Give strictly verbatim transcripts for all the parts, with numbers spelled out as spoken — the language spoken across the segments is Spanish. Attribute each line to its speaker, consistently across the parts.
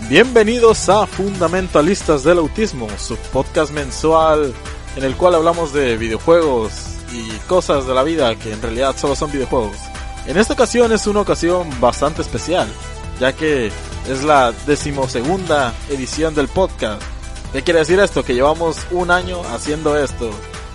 Speaker 1: Bienvenidos a Fundamentalistas del Autismo, su podcast mensual en el cual hablamos de videojuegos y cosas de la vida que en realidad solo son videojuegos. En esta ocasión es una ocasión bastante especial, ya que es la decimosegunda edición del podcast. ¿Qué quiere decir esto? Que llevamos un año haciendo esto.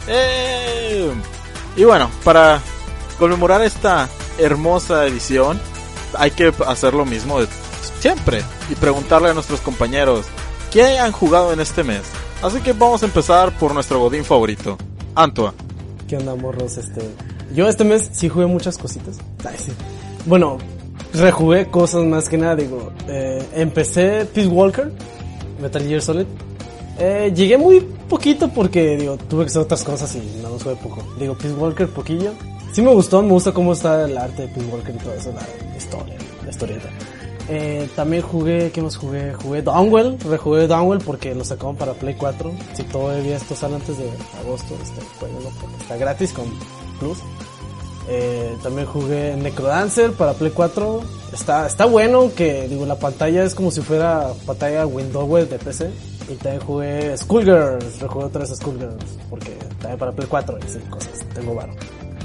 Speaker 1: ¡Eh! Y bueno, para conmemorar esta hermosa edición, hay que hacer lo mismo de siempre y preguntarle a nuestros compañeros qué han jugado en este mes. Así que vamos a empezar por nuestro godín favorito, Antoa.
Speaker 2: ¿Qué onda, morros? Este, yo este mes sí jugué muchas cositas. Ay, sí. Bueno, rejugué cosas más que nada, digo, eh, empecé Peace Walker, Metal Gear Solid. Eh, llegué muy poquito porque, digo, tuve que hacer otras cosas y no me jugué poco. Digo, Peace Walker, poquillo. Sí me gustó, me gusta cómo está el arte de Peace Walker y todo eso, la historia, la historieta. Eh, también jugué, ¿qué más jugué? Jugué Downwell, rejugué Downwell porque lo sacaron para Play cuatro. Si todavía esto sale antes de agosto, este, pues, está gratis con Plus. Eh, también jugué Necrodancer para Play cuatro. Está, está bueno, que digo, la pantalla es como si fuera pantalla Windows de P C. Y también jugué Skullgirls, rejugué otra vez Skullgirls, porque también para Play cuatro y así cosas, tengo varo.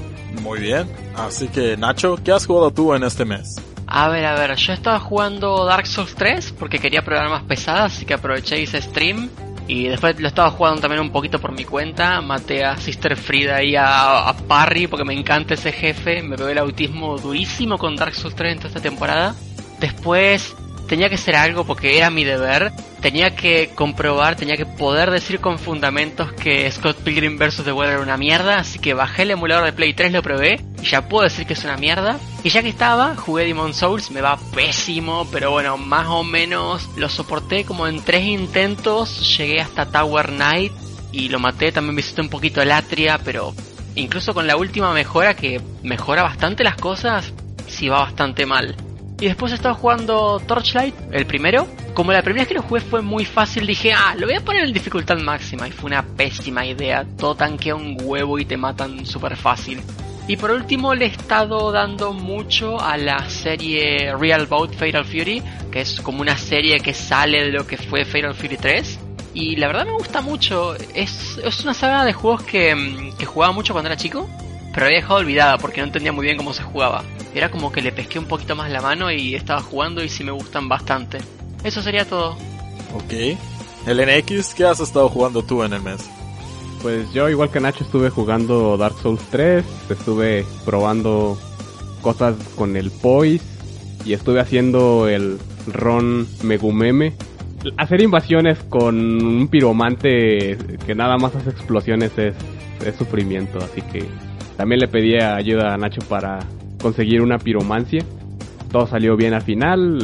Speaker 1: Muy bien, así que Nacho, ¿qué has jugado tú en este mes?
Speaker 3: A ver, a ver, yo estaba jugando Dark Souls tres porque quería probar más pesadas, así que aproveché y hice stream. Y después lo estaba jugando también un poquito por mi cuenta. Maté a Sister Frida y a, a Parry porque me encanta ese jefe. Me pegó el autismo durísimo con Dark Souls tres en toda esta temporada. Después tenía que hacer algo porque era mi deber. Tenía que comprobar, tenía que poder decir con fundamentos que Scott Pilgrim versus. The World era una mierda. Así que bajé el emulador de Play tres, lo probé y ya puedo decir que es una mierda. Y ya que estaba, jugué Demon's Souls, me va pésimo, pero bueno, más o menos lo soporté como en tres intentos. Llegué hasta Tower Knight y lo maté, también visité un poquito el Atria, pero incluso con la última mejora, que mejora bastante las cosas, sí va bastante mal. Y después estaba jugando Torchlight, el primero. Como la primera vez que lo jugué fue muy fácil, dije, ah, lo voy a poner en dificultad máxima. Y fue una pésima idea, todo tanquea un huevo y te matan súper fácil. Y por último le he estado dando mucho a la serie Real Bout Fatal Fury, que es como una serie que sale de lo que fue Fatal Fury tres. Y la verdad me gusta mucho, es, es una saga de juegos que, que jugaba mucho cuando era chico, pero había dejado olvidada porque no entendía muy bien cómo se jugaba. Era como que le pesqué un poquito más la mano y estaba jugando y sí me gustan bastante. Eso sería todo.
Speaker 1: Ok. El N X, ¿qué has estado jugando tú en el mes?
Speaker 4: Pues yo, igual que Nacho, estuve jugando Dark Souls tres, estuve probando cosas con el Poise y estuve haciendo el Ron Megumeme. Hacer invasiones con un piromante que nada más hace explosiones es, es sufrimiento, así que también le pedí ayuda a Nacho para conseguir una piromancia. Todo salió bien al final.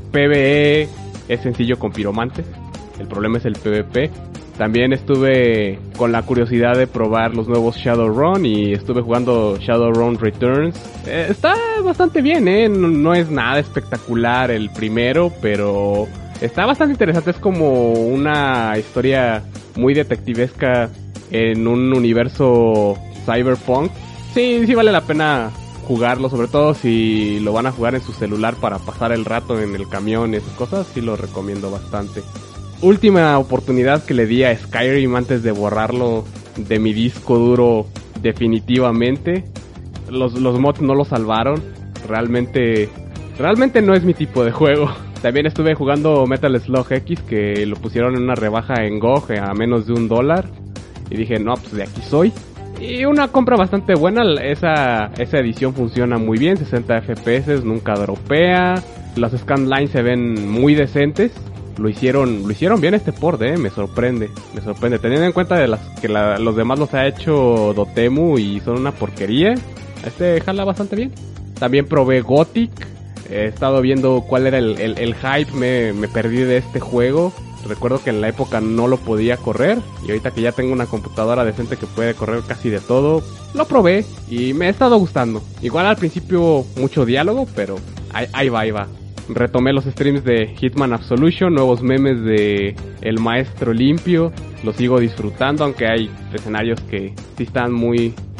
Speaker 4: PvE es sencillo con piromantes, el problema es el PvP. También estuve con la curiosidad de probar los nuevos Shadowrun y estuve jugando Shadowrun Returns. Eh, está bastante bien, ¿eh? No, no es nada espectacular el primero, pero está bastante interesante. Es como una historia muy detectivesca en un universo cyberpunk. Sí, sí vale la pena jugarlo, sobre todo si lo van a jugar en su celular para pasar el rato en el camión y esas cosas, sí lo recomiendo bastante. Última oportunidad que le di a Skyrim antes de borrarlo de mi disco duro definitivamente. Los, los mods no lo salvaron. Realmente, realmente no es mi tipo de juego. También estuve jugando Metal Slug X, que lo pusieron en una rebaja en G O G a menos de un dólar. Y dije, no, pues de aquí soy. Y una compra bastante buena. Esa, esa edición funciona muy bien, sesenta F P S, nunca dropea. Las scanlines se ven muy decentes. Lo hicieron, lo hicieron bien este port, eh, me sorprende, me sorprende, teniendo en cuenta de las que la, los demás los ha hecho Dotemu y son una porquería. Este jala bastante bien. También probé Gothic, he estado viendo cuál era el, el, el hype, me, me perdí de este juego. Recuerdo que en la época no lo podía correr y ahorita que ya tengo una computadora decente que puede correr casi de todo, lo probé y me ha estado gustando. Igual al principio mucho diálogo, pero ahí, ahí va, ahí va. Retomé los streams de Hitman Absolution, nuevos memes de El Maestro Limpio, lo sigo disfrutando, aunque hay escenarios que sí están muy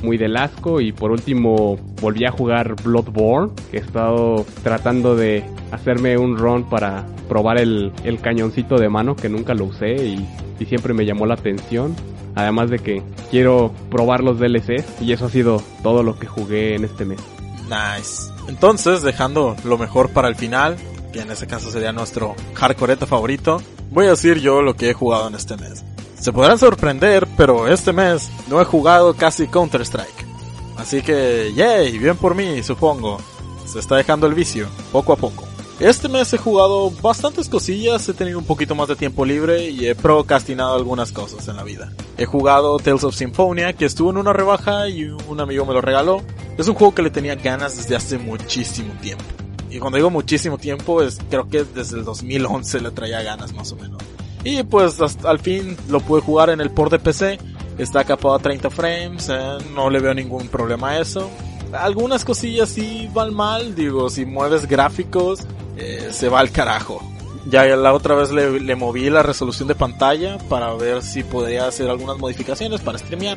Speaker 4: muy del asco. Y por último volví a jugar Bloodborne, que he estado tratando de hacerme un run para probar el, el cañoncito de mano, que nunca lo usé y, y siempre me llamó la atención. Además de que quiero probar los D L Cs, y eso ha sido todo lo que jugué en este mes.
Speaker 1: Nice. Entonces, dejando lo mejor para el final, que en ese caso sería nuestro hardcoreta favorito, voy a decir yo lo que he jugado en este mes. Se podrán sorprender, pero este mes no he jugado casi Counter-Strike. Así que, yay, bien por mí, supongo. Se está dejando el vicio, poco a poco. Este mes he jugado bastantes cosillas, he tenido un poquito más de tiempo libre y he procrastinado algunas cosas en la vida. He jugado Tales of Symphonia, que estuvo en una rebaja y un amigo me lo regaló. Es un juego que le tenía ganas desde hace muchísimo tiempo. Y cuando digo muchísimo tiempo, es creo que desde el dos mil once le traía ganas más o menos. Y pues hasta al fin lo pude jugar en el port de P C, está capado a treinta frames, eh, no le veo ningún problema a eso. Algunas cosillas sí van mal, digo, si mueves gráficos, eh, se va al carajo. Ya la otra vez le, le moví la resolución de pantalla para ver si podría hacer algunas modificaciones para streamear.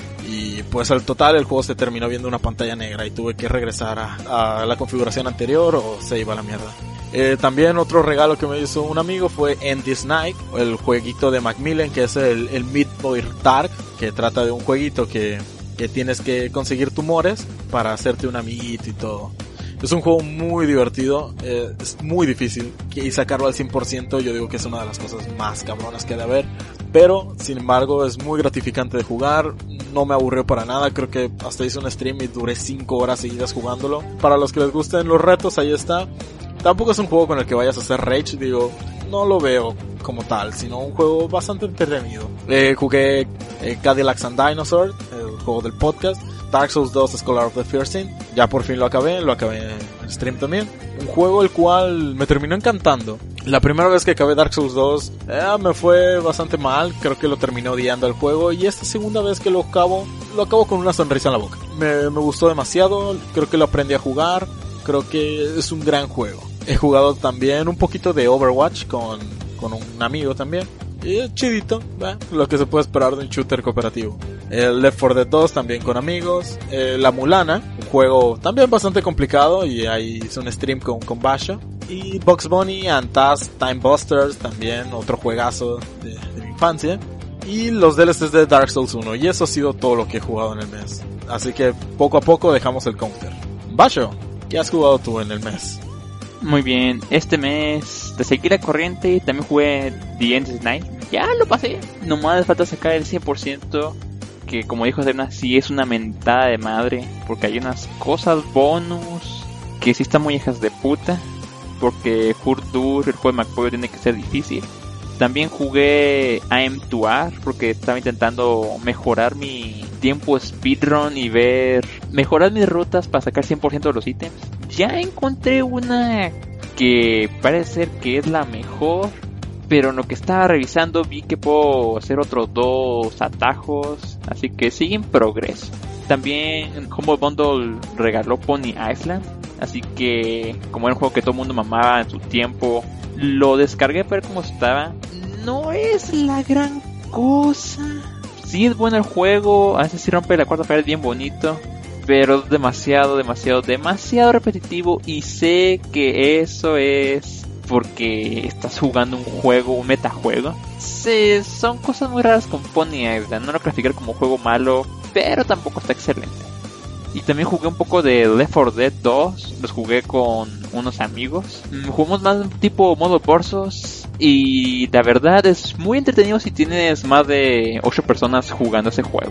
Speaker 1: Y pues al total el juego se terminó viendo una pantalla negra y tuve que regresar a, a la configuración anterior o se iba a la mierda. Eh, también otro regalo que me hizo un amigo fue End This Night, el jueguito de Macmillan, que es el, el Midboy Dark, que trata de un jueguito que, que tienes que conseguir tumores para hacerte un amiguito y todo. Es un juego muy divertido, eh, es muy difícil y sacarlo al cien por ciento yo digo que es una de las cosas más cabronas que ha de haber, pero sin embargo es muy gratificante de jugar, no me aburrió para nada, creo que hasta hice un stream y duré cinco horas seguidas jugándolo. Para los que les gusten los retos, ahí está. Tampoco es un juego con el que vayas a hacer rage, digo, no lo veo como tal, sino un juego bastante entretenido. Eh, jugué eh, Cadillacs and Dinosaurs, el juego del podcast. Dark Souls dos Scholar of the First Sin, ya por fin lo acabé, lo acabé en stream también. Un juego el cual me terminó encantando. La primera vez que acabé Dark Souls dos eh, me fue bastante mal, creo que lo terminé odiando el juego. Y esta segunda vez que lo acabo, lo acabo con una sonrisa en la boca. Me, me gustó demasiado, creo que lo aprendí a jugar, creo que es un gran juego. He jugado también un poquito de Overwatch con, con un amigo también. Y es chidito, ¿eh? Lo que se puede esperar de un shooter cooperativo. El Left four Dead dos también con amigos. Eh, La Mulana, un juego también bastante complicado y ahí hice un stream con, con Basho. Y Bugs Bunny and Taz Time Busters, también otro juegazo de, de mi infancia. Y los D L Cs de Dark Souls uno. Y eso ha sido todo lo que he jugado en el mes. Así que poco a poco dejamos el counter. Basho, ¿qué has jugado tú en el mes?
Speaker 5: Muy bien, este mes de seguir la corriente también jugué The End This Night. Ya lo pasé, nomás falta sacar el cien por ciento, que como dijo Serena, sí es una mentada de madre, porque hay unas cosas bonus que sí están muy hijas de puta, porque Hurdur, el juego de McPoy, tiene que ser difícil. También jugué I Am two R porque estaba intentando mejorar mi tiempo speedrun y ver mejorar mis rutas para sacar cien por ciento de los ítems. Ya encontré una que parece ser que es la mejor, pero en lo que estaba revisando vi que puedo hacer otros dos atajos, así que sigue en progreso. También Humble Bundle regaló Pony Island, así que como era un juego que todo el mundo mamaba en su tiempo, lo descargué para ver cómo estaba. No es la gran cosa. Sí es bueno el juego, a veces sí rompe la cuarta pared bien bonito, pero es demasiado, demasiado, demasiado repetitivo. Y sé que eso es porque estás jugando un juego, un metajuego. Sí, son cosas muy raras con Pony Island. No lo clasificar como juego malo, pero tampoco está excelente. Y también jugué un poco de Left four Dead dos. Los jugué con unos amigos. Jugamos más tipo modo versus. Y la verdad es muy entretenido si tienes más de ocho personas jugando ese juego.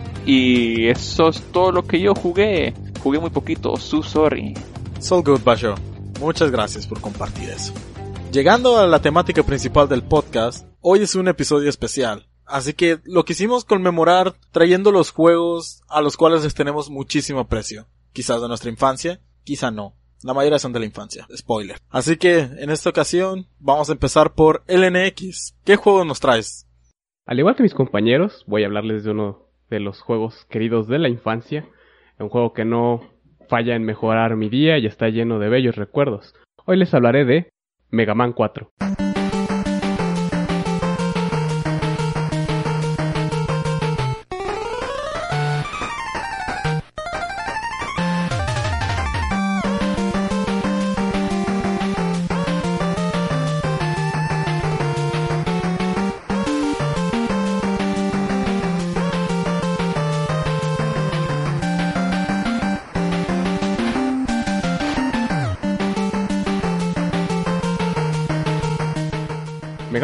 Speaker 5: Y eso es todo lo que yo jugué. Jugué muy poquito, so sorry.
Speaker 1: So good, Basho. Muchas gracias por compartir eso. Llegando a la temática principal del podcast, hoy es un episodio especial. Así que lo quisimos conmemorar trayendo los juegos a los cuales les tenemos muchísimo aprecio. Quizás de nuestra infancia, quizá no. La mayoría son de la infancia. Spoiler. Así que, en esta ocasión, vamos a empezar por L N X. ¿Qué juego nos traes?
Speaker 4: Al igual que mis compañeros, voy a hablarles de uno de los juegos queridos de la infancia. Un juego que no falla en mejorar mi día y está lleno de bellos recuerdos. Hoy les hablaré de Mega Man cuatro.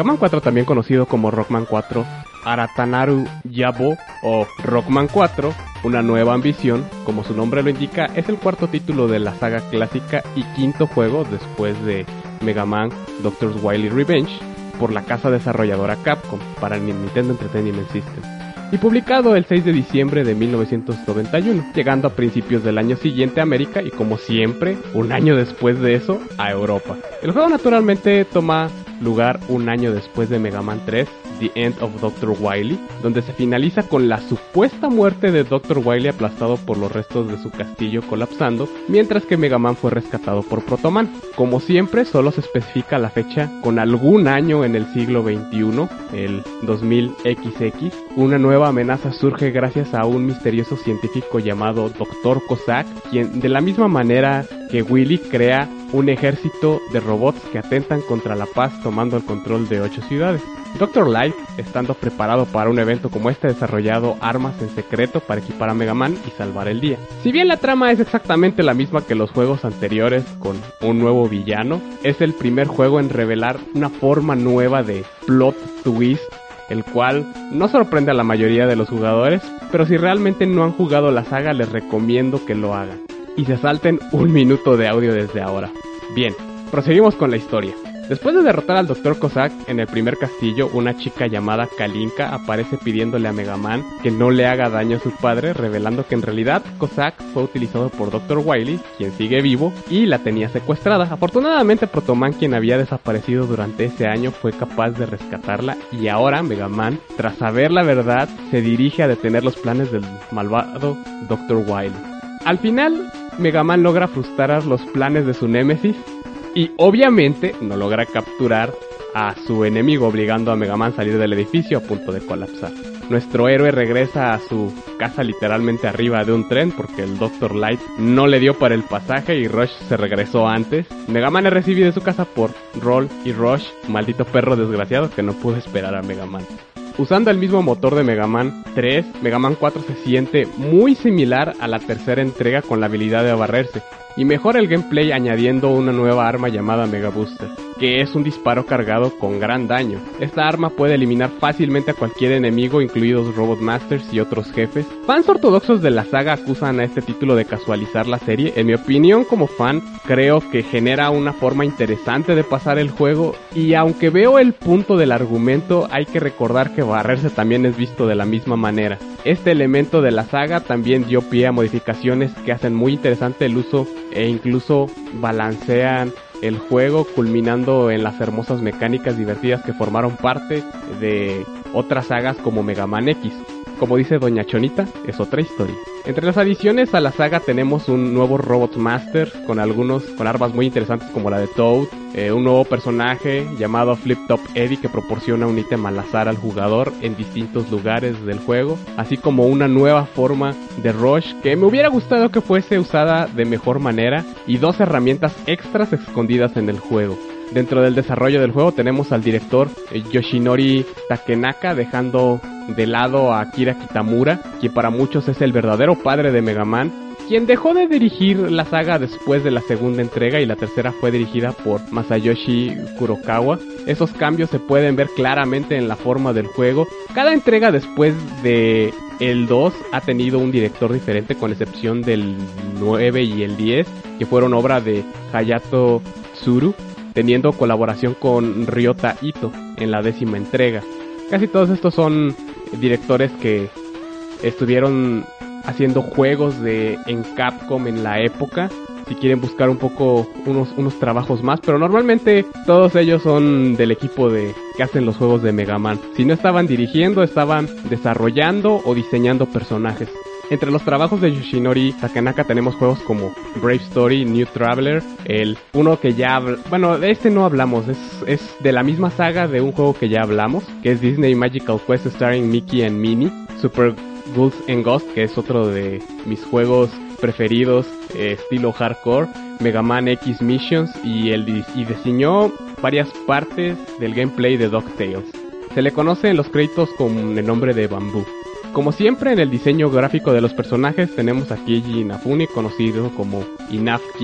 Speaker 4: Mega Man cuatro, también conocido como Rockman cuatro Aratanaru Yabo o Rockman cuatro, una nueva ambición, como su nombre lo indica, es el cuarto título de la saga clásica y quinto juego después de Mega Man doctor Wily Revenge por la casa desarrolladora Capcom para Nintendo Entertainment System, y publicado el seis de diciembre de mil novecientos noventa y uno, llegando a principios del año siguiente a América y, como siempre, un año después de eso, a Europa. El juego naturalmente toma lugar un año después de Mega Man tres, The End of doctor Wily, donde se finaliza con la supuesta muerte de doctor Wily aplastado por los restos de su castillo colapsando, mientras que Mega Man fue rescatado por Proto Man. Como siempre, solo se especifica la fecha con algún año en el siglo veintiuno, el dos mil equis equis. Una nueva amenaza surge gracias a un misterioso científico llamado doctor Cossack, quien, de la misma manera que Wily, crea un ejército de robots que atentan contra la paz tomando el control de ocho ciudades. doctor Light, estando preparado para un evento como este, ha desarrollado armas en secreto para equipar a Mega Man y salvar el día. Si bien la trama es exactamente la misma que los juegos anteriores, con un nuevo villano, es el primer juego en revelar una forma nueva de plot twist, el cual no sorprende a la mayoría de los jugadores, pero si realmente no han jugado la saga les recomiendo que lo hagan y se salten un minuto de audio desde ahora. Bien, proseguimos con la historia. Después de derrotar al doctor Cossack en el primer castillo, una chica llamada Kalinka aparece pidiéndole a Mega Man que no le haga daño a su padre, revelando que en realidad Cossack fue utilizado por doctor Wily, quien sigue vivo, y la tenía secuestrada. Afortunadamente, Proto Man, quien había desaparecido durante ese año, fue capaz de rescatarla, y ahora Mega Man, tras saber la verdad, se dirige a detener los planes del malvado doctor Wily. Al final, Mega Man logra frustrar los planes de su némesis y obviamente no logra capturar a su enemigo, obligando a Mega Man a salir del edificio a punto de colapsar. Nuestro héroe regresa a su casa literalmente arriba de un tren porque el doctor Light no le dio para el pasaje y Rush se regresó antes. Mega Man es recibido en su casa por Roll y Rush, maldito perro desgraciado que no pudo esperar a Mega Man. Usando el mismo motor de Mega Man tres, Mega Man cuatro se siente muy similar a la tercera entrega con la habilidad de barrerse, y mejora el gameplay añadiendo una nueva arma llamada Mega Booster, que es un disparo cargado con gran daño. Esta arma puede eliminar fácilmente a cualquier enemigo, incluidos Robot Masters y otros jefes. Fans ortodoxos de la saga acusan a este título de casualizar la serie. En mi opinión, como fan, creo que genera una forma interesante de pasar el juego, y aunque veo el punto del argumento, hay que recordar que barrerse también es visto de la misma manera. Este elemento de la saga también dio pie a modificaciones que hacen muy interesante el uso e incluso balancean el juego, culminando en las hermosas mecánicas divertidas que formaron parte de otras sagas como Mega Man X. Como dice Doña Chonita, es otra historia. Entre las adiciones a la saga tenemos un nuevo Robot Master con algunos con armas muy interesantes como la de Toad, eh, un nuevo personaje llamado Flip Top Eddie que proporciona un ítem al azar al jugador en distintos lugares del juego, así como una nueva forma de Rush que me hubiera gustado que fuese usada de mejor manera, y dos herramientas extras escondidas en el juego. Dentro del desarrollo del juego tenemos al director eh, Yoshinori Takenaka, dejando de lado a Akira Kitamura, quien para muchos es el verdadero padre de Mega Man, quien dejó de dirigir la saga después de la segunda entrega, y la tercera fue dirigida por Masayoshi Kurokawa. Esos cambios se pueden ver claramente en la forma del juego. Cada entrega después de el dos ha tenido un director diferente, con excepción del nueve y el diez, que fueron obra de Hayato Tsuru, teniendo colaboración con Ryota Ito en la décima entrega. Casi todos estos son directores que estuvieron haciendo juegos de en Capcom en la época, si quieren buscar un poco unos, unos trabajos más, pero normalmente todos ellos son del equipo de que hacen los juegos de Mega Man. Si no estaban dirigiendo, estaban desarrollando o diseñando personajes. Entre los trabajos de Yoshinori Takenaka tenemos juegos como Brave Story, New Traveler, el uno que ya habla, bueno, de este no hablamos, es, es de la misma saga de un juego que ya hablamos, que es Disney Magical Quest starring Mickey and Minnie, Super Ghouls and Ghosts, que es otro de mis juegos preferidos, eh, estilo hardcore, Mega Man X Missions, y, el, y diseñó varias partes del gameplay de DuckTales. Se le conoce en los créditos con el nombre de Bamboo. Como siempre, en el diseño gráfico de los personajes tenemos a Keiji Inafune, conocido como Inaf King,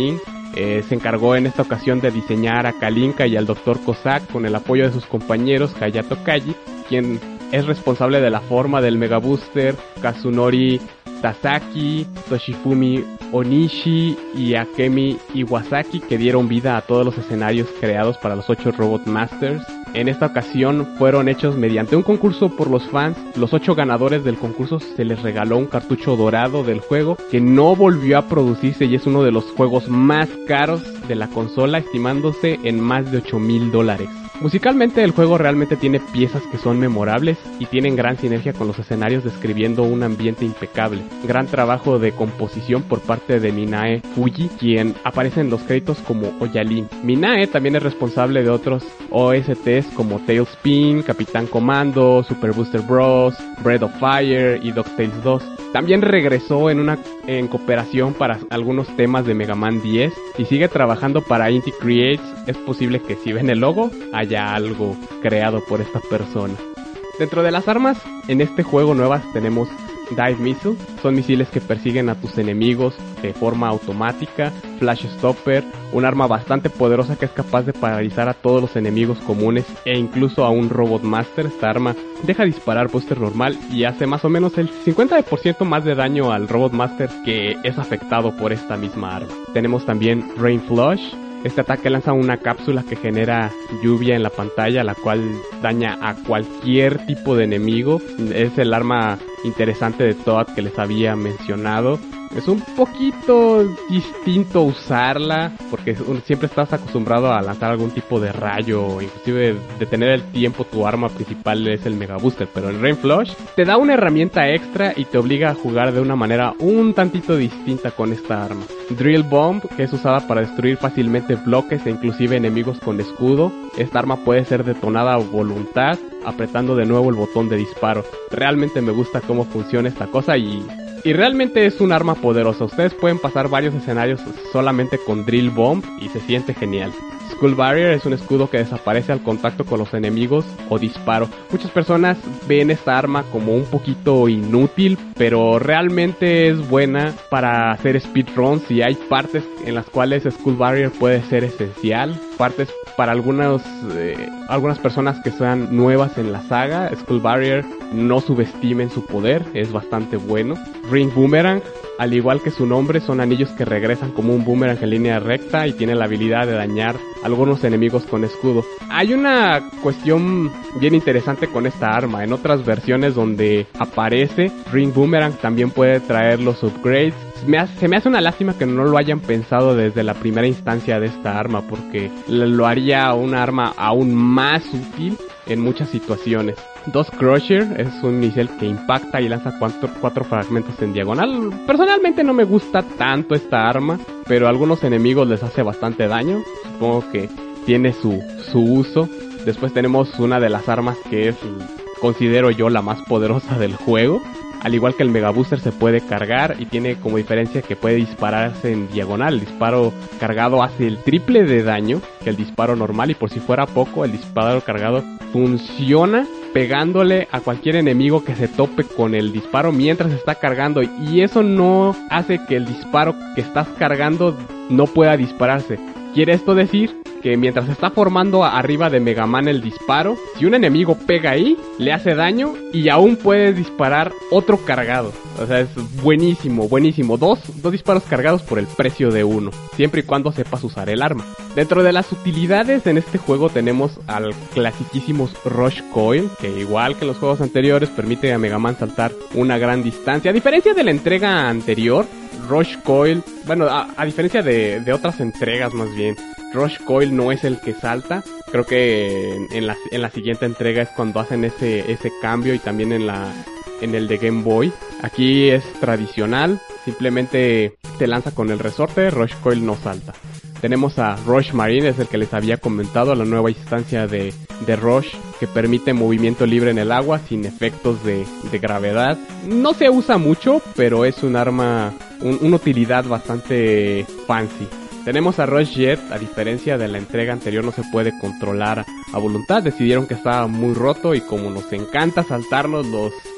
Speaker 4: Eh, se encargó en esta ocasión de diseñar a Kalinka y al doctor Cossack con el apoyo de sus compañeros Hayato Kaji, quien es responsable de la forma del Mega Booster, Kazunori Tasaki, Toshifumi Onishi y Akemi Iwasaki, que dieron vida a todos los escenarios creados para los ocho Robot Masters. En esta ocasión fueron hechos mediante un concurso por los fans. Los ocho ganadores del concurso se les regaló un cartucho dorado del juego que no volvió a producirse y es uno de los juegos más caros de la consola, estimándose en más de ocho mil dólares. Musicalmente el juego realmente tiene piezas que son memorables y tienen gran sinergia con los escenarios, describiendo un ambiente impecable. Gran trabajo de composición por parte de Minae Fuji, quien aparece en los créditos como Oyalin. Minae también es responsable de otros O S Ts como Tailspin, Capitán Commando, Super Booster Bros, Breath of Fire y DuckTales dos. También regresó en una en cooperación para algunos temas de Mega Man diez y sigue trabajando para Inti Creates. Es posible que si ven el logo haya algo creado por esta persona. Dentro de las armas en este juego nuevas tenemos Dive Missile, son misiles que persiguen a tus enemigos de forma automática. Flash Stopper, un arma bastante poderosa que es capaz de paralizar a todos los enemigos comunes e incluso a un Robot Master. Esta arma deja disparar booster normal y hace más o menos el cincuenta por ciento más de daño al Robot Master que es afectado por esta misma arma. Tenemos también Rain Flush. Este ataque lanza una cápsula que genera lluvia en la pantalla, la cual daña a cualquier tipo de enemigo. Es el arma interesante de Toad que les había mencionado. Es un poquito distinto usarla porque siempre estás acostumbrado a lanzar algún tipo de rayo, inclusive detener el tiempo. Tu arma principal es el Mega Booster, pero el Rain Flush te da una herramienta extra y te obliga a jugar de una manera un tantito distinta con esta arma. Drill Bomb, que es usada para destruir fácilmente bloques e inclusive enemigos con escudo. Esta arma puede ser detonada a voluntad apretando de nuevo el botón de disparo. Realmente me gusta cómo funciona esta cosa y... Y realmente es un arma poderosa. Ustedes pueden pasar varios escenarios solamente con Drill Bomb y se siente genial. Skull Barrier es un escudo que desaparece al contacto con los enemigos o disparo. Muchas personas ven esta arma como un poquito inútil, pero realmente es buena para hacer speedruns y hay partes en las cuales Skull Barrier puede ser esencial. Partes para algunos, eh, algunas personas que sean nuevas en la saga. Skull Barrier, no subestimen su poder, es bastante bueno. Ring Boomerang, al igual que su nombre, son anillos que regresan como un boomerang en línea recta y tienen la habilidad de dañar a algunos enemigos con escudo. Hay una cuestión bien interesante con esta arma. En otras versiones donde aparece Ring Boomerang también puede traer los upgrades. Me hace, se me hace una lástima que no lo hayan pensado desde la primera instancia de esta arma, porque lo haría una arma aún más útil en muchas situaciones. Dust Crusher es un misil que impacta y lanza cuatro, cuatro fragmentos en diagonal. Personalmente no me gusta tanto esta arma, pero a algunos enemigos les hace bastante daño. Supongo que tiene su, su uso. Después tenemos una de las armas que es, considero yo, la más poderosa del juego. Al igual que el Mega Booster se puede cargar y tiene como diferencia que puede dispararse en diagonal. El disparo cargado hace el triple de daño que el disparo normal y por si fuera poco, el disparo cargado funciona pegándole a cualquier enemigo que se tope con el disparo mientras está cargando, y eso no hace que el disparo que estás cargando no pueda dispararse. ¿Quiere esto decir? Que mientras está formando arriba de Mega Man el disparo, si un enemigo pega ahí, le hace daño y aún puedes disparar otro cargado. O sea, es buenísimo, buenísimo. Dos, dos disparos cargados por el precio de uno, siempre y cuando sepas usar el arma. Dentro de las utilidades en este juego tenemos al clasiquísimo Rush Coil, que igual que en los juegos anteriores permite a Mega Man saltar una gran distancia. A diferencia de la entrega anterior, Rush Coil, bueno, a, a diferencia de, de otras entregas más bien, Rush Coil no es el que salta. Creo que en, en, la, en la siguiente entrega es cuando hacen ese, ese cambio, y también en la en el de Game Boy. Aquí es tradicional, simplemente te lanza con el resorte. Rush Coil no salta. Tenemos a Rush Marine, es el que les había comentado, la nueva instancia de, de Rush, que permite movimiento libre en el agua sin efectos de, de gravedad. No se usa mucho, pero es un arma, un, una utilidad bastante fancy. Tenemos a Rush Jet, a diferencia de la entrega anterior no se puede controlar a voluntad. Decidieron que estaba muy roto y como nos encanta saltarnos los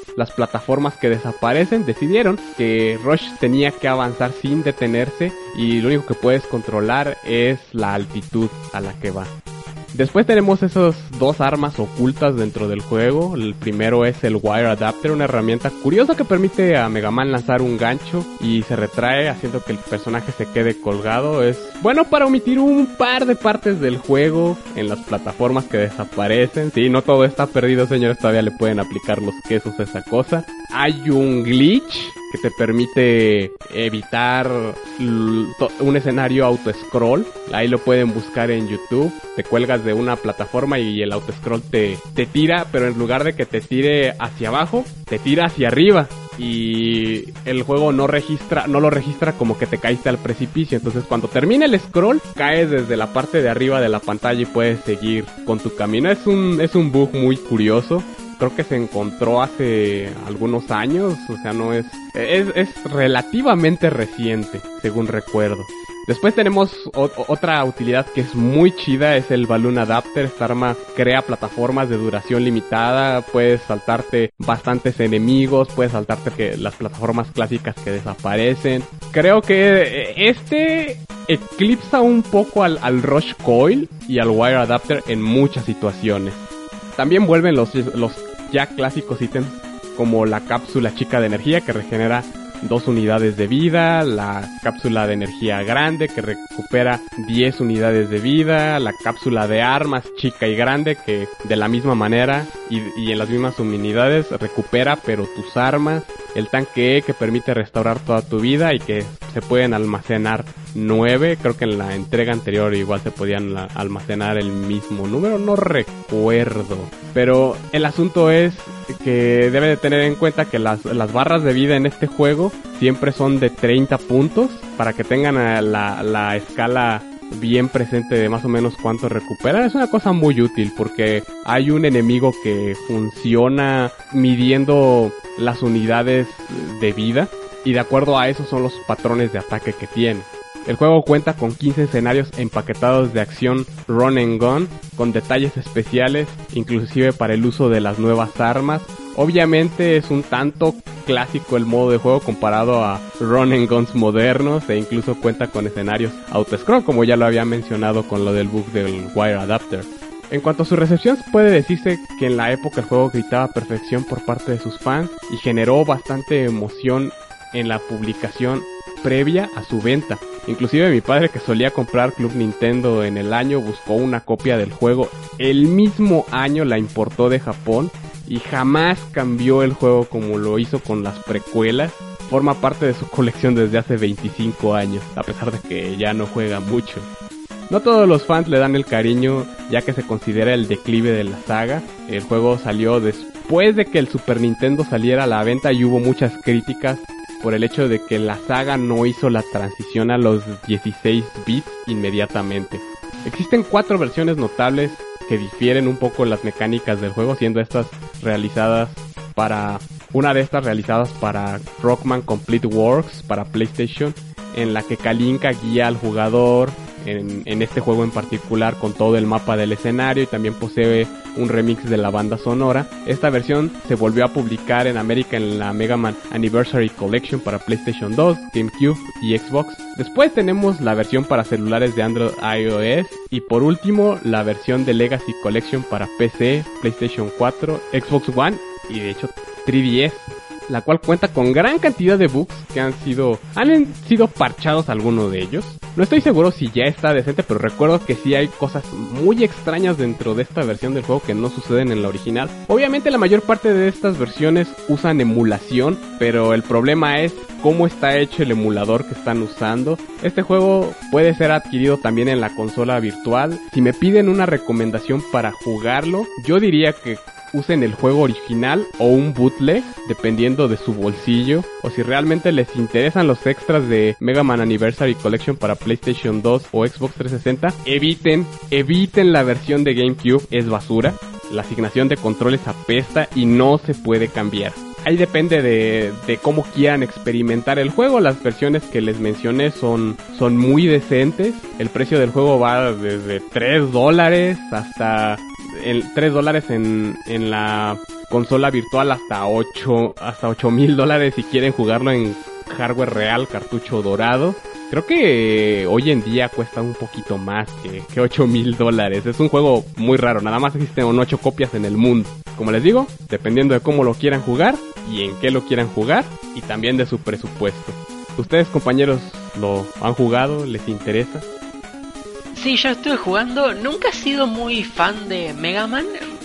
Speaker 4: las plataformas que desaparecen, decidieron que Rush tenía que avanzar sin detenerse y lo único que puedes controlar es la altitud a la que va. Después tenemos esos dos armas ocultas dentro del juego. El primero es el Wire Adapter, una herramienta curiosa que permite a Mega Man lanzar un gancho y se retrae haciendo que el personaje se quede colgado. Es bueno para omitir un par de partes del juego en las plataformas que desaparecen. Sí, no todo está perdido, señores, todavía le pueden aplicar los quesos a esa cosa. Hay un glitch que te permite evitar un escenario auto-scroll. Ahí lo pueden buscar en YouTube. Te cuelgas de una plataforma y el auto-scroll te, te tira, pero en lugar de que te tire hacia abajo, te tira hacia arriba. Y el juego no registra, no lo registra como que te caíste al precipicio. Entonces cuando termina el scroll, caes desde la parte de arriba de la pantalla y puedes seguir con tu camino. Es un, es un bug muy curioso. Creo que se encontró hace algunos años, o sea, no es, es, es relativamente reciente, según recuerdo. Después tenemos o, otra utilidad que es muy chida, es el Balloon Adapter. Esta arma crea plataformas de duración limitada, puedes saltarte bastantes enemigos, puedes saltarte que las plataformas clásicas que desaparecen. Creo que este eclipsa un poco al, al Rush Coil y al Wire Adapter en muchas situaciones. También vuelven los, los ya clásicos ítems como la cápsula chica de energía que regenera dos unidades de vida, la cápsula de energía grande que recupera diez unidades de vida, la cápsula de armas chica y grande que de la misma manera y, y en las mismas unidades recupera pero tus armas, el tanque E que permite restaurar toda tu vida y que se pueden almacenar nueve, creo que en la entrega anterior igual se podían la, almacenar el mismo número, no recuerdo, pero el asunto es que debe de tener en cuenta que las, las barras de vida en este juego siempre son de treinta puntos para que tengan la, la escala bien presente de más o menos cuánto recuperan. Es una cosa muy útil porque hay un enemigo que funciona midiendo las unidades de vida y de acuerdo a eso son los patrones de ataque que tiene. El juego cuenta con quince escenarios empaquetados de acción run and gun, con detalles especiales, inclusive para el uso de las nuevas armas. Obviamente es un tanto clásico el modo de juego comparado a run and guns modernos, e incluso cuenta con escenarios auto-scroll, como ya lo había mencionado con lo del bug del Wire Adapter. En cuanto a su recepción, puede decirse que en la época el juego gritaba perfección por parte de sus fans y generó bastante emoción en la publicación previa a su venta. Inclusive mi padre, que solía comprar Club Nintendo en el año, buscó una copia del juego el mismo año, la importó de Japón y jamás cambió el juego como lo hizo con las precuelas. Forma parte de su colección desde hace veinticinco años, a pesar de que ya no juega mucho. No todos los fans le dan el cariño, ya que se considera el declive de la saga. El juego salió después de que el Super Nintendo saliera a la venta y hubo muchas críticas por el hecho de que la saga no hizo la transición a los dieciséis bits inmediatamente. Existen cuatro versiones notables que difieren un poco las mecánicas del juego, siendo estas realizadas para... Una de estas realizadas para Rockman Complete Works para PlayStation, en la que Kalinka guía al jugador en, en este juego en particular con todo el mapa del escenario y también posee un remix de la banda sonora. Esta versión se volvió a publicar en América en la Mega Man Anniversary Collection para PlayStation dos, GameCube y Xbox. Después tenemos la versión para celulares de Android iOS y por último la versión de Legacy Collection para P C, PlayStation cuatro, Xbox One y de hecho tres D S, la cual cuenta con gran cantidad de bugs que han sido han sido parchados algunos de ellos. No estoy seguro si ya está decente, pero recuerdo que sí hay cosas muy extrañas dentro de esta versión del juego que no suceden en la original. Obviamente la mayor parte de estas versiones usan emulación, pero el problema es cómo está hecho el emulador que están usando. Este juego puede ser adquirido también en la consola virtual. Si me piden una recomendación para jugarlo, yo diría que usen el juego original o un bootleg, dependiendo de su bolsillo, o si realmente les interesan los extras de Mega Man Anniversary Collection para PlayStation dos o Xbox trescientos sesenta, eviten, eviten la versión de GameCube, es basura, la asignación de controles apesta y no se puede cambiar. Ahí depende de, de cómo quieran experimentar el juego. Las versiones que les mencioné son, son muy decentes. El precio del juego va desde tres dólares hasta el tres dólares en, en la consola virtual hasta ocho hasta ocho mil dólares si quieren jugarlo en hardware real, cartucho dorado. Creo que hoy en día cuesta un poquito más que, que ocho mil dólares. Es un juego muy raro, nada más existen ocho copias en el mundo. Como les digo, dependiendo de cómo lo quieran jugar y en qué lo quieran jugar y también de su presupuesto. ¿Ustedes, compañeros, lo han jugado? ¿Les interesa?
Speaker 3: Sí, yo estuve jugando. Nunca he sido muy fan de Mega Man.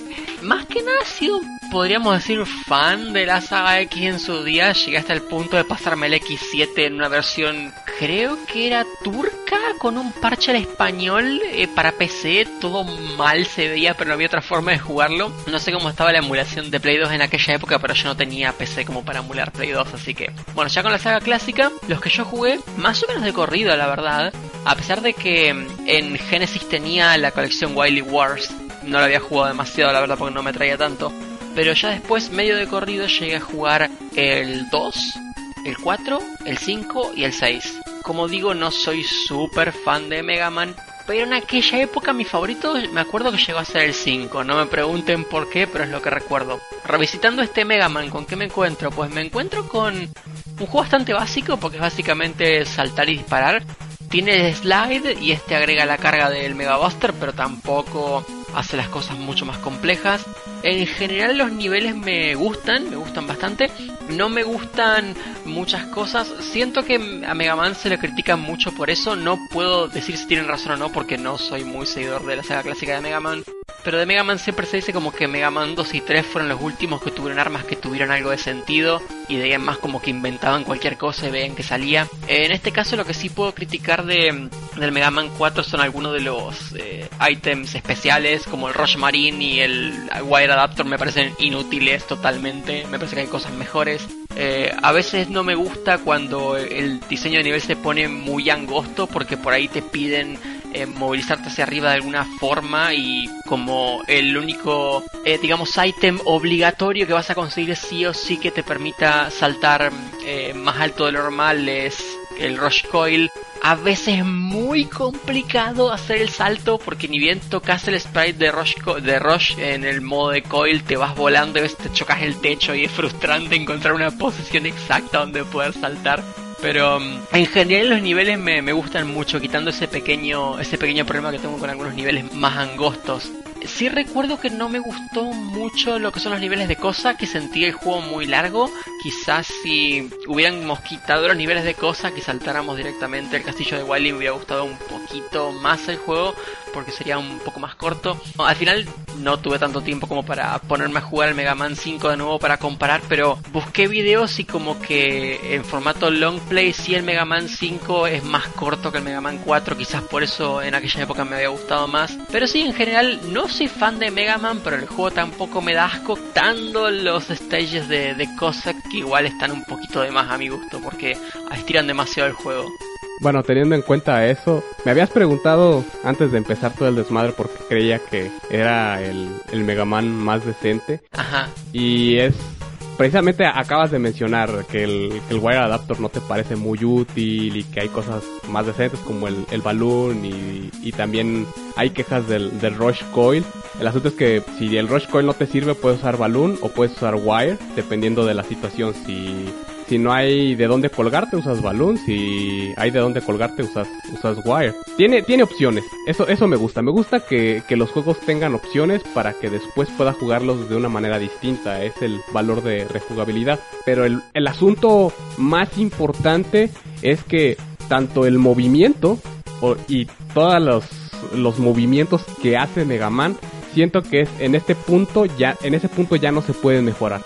Speaker 3: Más que nada he sido, podríamos decir, fan de la saga X en su día. Llegué hasta el punto de pasarme el equis siete en una versión, creo que era turca, con un parche al español eh, para P C. Todo mal se veía, pero no había otra forma de jugarlo. No sé cómo estaba la emulación de Play dos en aquella época, pero yo no tenía P C como para emular Play dos, así que... Bueno, ya con la saga clásica, los que yo jugué, más o menos de corrido, la verdad. A pesar de que en Genesis tenía la colección Wily Wars, no la había jugado demasiado, la verdad, porque no me traía tanto. Pero ya después, medio de corrido, llegué a jugar el dos, el cuatro, el cinco y el seis. Como digo, no soy súper fan de Mega Man, pero en aquella época mi favorito, me acuerdo que llegó a ser el cinco. No me pregunten por qué, pero es lo que recuerdo. Revisitando este Mega Man, ¿con qué me encuentro? Pues me encuentro con un juego bastante básico, porque es básicamente saltar y disparar. Tiene el slide y este agrega la carga del Mega Buster, pero tampoco hace las cosas mucho más complejas. En general los niveles me gustan, me gustan bastante. No me gustan muchas cosas. Siento que a Mega Man se le critica mucho por eso. No puedo decir si tienen razón o no, porque no soy muy seguidor de la saga clásica de Mega Man. Pero de Mega Man siempre se dice como que Mega Man dos y tres fueron los últimos que tuvieron armas que tuvieron algo de sentido, y de ahí en más como que inventaban cualquier cosa y veían que salía. En este caso lo que sí puedo criticar de del Mega Man cuatro son algunos de los eh, ítems especiales, como el Rush Marine y el Wire Adapter. Me parecen inútiles totalmente, me parece que hay cosas mejores. Eh, a veces no me gusta cuando el diseño de nivel se pone muy angosto, porque por ahí te piden eh, movilizarte hacia arriba de alguna forma, y como el único, eh, digamos, ítem obligatorio que vas a conseguir sí o sí que te permita saltar eh, más alto de lo normal es el Rush Coil. A veces es muy complicado hacer el salto, porque ni bien tocas el sprite de Rush, Co- de Rush en el modo de Coil, te vas volando y a veces te chocas el techo y es frustrante encontrar una posición exacta donde poder saltar. Pero um, en general los niveles me, me gustan mucho, quitando ese pequeño ese pequeño problema que tengo con algunos niveles más angostos. Sí recuerdo que no me gustó mucho lo que son los niveles de cosa, que sentí el juego muy largo. Quizás si hubiéramos quitado los niveles de cosa, que saltáramos directamente al castillo de Wily, me hubiera gustado un poquito más el juego, porque sería un poco más corto. No, al final no tuve tanto tiempo como para ponerme a jugar el Mega Man cinco de nuevo para comparar, pero busqué videos y como que en formato long play sí el Mega Man cinco es más corto que el Mega Man cuatro, quizás por eso en aquella época me había gustado más. Pero sí, en general no soy fan de Mega Man, pero el juego tampoco me da asco, dando los stages de, de Cossack, que igual están un poquito de más a mi gusto, porque estiran demasiado el juego.
Speaker 4: Bueno, teniendo en cuenta eso, me habías preguntado antes de empezar todo el desmadre porque creía que era el, el Mega Man más decente.
Speaker 3: Ajá.
Speaker 4: Y es... Precisamente acabas de mencionar que el, que el Wire Adapter no te parece muy útil y que hay cosas más decentes como el, el Balloon, y, y también hay quejas del, del Rush Coil. El asunto es que si el Rush Coil no te sirve, puedes usar Balloon o puedes usar Wire, dependiendo de la situación. Si... Si no hay de dónde colgarte, usas Balloon. Si hay de dónde colgarte, usas usas Wire. Tiene tiene opciones. Eso eso me gusta. Me gusta que, que los juegos tengan opciones para que después pueda jugarlos de una manera distinta. Es el valor de rejugabilidad. Pero el, el asunto más importante es que tanto el movimiento o, y todos los, los movimientos que hace Mega Man, siento que es en este punto ya en ese punto ya no se pueden mejorar.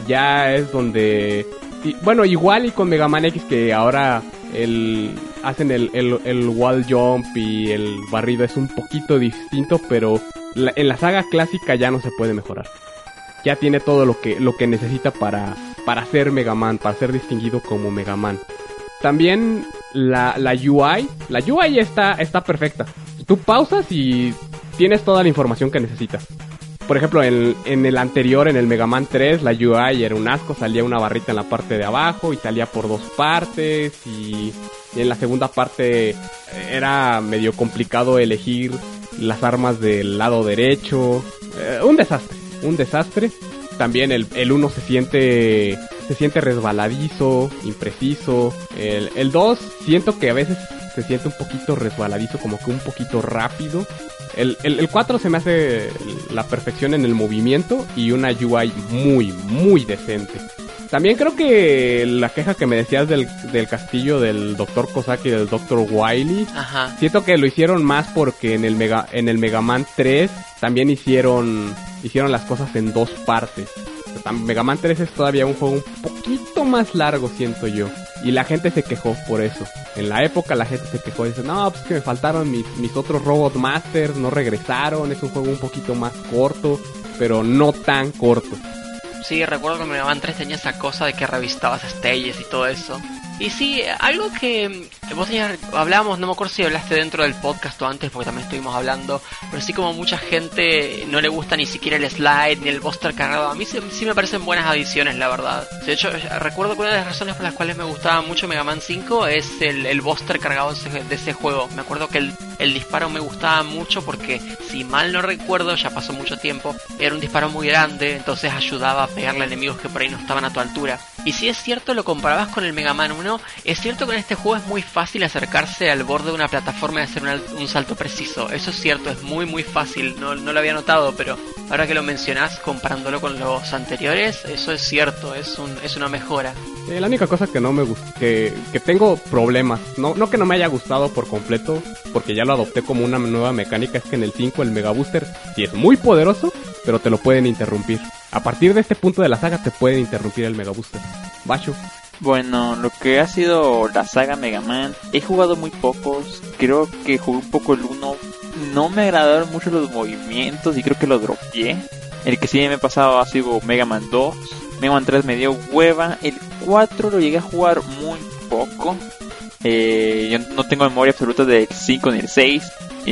Speaker 4: Ya es donde... Y, bueno, igual y con Mega Man X, que ahora el, hacen el, el, el wall jump y el barrido es un poquito distinto, pero la, en la saga clásica ya no se puede mejorar. Ya tiene todo lo que, lo que necesita para, para ser Mega Man, para ser distinguido como Mega Man. También la, la U I, la U I está, está perfecta. Tú pausas y tienes toda la información que necesitas. Por ejemplo, en, en el anterior, en el Mega Man tres, la U I era un asco, salía una barrita en la parte de abajo y salía por dos partes, y, y en la segunda parte era medio complicado elegir las armas del lado derecho. Eh, un desastre, un desastre. también el, el uno se siente se siente resbaladizo, impreciso. El, el dos siento que a veces se siente un poquito resbaladizo, como que un poquito rápido. El, el, el cuatro se me hace la perfección en el movimiento y una U I muy, muy decente. También creo que la queja que me decías del, del castillo del doctor Cossack y del doctor Wily,
Speaker 3: Ajá.
Speaker 4: siento que lo hicieron más porque en el Mega en el Mega Man tres también hicieron hicieron las cosas en dos partes. Mega Man tres es todavía un juego un poquito más largo, siento yo. Y la gente se quejó por eso. En la época la gente se quejó y dice, no, pues que me faltaron mis, mis otros Robot Masters, no regresaron, es un juego un poquito más corto, pero no tan corto.
Speaker 3: Sí, recuerdo que Mega Man tres tenía esa cosa de que revistabas stages y todo eso. Y sí, algo que vos tenías, hablábamos, no me acuerdo si hablaste dentro del podcast o antes, porque también estuvimos hablando, pero sí, como mucha gente no le gusta ni siquiera el slide ni el buster cargado. A mí sí, sí me parecen buenas adiciones, la verdad. De hecho, recuerdo que una de las razones por las cuales me gustaba mucho Mega Man cinco es el, el buster cargado de ese, de ese juego. Me acuerdo que el, el disparo me gustaba mucho porque, si mal no recuerdo, ya pasó mucho tiempo, era un disparo muy grande, entonces ayudaba a pegarle a enemigos que por ahí no estaban a tu altura. Y si es cierto, lo comparabas con el Mega Man uno, es cierto que en este juego es muy fácil acercarse al borde de una plataforma y hacer un, un salto preciso. Eso es cierto, es muy muy fácil, no, no lo había notado, pero ahora que lo mencionás, comparándolo con los anteriores, eso es cierto, es un es una mejora.
Speaker 4: Eh, la única cosa que no me gusta, que, que tengo problemas, no, no que no me haya gustado por completo, porque ya lo adopté como una nueva mecánica, es que en el cinco el Mega Booster sí es muy poderoso, pero te lo pueden interrumpir. A partir de este punto de la saga te pueden interrumpir el Mega Booster. Basho.
Speaker 5: Bueno, lo que ha sido la saga Mega Man, he jugado muy pocos, creo que jugué un poco el uno, no me agradaron mucho los movimientos y creo que lo dropeé. El que sí me he pasado ha sido Mega Man dos, Mega Man tres me dio hueva, el cuatro lo llegué a jugar muy poco, eh, yo no tengo memoria absoluta del cinco ni el seis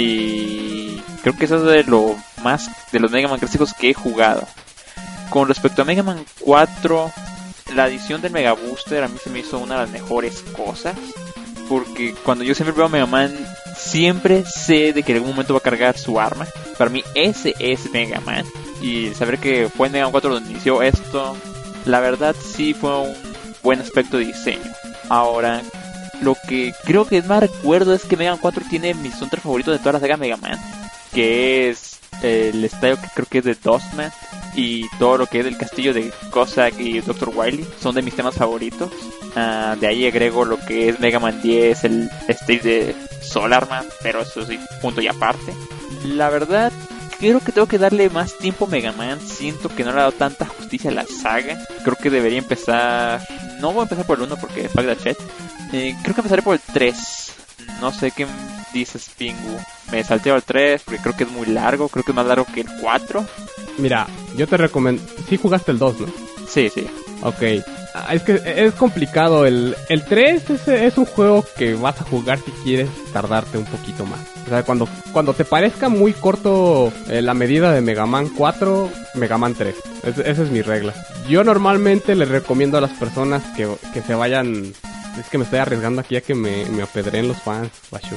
Speaker 5: y creo que eso es de lo más de los Mega Man clásicos que he jugado. Con respecto a Mega Man cuatro, la adición del Mega Booster a mí se me hizo una de las mejores cosas, porque cuando yo siempre veo a Mega Man siempre sé de que en algún momento va a cargar su arma. Para mí ese es Mega Man, y saber que fue en Mega Man cuatro donde inició esto, la verdad sí fue un buen aspecto de diseño. Ahora, lo que creo que más recuerdo es que Mega Man cuatro tiene mi soundtrack favorito de toda la saga Mega Man, que es el estadio que creo que es de Dustman, y todo lo que es del castillo de Cossack y doctor Wily son de mis temas favoritos. Uh, de ahí agrego lo que es Mega Man diez, el stage de Solarman, pero eso sí, punto y aparte. La verdad, creo que tengo que darle más tiempo a Mega Man. Siento que no le ha dado tanta justicia a la saga. Creo que debería empezar... No voy a empezar por el uno porque fuck that shit. Eh, creo que empezaré por el tres. No sé qué dices, Pingu. Me salteo al tres porque creo que es muy largo. Creo que es más largo que el cuatro.
Speaker 4: Mira, yo te recomiendo... Sí jugaste el dos, ¿no?
Speaker 5: Sí, sí.
Speaker 4: Ok. Ah, es que es complicado. El, el tres es, es un juego que vas a jugar si quieres tardarte un poquito más. O sea, cuando, cuando te parezca muy corto eh, la medida de Mega Man cuatro, Mega Man tres. Es, esa es mi regla. Yo normalmente les recomiendo a las personas que, que se vayan... Es que me estoy arriesgando aquí a que me, me apedreen los fans, Basho.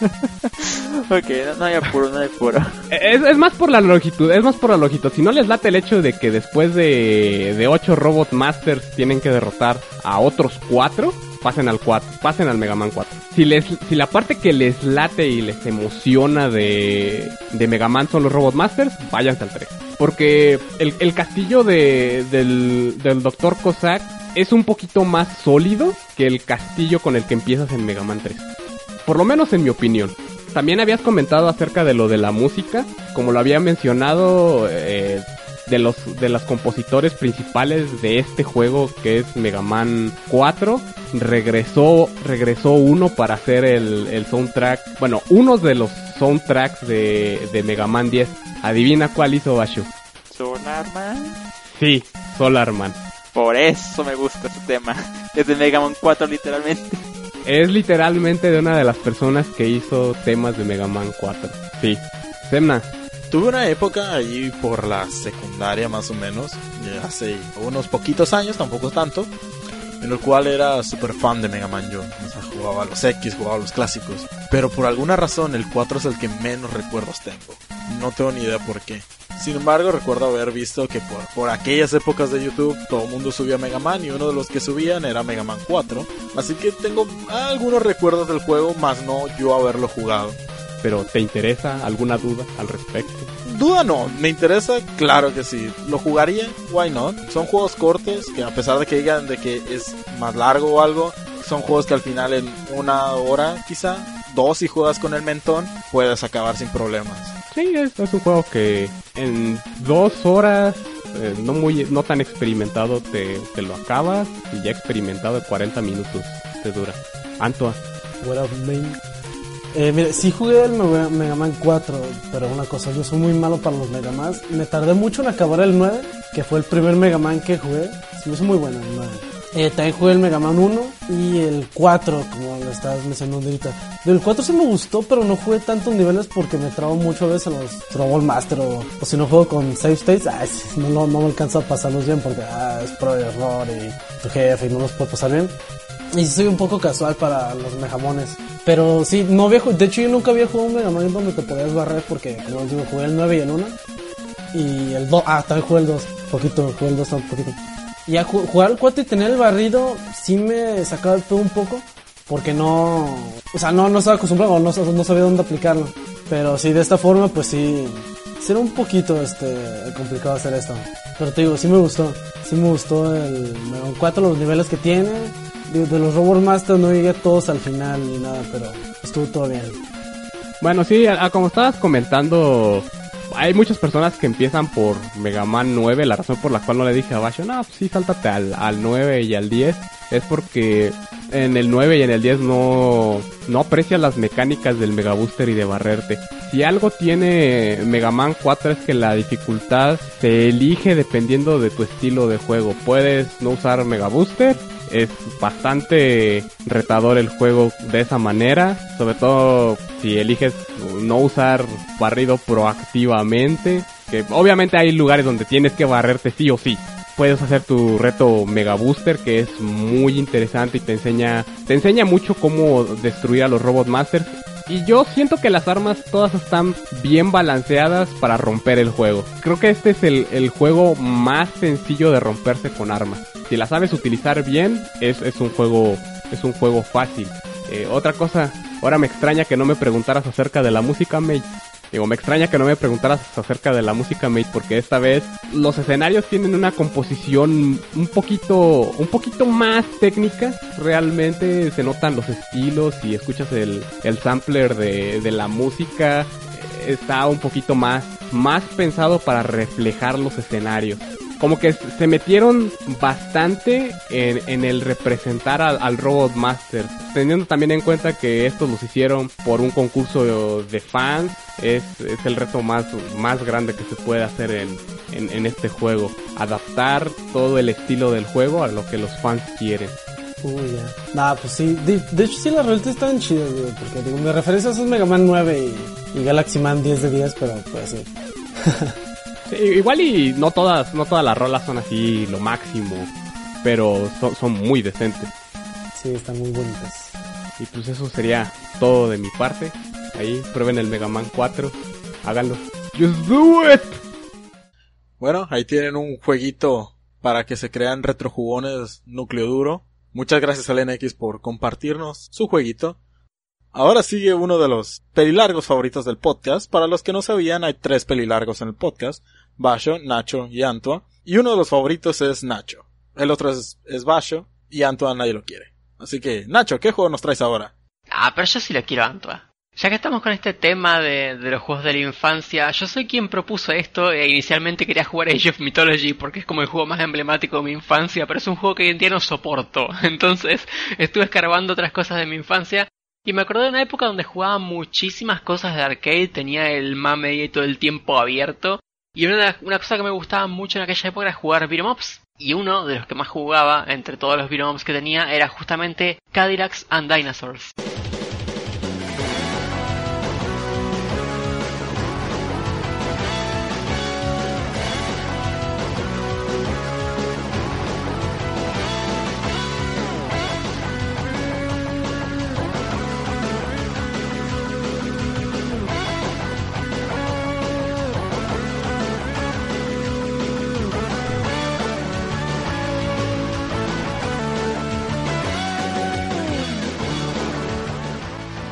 Speaker 5: Ok, no, no hay apuro, no hay apuro.
Speaker 4: Es, es más por la longitud, es más por la longitud. Si no les late el hecho de que después de, de ocho Robot Masters tienen que derrotar a otros cuatro, pasen al cuatro, pasen al Mega Man cuatro. Si les, si la parte que les late y les emociona de, de Mega Man son los Robot Masters, váyanse al tres. Porque el, el castillo de, del, del doctor Cossack es un poquito más sólido que el castillo con el que empiezas en Mega Man tres. Por lo menos en mi opinión. También habías comentado acerca de lo de la música. Como lo había mencionado, eh, de los de los compositores principales de este juego, que es Mega Man cuatro, regresó regresó uno para hacer el, el soundtrack. Bueno, uno de los soundtracks de, de Mega Man diez. Adivina cuál hizo, Basho.
Speaker 5: ¿Solarman?
Speaker 4: Sí, Solarman.
Speaker 5: Por eso me gusta ese tema. Es de Mega Man cuatro literalmente.
Speaker 4: Es literalmente de una de las personas que hizo temas de Mega Man cuatro. Sí. Semna.
Speaker 1: Tuve una época ahí por la secundaria más o menos, ya hace unos poquitos años, tampoco tanto, en el cual era súper fan de Mega Man yo. O sea, jugaba a los X, jugaba a los clásicos. Pero por alguna razón el cuatro es el que menos recuerdos tengo. No tengo ni idea por qué. Sin embargo, recuerdo haber visto que por, por aquellas épocas de YouTube todo el mundo subía Mega Man y uno de los que subían era Mega Man cuatro. Así que tengo algunos recuerdos del juego, más no yo haberlo jugado.
Speaker 4: ¿Pero te interesa alguna duda al respecto?
Speaker 1: Duda no, me interesa, claro que sí. ¿Lo jugaría? Why not? Son juegos cortos que, a pesar de que digan de que es más largo o algo, son juegos que al final en una hora quizá, dos si juegas con el mentón, puedes acabar sin problemas.
Speaker 4: Sí, es, es un juego que en dos horas, eh, no muy no tan experimentado, te, te lo acabas, y ya experimentado en cuarenta minutos te dura. Antoine.
Speaker 2: What up, man? Eh, mire, sí jugué el Mega, Mega Man cuatro, pero una cosa, yo soy muy malo para los Mega Man. Me tardé mucho en acabar el nueve, que fue el primer Mega Man que jugué. Se me hizo muy bueno el nueve. Eh, también jugué el Mega Man uno y el cuatro, como lo estabas mencionando ahorita. Del cuatro sí me gustó, pero no jugué tantos niveles porque me trabo mucho a veces en los Trouble Master, o, o si no juego con Save States, ay, no, no, no me alcanzo a pasarlos bien porque ah, es pro error y tu jefe y no los puedo pasar bien. Y soy un poco casual para los mejamones. Pero sí, no había jugado. De hecho, yo nunca había jugado un Mega Man donde te podías barrer. Porque, como les digo, jugué el nueve y el uno. Y el dos. Ah, también jugué el dos. Poquito, jugué el dos un poquito. Y a jugar el cuatro y tener el barrido, sí me sacaba el pedo un poco. Porque no. O sea, no, no estaba acostumbrado. No, no sabía dónde aplicarlo. Pero sí, de esta forma, pues sí. Sí era un poquito este complicado hacer esto. Pero te digo, sí me gustó. Sí me gustó el Mega Man cuatro, los niveles que tiene. De, de los Robot Masters no llegué a todos al final ni nada, pero estuvo todo bien.
Speaker 4: Bueno, sí, a, a como estabas comentando, hay muchas personas que empiezan por Mega Man nueve. La razón por la cual no le dije a Basho, no, pues sí, sáltate al, al nueve y al diez, es porque en el nueve y en el diez no, no aprecias las mecánicas del Mega Booster y de barrerte. Si algo tiene Mega Man cuatro es que la dificultad se elige dependiendo de tu estilo de juego. Puedes no usar Mega Booster. Es bastante retador el juego de esa manera, sobre todo si eliges no usar barrido proactivamente, que obviamente hay lugares donde tienes que barrerte sí o sí. Puedes hacer tu reto Mega Booster, que es muy interesante y te enseña te enseña mucho cómo destruir a los Robot Masters. Y yo siento que las armas todas están bien balanceadas para romper el juego. Creo que este es el, el juego más sencillo de romperse con armas. Si la sabes utilizar bien, es, es un juego es un juego fácil. Eh, otra cosa, ahora me extraña que no me preguntaras acerca de la música, mate. Digo, me extraña que no me preguntaras acerca de la música, mate, porque esta vez los escenarios tienen una composición un poquito, un poquito más técnica. Realmente se notan los estilos y escuchas el, el sampler de, de la música. Está un poquito más, más pensado para reflejar los escenarios. Como que se metieron bastante en, en el representar al, al Robot Master, teniendo también en cuenta que estos los hicieron por un concurso de fans. Es, es el reto más, más grande que se puede hacer en, en, en este juego, adaptar todo el estilo del juego a lo que los fans quieren.
Speaker 2: Uy, ya. Nah, pues sí, de, de hecho sí las roletas estaban chidas, güey, porque digo, mi referencia es Mega Man nueve y, y Galaxy Man diez de diez, pero pues sí.
Speaker 4: Sí, igual y no todas, no todas las rolas son así lo máximo, pero son, son muy decentes.
Speaker 2: Sí, están muy bonitas.
Speaker 4: Y pues eso sería todo de mi parte. Ahí prueben el Mega Man cuatro, háganlo. Just do it.
Speaker 1: Bueno, ahí tienen un jueguito para que se crean retrojugones núcleo duro. Muchas gracias al N X por compartirnos su jueguito. Ahora sigue uno de los pelilargos favoritos del podcast. Para los que no sabían, hay tres pelilargos en el podcast: Basho, Nacho y Antoine. Y uno de los favoritos es Nacho. El otro es, es Basho y Antoine nadie lo quiere. Así que, Nacho, ¿qué juego nos traes ahora?
Speaker 3: Ah, pero yo sí lo quiero a Antoine. Ya que estamos con este tema de, de los juegos de la infancia, yo soy quien propuso esto e inicialmente quería jugar Age of Mythology porque es como el juego más emblemático de mi infancia, pero es un juego que hoy en día no soporto. Entonces estuve escarbando otras cosas de mi infancia y me acordé de una época donde jugaba muchísimas cosas de arcade, tenía el mame ahí todo el tiempo abierto, y una, una cosa que me gustaba mucho en aquella época era jugar beat'em ups. Y uno de los que más jugaba entre todos los beat'em ups que tenía era justamente Cadillacs and Dinosaurs.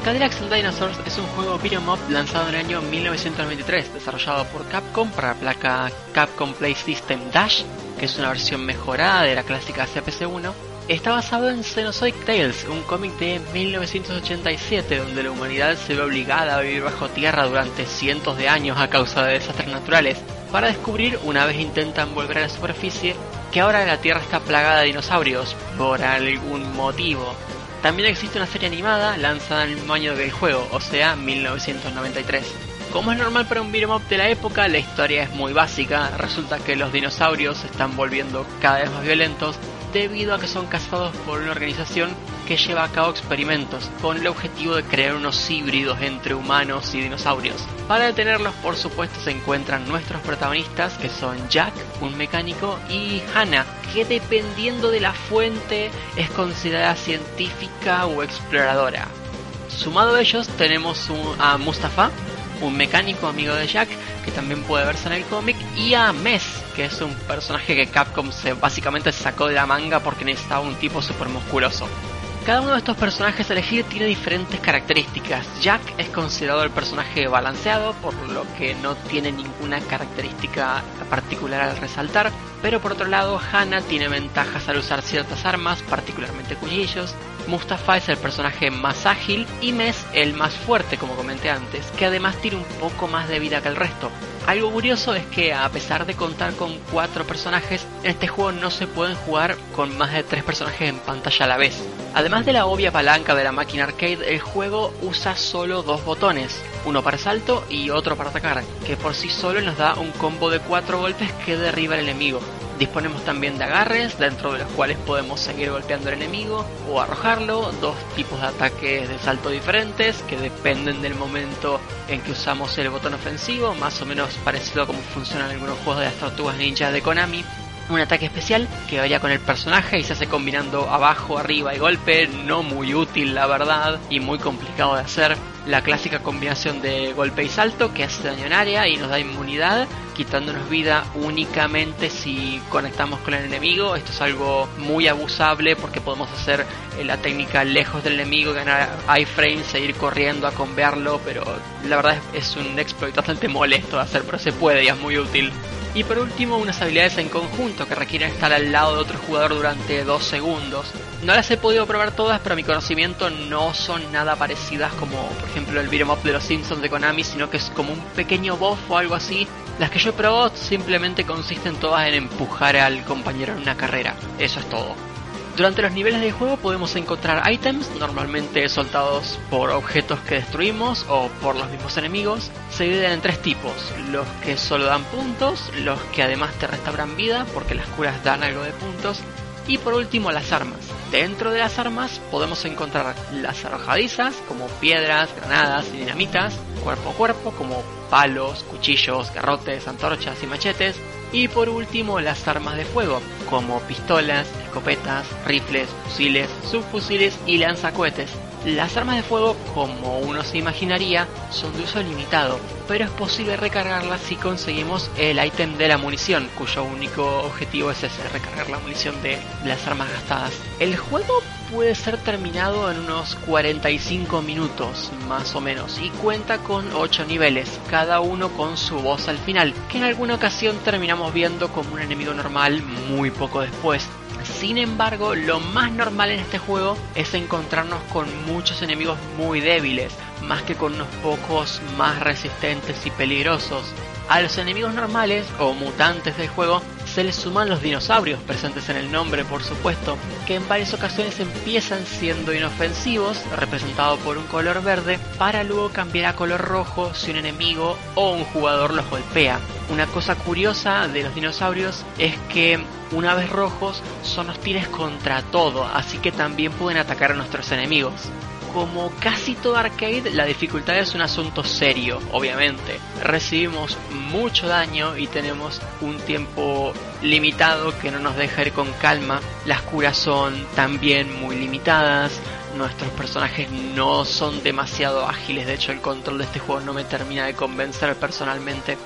Speaker 3: Cadillacs and Dinosaurs es un juego beat'em up lanzado en el año mil novecientos noventa y tres, desarrollado por Capcom para la placa Capcom Play System Dash, que es una versión mejorada de la clásica C P C uno. Está basado en Xenozoic Tales, un cómic de mil novecientos ochenta y siete, donde la humanidad se ve obligada a vivir bajo tierra durante cientos de años a causa de desastres naturales, para descubrir, una vez intentan volver a la superficie, que ahora la tierra está plagada de dinosaurios, por algún motivo. También existe una serie animada lanzada en el mismo año que el juego, o sea, mil novecientos noventa y tres. Como es normal para un beat'em up de la época, la historia es muy básica. Resulta que los dinosaurios se están volviendo cada vez más violentos debido a que son cazados por una organización que lleva a cabo experimentos con el objetivo de crear unos híbridos entre humanos y dinosaurios. Para detenerlos, por supuesto, se encuentran nuestros protagonistas, que son Jack, un mecánico, y Hannah, que dependiendo de la fuente es considerada científica o exploradora. Sumado a ellos tenemos un, a Mustafa, un mecánico amigo de Jack, que también puede verse en el cómic, y a Mess, que es un personaje que Capcom se básicamente sacó de la manga porque necesitaba un tipo super musculoso. Cada uno de estos personajes a elegir tiene diferentes características. Jack es considerado el personaje balanceado, por lo que no tiene ninguna característica particular al resaltar, pero por otro lado Hannah tiene ventajas al usar ciertas armas, particularmente cuchillos. Mustafa es el personaje más ágil y Mess el más fuerte, como comenté antes, que además tiene un poco más de vida que el resto. Algo curioso es que, a pesar de contar con cuatro personajes, en este juego no se pueden jugar con más de tres personajes en pantalla a la vez. Además de la obvia palanca de la máquina arcade, el juego usa solo dos botones, uno para salto y otro para atacar, que por sí solo nos da un combo de cuatro golpes que derriba al enemigo. Disponemos también de agarres, dentro de los cuales podemos seguir golpeando al enemigo o arrojarlo, dos tipos de ataques de salto diferentes que dependen del momento en que usamos el botón ofensivo, más o menos parecido a cómo funcionan algunos juegos de las tortugas ninja de Konami. Un ataque especial que varía con el personaje y se hace combinando abajo, arriba y golpe, no muy útil la verdad y muy complicado de hacer. La clásica combinación de golpe y salto que hace daño en área y nos da inmunidad, quitándonos vida únicamente si conectamos con el enemigo. Esto es algo muy abusable porque podemos hacer la técnica lejos del enemigo, ganar iframes, seguir corriendo a combearlo, pero la verdad es un exploit bastante molesto de hacer, pero se puede y es muy útil. Y por último, unas habilidades en conjunto que requieren estar al lado de otro jugador durante dos segundos. No las he podido probar todas, pero a mi conocimiento no son nada parecidas como por ejemplo el beat'em up de los Simpsons de Konami, sino que es como un pequeño buff o algo así. Las que yo he probado simplemente consisten todas en empujar al compañero en una carrera. Eso es todo. Durante los niveles de juego podemos encontrar ítems, normalmente soltados por objetos que destruimos o por los mismos enemigos. Se dividen en tres tipos: los que solo dan puntos, los que además te restauran vida porque las curas dan algo de puntos, y por último las armas. Dentro de las armas podemos encontrar las arrojadizas, como piedras, granadas y dinamitas, cuerpo a cuerpo, como palos, cuchillos, garrotes, antorchas y machetes, y por último las armas de fuego, como pistolas, escopetas, rifles, fusiles, subfusiles y lanzacohetes. Las armas de fuego, como uno se imaginaría, son de uso limitado, pero es posible recargarlas si conseguimos el ítem de la munición, cuyo único objetivo es ese, recargar la munición de las armas gastadas. El juego puede ser terminado en unos cuarenta y cinco minutos, más o menos, y cuenta con ocho niveles, cada uno con su boss al final, que en alguna ocasión terminamos viendo como un enemigo normal muy poco después. Sin embargo, lo más normal en este juego es encontrarnos con muchos enemigos muy débiles, más que con unos pocos más resistentes y peligrosos. A los enemigos normales o mutantes del juego se les suman los dinosaurios presentes en el nombre, por supuesto, que en varias ocasiones empiezan siendo inofensivos, representados por un color verde, para luego cambiar a color rojo si un enemigo o un jugador los golpea. Una cosa curiosa de los dinosaurios es que una vez rojos son hostiles contra todo, así que también pueden atacar a nuestros enemigos. Como casi todo arcade, la dificultad es un asunto serio, obviamente. Recibimos mucho daño y tenemos un tiempo limitado que no nos deja ir con calma. Las curas son también muy limitadas. Nuestros personajes no son demasiado ágiles, de hecho el control de este juego no me termina de convencer personalmente.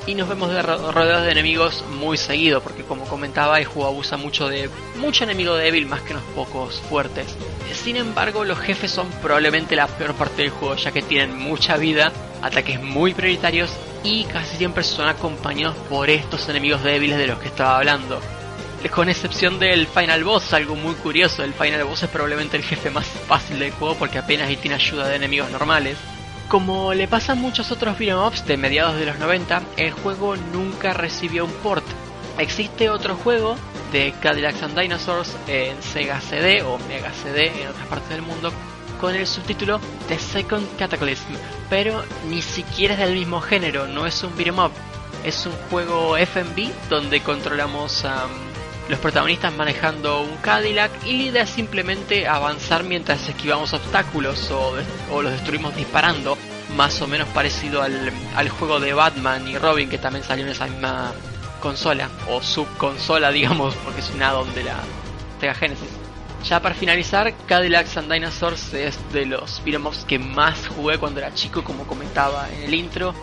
Speaker 3: y nos vemos de ro- rodeados de enemigos muy seguido, porque como comentaba, el juego abusa mucho de mucho enemigo débil más que unos pocos fuertes. Sin embargo, los jefes son probablemente la peor parte del juego, ya que tienen mucha vida, ataques muy prioritarios y casi siempre son acompañados por estos enemigos débiles de los que estaba hablando. Con excepción del Final Boss, algo muy curioso, el Final Boss es probablemente el jefe más fácil del juego porque apenas ahí tiene ayuda de enemigos normales. Como le pasa a muchos otros beat'em ups de mediados de los noventa, el juego nunca recibió un port. Existe otro juego de Cadillacs and Dinosaurs en Sega C D o Mega C D en otras partes del mundo con el subtítulo The Second Cataclysm, pero ni siquiera es del mismo género, no es un beat'em up, es un juego F M V donde controlamos a um, los protagonistas manejando un Cadillac y la idea es simplemente avanzar mientras esquivamos obstáculos o, o los destruimos disparando, más o menos parecido al, al juego de Batman y Robin que también salió en esa misma consola o subconsola, digamos, porque es un add-on de la Sega Genesis. Ya para finalizar, Cadillacs and Dinosaurs es de los beat'em ups que más jugué cuando era chico, como comentaba en el intro.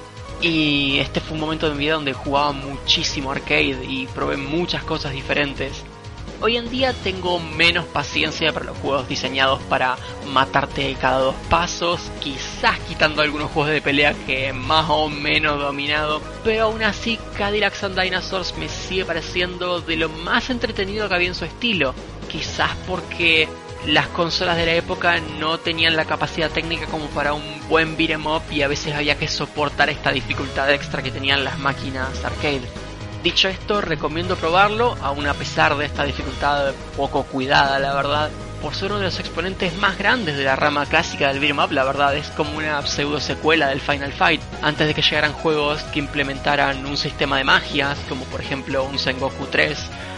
Speaker 3: Y este fue un momento de mi vida donde jugaba muchísimo arcade y probé muchas cosas diferentes. Hoy en día tengo menos paciencia para los juegos diseñados para matarte cada dos pasos, quizás quitando algunos juegos de pelea que más o menos he dominado, pero aún así Cadillacs and Dinosaurs me sigue pareciendo de lo más entretenido que había en su estilo, quizás porque las consolas de la época no tenían la capacidad técnica como para un buen beat'em up y a veces había que soportar esta dificultad extra que tenían las máquinas arcade. Dicho esto, recomiendo probarlo, aun a pesar de esta dificultad poco cuidada, la verdad, por ser uno de los exponentes más grandes de la rama clásica del beat'em up. La verdad es como una pseudo secuela del Final Fight, antes de que llegaran juegos que implementaran un sistema de magias, como por ejemplo un Sengoku tres,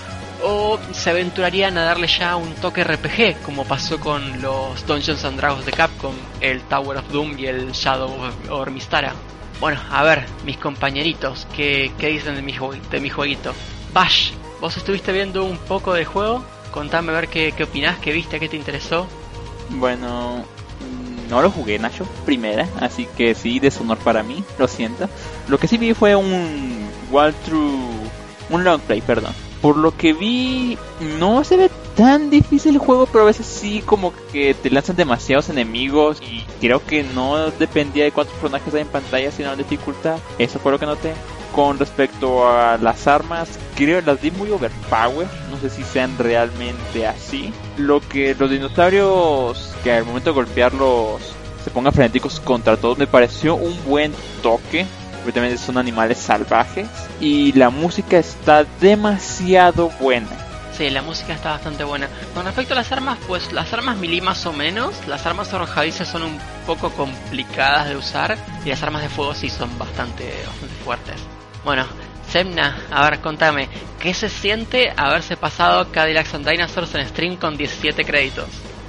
Speaker 3: o se aventurarían a darle ya un toque R P G, como pasó con los Dungeons and Dragons de Capcom, el Tower of Doom y el Shadow of Ormistara. Bueno, a ver, mis compañeritos, ¿qué, qué dicen de mi, jue- de mi jueguito? Bash, ¿vos estuviste viendo un poco del juego? Contame a ver qué, qué opinás, qué viste, qué te interesó.
Speaker 5: Bueno, no lo jugué, Nacho, primera, así que sí, deshonor para mí, lo siento. Lo que sí vi fue un walkthrough, un long play, perdón. Por lo que vi, no se ve tan difícil el juego, pero a veces sí como que te lanzan demasiados enemigos y creo que no dependía de cuántos personajes hay en pantalla, sino la dificultad. Eso fue lo que noté. Con respecto a las armas, creo que las vi muy overpower, no sé si sean realmente así. Lo que los dinosaurios, que al momento de golpearlos se pongan frenéticos contra todos, me pareció un buen toque. Obviamente son animales salvajes y la música está demasiado buena.
Speaker 3: Sí, la música está bastante buena. Con respecto a las armas, pues las armas melee más o menos. Las armas arrojadizas son un poco complicadas de usar y las armas de fuego sí son bastante, bastante fuertes. Bueno, Semna, a ver, contame, ¿qué se siente haberse pasado Cadillacs and Dinosaurs en stream con diecisiete créditos?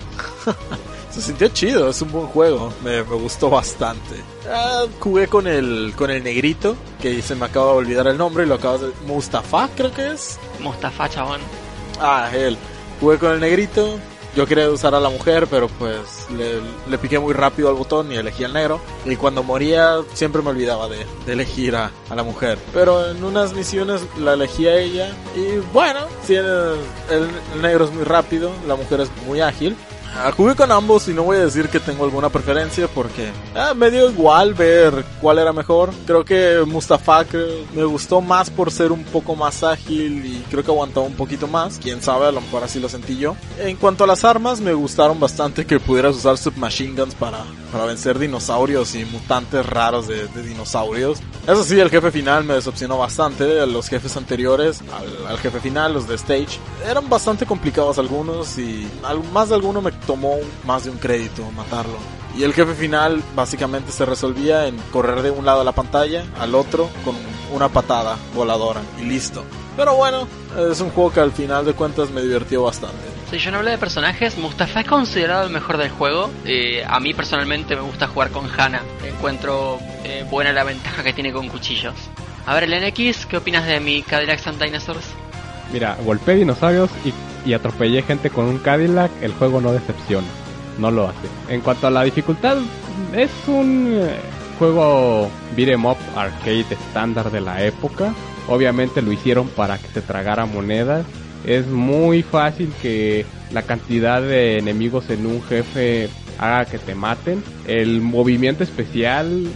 Speaker 1: Se sintió chido, es un buen juego, me, me gustó bastante. Ah, jugué con el con el negrito, que se me acaba de olvidar el nombre, lo acabas de... Mustafa, creo que es.
Speaker 3: Mustafa, chabón.
Speaker 1: Ah, él. Jugué con el negrito, yo quería usar a la mujer, pero pues le, le piqué muy rápido al botón y elegí al negro. Y cuando moría siempre me olvidaba de, de elegir a, a la mujer. Pero en unas misiones la elegí a ella. Y bueno, sí, el, el, el negro es muy rápido, la mujer es muy ágil. Ah, jugué con ambos y no voy a decir que tengo alguna preferencia porque ah, me dio igual ver cuál era mejor. Creo que Mustafa creo, me gustó más por ser un poco más ágil y creo que aguantaba un poquito más. Quién sabe, a lo mejor así lo sentí yo. En cuanto a las armas, me gustaron bastante que pudieras usar submachine guns para, para vencer dinosaurios y mutantes raros de, de dinosaurios. Eso sí, el jefe final me decepcionó bastante. Los jefes anteriores al, al jefe final, los de Stage, eran bastante complicados algunos y al, más de alguno me tomó más de un crédito matarlo. Y el jefe final básicamente se resolvía en correr de un lado de la pantalla al otro con una patada voladora y listo. Pero bueno, es un juego que al final de cuentas me divirtió bastante.
Speaker 3: Si yo no hablé de personajes, Mustafa es considerado el mejor del juego. Eh, a mí personalmente me gusta jugar con Hana. Encuentro eh, buena la ventaja que tiene con cuchillos. A ver, el N X, ¿qué opinas de mi Cadillacs and Dinosaurs?
Speaker 4: Mira, golpeé dinosaurios y, y atropellé gente con un Cadillac. El juego no decepciona, no lo hace. En cuanto a la dificultad, es un juego beat'em up arcade estándar de la época. Obviamente lo hicieron para que se tragara monedas. Es muy fácil que la cantidad de enemigos en un jefe haga que te maten. El movimiento especial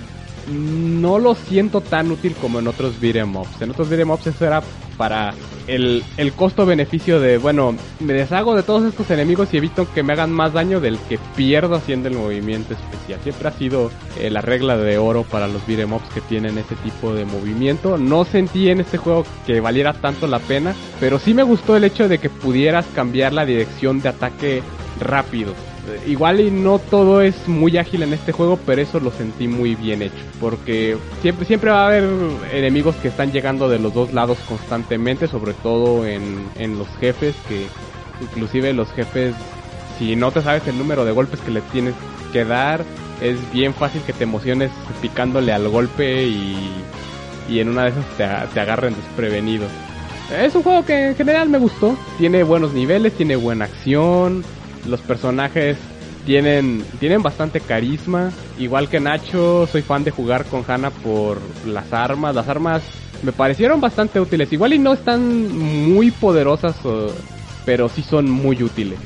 Speaker 4: no lo siento tan útil como en otros beat'em ups. En otros beat'em ups eso era para el, el costo-beneficio de, bueno, me deshago de todos estos enemigos y evito que me hagan más daño del que pierdo haciendo el movimiento especial. Siempre ha sido eh, la regla de oro para los beat'em ups que tienen ese tipo de movimiento. No sentí en este juego que valiera tanto la pena, pero sí me gustó el hecho de que pudieras cambiar la dirección de ataque rápido. Igual y no todo es muy ágil en este juego, pero eso lo sentí muy bien hecho, porque siempre siempre va a haber enemigos que están llegando de los dos lados constantemente, sobre todo en, en los jefes, que inclusive los jefes, si no te sabes el número de golpes que le tienes que dar, es bien fácil que te emociones picándole al golpe y, y en una de esas te, te agarren desprevenido. Es un juego que en general me gustó, tiene buenos niveles, tiene buena acción. Los personajes tienen tienen bastante carisma. Igual que Nacho, soy fan de jugar con Hannah por las armas. Las armas me parecieron bastante útiles. Igual y no están muy poderosas, pero sí son muy útiles.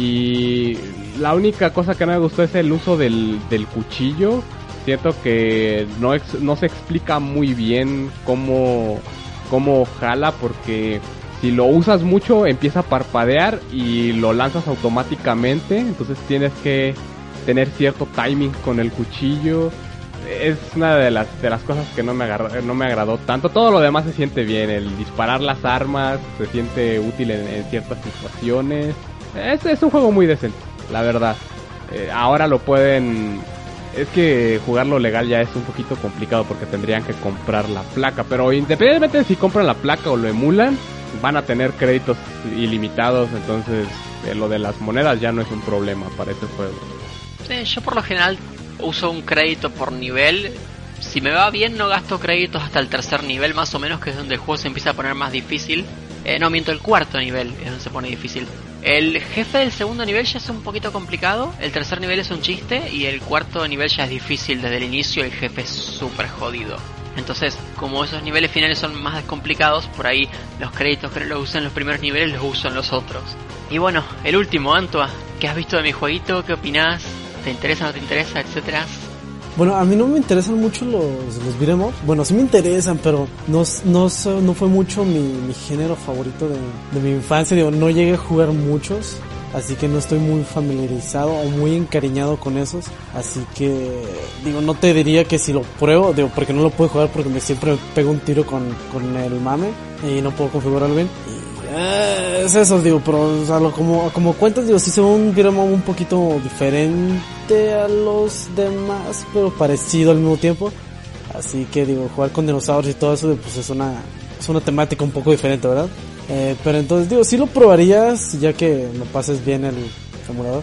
Speaker 4: Y la única cosa que no me gustó es el uso del, del cuchillo. Siento que no, ex, no se explica muy bien cómo, cómo jala, porque si lo usas mucho empieza a parpadear y lo lanzas automáticamente, entonces tienes que tener cierto timing con el cuchillo. Es una de las de las cosas que no me agarró, no me agradó tanto. Todo lo demás se siente bien, el disparar las armas se siente útil en, en ciertas situaciones. Es, es un juego muy decente, la verdad. Eh, ahora lo pueden... Es que jugarlo legal ya es un poquito complicado porque tendrían que comprar la placa, pero independientemente de si compran la placa o lo emulan, van a tener créditos ilimitados, entonces eh, lo de las monedas ya no es un problema para este juego.
Speaker 3: Sí, yo por lo general uso un crédito por nivel. Si me va bien no gasto créditos hasta el tercer nivel más o menos, que es donde el juego se empieza a poner más difícil. Eh, no, miento, el cuarto nivel es donde se pone difícil. El jefe del segundo nivel ya es un poquito complicado, el tercer nivel es un chiste y el cuarto nivel ya es difícil desde el inicio, el jefe es súper jodido. Entonces, como esos niveles finales son más complicados, por ahí los créditos que no los usan en los primeros niveles los uso en los otros. Y bueno, el último, Antua, ¿qué has visto de mi jueguito? ¿Qué opinás? ¿Te interesa, no te interesa, etcétera?
Speaker 2: Bueno, a mí no me interesan mucho los, los beat'em up. Bueno, sí me interesan, pero no, no, no fue mucho mi, mi género favorito de, de mi infancia. Digo, no llegué a jugar muchos, así que no estoy muy familiarizado o muy encariñado con esos. Así que, digo, no te diría que si lo pruebo, digo, porque no lo puedo jugar porque me siempre pego un tiro con, con el mame y no puedo configurarlo bien. Y, eh, es eso, digo, pero o sea, lo, como, como cuentas, digo, sí son un beat'em up un poquito diferente a los demás, pero parecido al mismo tiempo. Así que, digo, jugar con dinosaurios y todo eso, pues es una, es una temática un poco diferente, ¿verdad? Eh, pero entonces, digo, sí lo probarías, ya que me pases bien el emulador.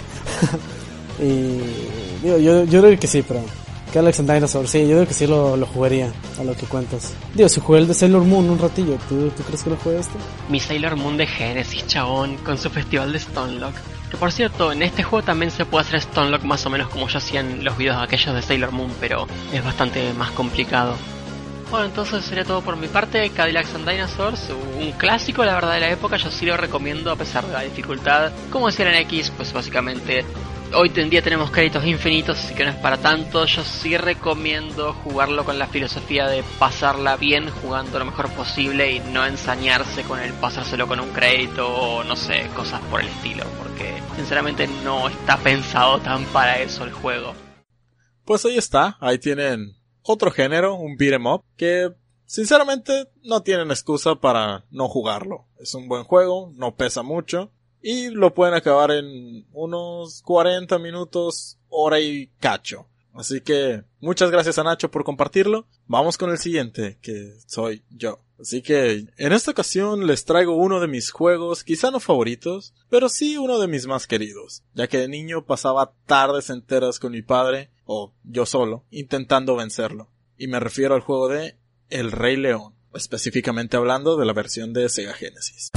Speaker 2: Y digo, yo, yo creo que sí, pero Galaxy and Dinosaur, sí, yo creo que sí lo, lo jugaría, a lo que cuentas. Digo, si jugué el de Sailor Moon un ratillo, ¿tú, ¿tú crees que lo jugué este?
Speaker 3: Mi Sailor Moon de Genesis, chabón, con su festival de Stonelock. Que por cierto, en este juego también se puede hacer Stonelock más o menos como yo hacía en los videos aquellos de Sailor Moon, pero es bastante más complicado. Bueno, entonces sería todo por mi parte. Cadillacs and Dinosaurs, un clásico la verdad de la época, yo sí lo recomiendo a pesar de la dificultad. Como decía en X, pues básicamente hoy en día tenemos créditos infinitos, así que no es para tanto. Yo sí recomiendo jugarlo con la filosofía de pasarla bien, jugando lo mejor posible y no ensañarse con el pasárselo con un crédito o no sé, cosas por el estilo, porque sinceramente no está pensado tan para eso el juego.
Speaker 1: Pues ahí está, ahí tienen otro género, un beat'em up, que sinceramente no tienen excusa para no jugarlo. Es un buen juego, no pesa mucho y lo pueden acabar en unos cuarenta minutos, hora y cacho. Así que muchas gracias a Nacho por compartirlo. Vamos con el siguiente, que soy yo. Así que en esta ocasión les traigo uno de mis juegos, quizá no favoritos, pero sí uno de mis más queridos, ya que de niño pasaba tardes enteras con mi padre, o yo solo, intentando vencerlo. Y me refiero al juego de El Rey León, específicamente hablando de la versión de Sega Genesis.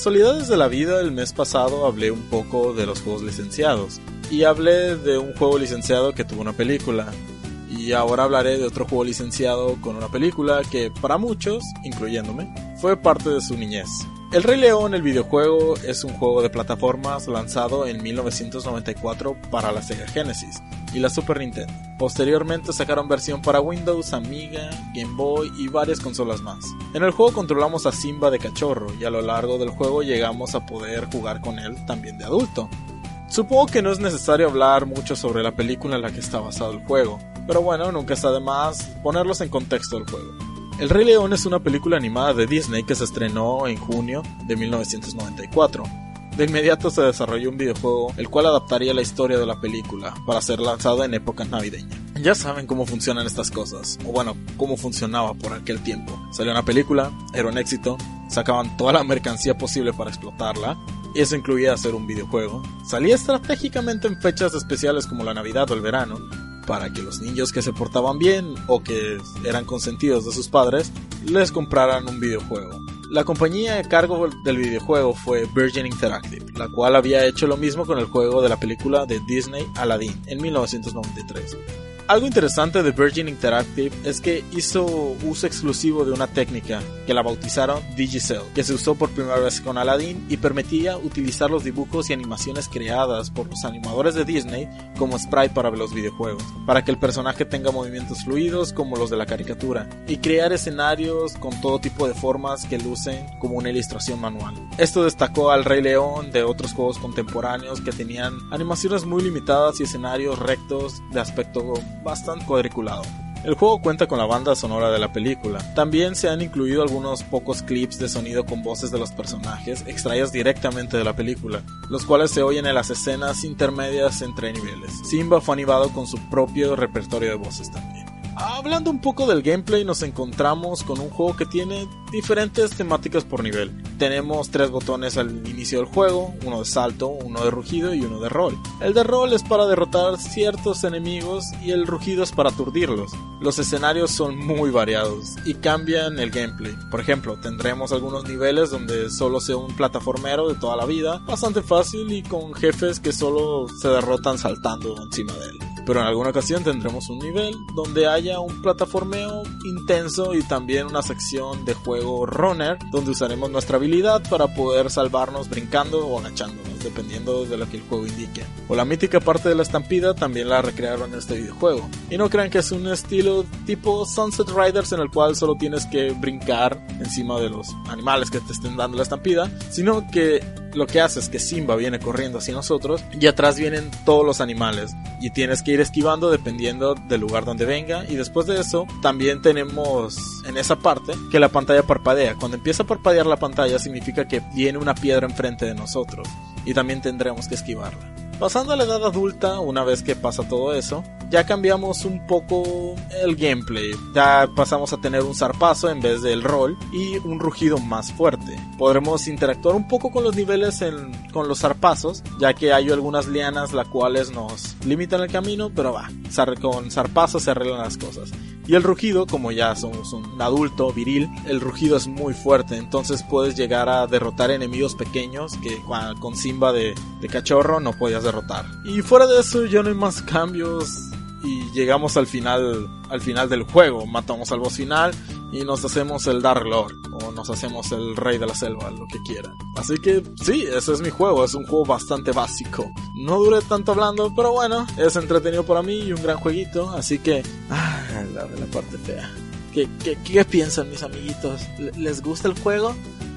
Speaker 1: casualidades de la vida, el mes pasado hablé un poco de los juegos licenciados. Y hablé de un juego licenciado que tuvo una película. Y ahora hablaré de otro juego licenciado con una película que para muchos, incluyéndome, fue parte de su niñez. El Rey León, el videojuego, es un juego de plataformas lanzado en mil novecientos noventa y cuatro para la Sega Genesis y la Super Nintendo. Posteriormente sacaron versión para Windows, Amiga, Game Boy y varias consolas más. En el juego controlamos a Simba de cachorro y a lo largo del juego llegamos a poder jugar con él también de adulto. Supongo que no es necesario hablar mucho sobre la película en la que está basado el juego, pero bueno, nunca está de más ponerlos en contexto del juego. El Rey León es una película animada de Disney que se estrenó en junio de mil novecientos noventa y cuatro. De inmediato se desarrolló un videojuego el cual adaptaría la historia de la película para ser lanzado en época navideña. Ya saben cómo funcionan estas cosas, o bueno, cómo funcionaba por aquel tiempo. Salió una película, era un éxito, sacaban toda la mercancía posible para explotarla, y eso incluía hacer un videojuego. Salía estratégicamente en fechas especiales como la Navidad o el verano, para que los niños que se portaban bien o que eran consentidos de sus padres les compraran un videojuego. La compañía a cargo del videojuego fue Virgin Interactive, la cual había hecho lo mismo con el juego de la película de Disney Aladdin en mil novecientos noventa y tres. Algo interesante de Virgin Interactive es que hizo uso exclusivo de una técnica que la bautizaron Digicel, que se usó por primera vez con Aladdin y permitía utilizar los dibujos y animaciones creadas por los animadores de Disney como sprite para los videojuegos, para que el personaje tenga movimientos fluidos como los de la caricatura, y crear escenarios con todo tipo de formas que lucen como una ilustración manual. Esto destacó al Rey León de otros juegos contemporáneos que tenían animaciones muy limitadas y escenarios rectos de aspecto bastante cuadriculado. El juego cuenta con la banda sonora de la película. También se han incluido algunos pocos clips de sonido con voces de los personajes extraídos directamente de la película, los cuales se oyen en las escenas intermedias entre niveles. Simba fue animado con su propio repertorio de voces también. Hablando un poco del gameplay, nos encontramos con un juego que tiene diferentes temáticas por nivel. Tenemos tres botones al inicio del juego, uno de salto, uno de rugido y uno de rol. El de rol es para derrotar ciertos enemigos y el rugido es para aturdirlos. Los escenarios son muy variados y cambian el gameplay. Por ejemplo, tendremos algunos niveles donde solo sea un plataformero de toda la vida, bastante fácil y con jefes que solo se derrotan saltando encima de él. Pero en alguna ocasión tendremos un nivel donde haya un plataformeo intenso y también una sección de juego runner donde usaremos nuestra habilidad para poder salvarnos brincando o agachándonos, dependiendo de lo que el juego indique. O la mítica parte de la estampida también la recrearon en este videojuego. Y no crean que es un estilo tipo Sunset Riders en el cual solo tienes que brincar encima de los animales que te estén dando la estampida, sino que lo que hace es que Simba viene corriendo hacia nosotros y atrás vienen todos los animales y tienes que ir esquivando dependiendo del lugar donde venga. Y después de eso también tenemos en esa parte que la pantalla parpadea. Cuando empieza a parpadear la pantalla significa que viene una piedra enfrente de nosotros y también tendremos que esquivarla. Pasando a la edad adulta, una vez que pasa todo eso, ya cambiamos un poco el gameplay. Ya pasamos a tener un zarpazo en vez del rol y un rugido más fuerte. Podremos interactuar un poco con los niveles en, con los zarpazos, ya que hay algunas lianas las cuales nos limitan el camino, pero va, con zarpazos se arreglan las cosas. Y el rugido, como ya somos un adulto viril, el rugido es muy fuerte, entonces puedes llegar a derrotar enemigos pequeños que con Simba de, de cachorro no podías derrotar. Y fuera de eso ya no hay más cambios y llegamos al final, al final del juego. Matamos al boss final y nos hacemos el Dark Lord o nos hacemos el Rey de la Selva, lo que quieran. Así que sí, ese es mi juego, es un juego bastante básico. No duré tanto hablando, pero bueno, es entretenido para mí y un gran jueguito, así que... Ah, la de la parte fea. ¿Qué, qué, qué piensan mis amiguitos? ¿Les gusta el juego?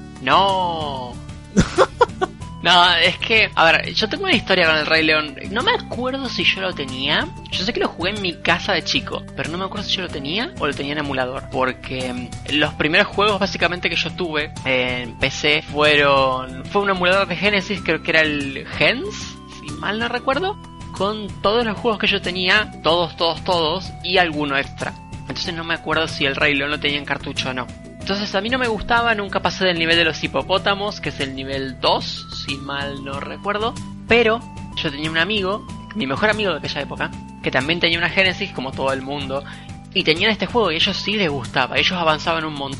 Speaker 3: No. No, es que, a ver, yo tengo una historia con el Rey León. No me acuerdo si yo lo tenía. Yo sé que lo jugué en mi casa de chico, pero no me acuerdo si yo lo tenía o lo tenía en emulador. Porque los primeros juegos básicamente que yo tuve en P C fueron... Fue un emulador de Genesis, creo que era el Gens, si mal no recuerdo, con todos los juegos que yo tenía, todos, todos, todos, y alguno extra. Entonces no me acuerdo si el Rey León lo tenía en cartucho o no. Entonces a mí no me gustaba, nunca pasé del nivel de los hipopótamos, que es el nivel dos, si mal no recuerdo. Pero yo tenía un amigo, mi mejor amigo de aquella época, que también tenía una Genesis como todo el mundo, y tenían este juego y a ellos sí les gustaba, ellos avanzaban un montón.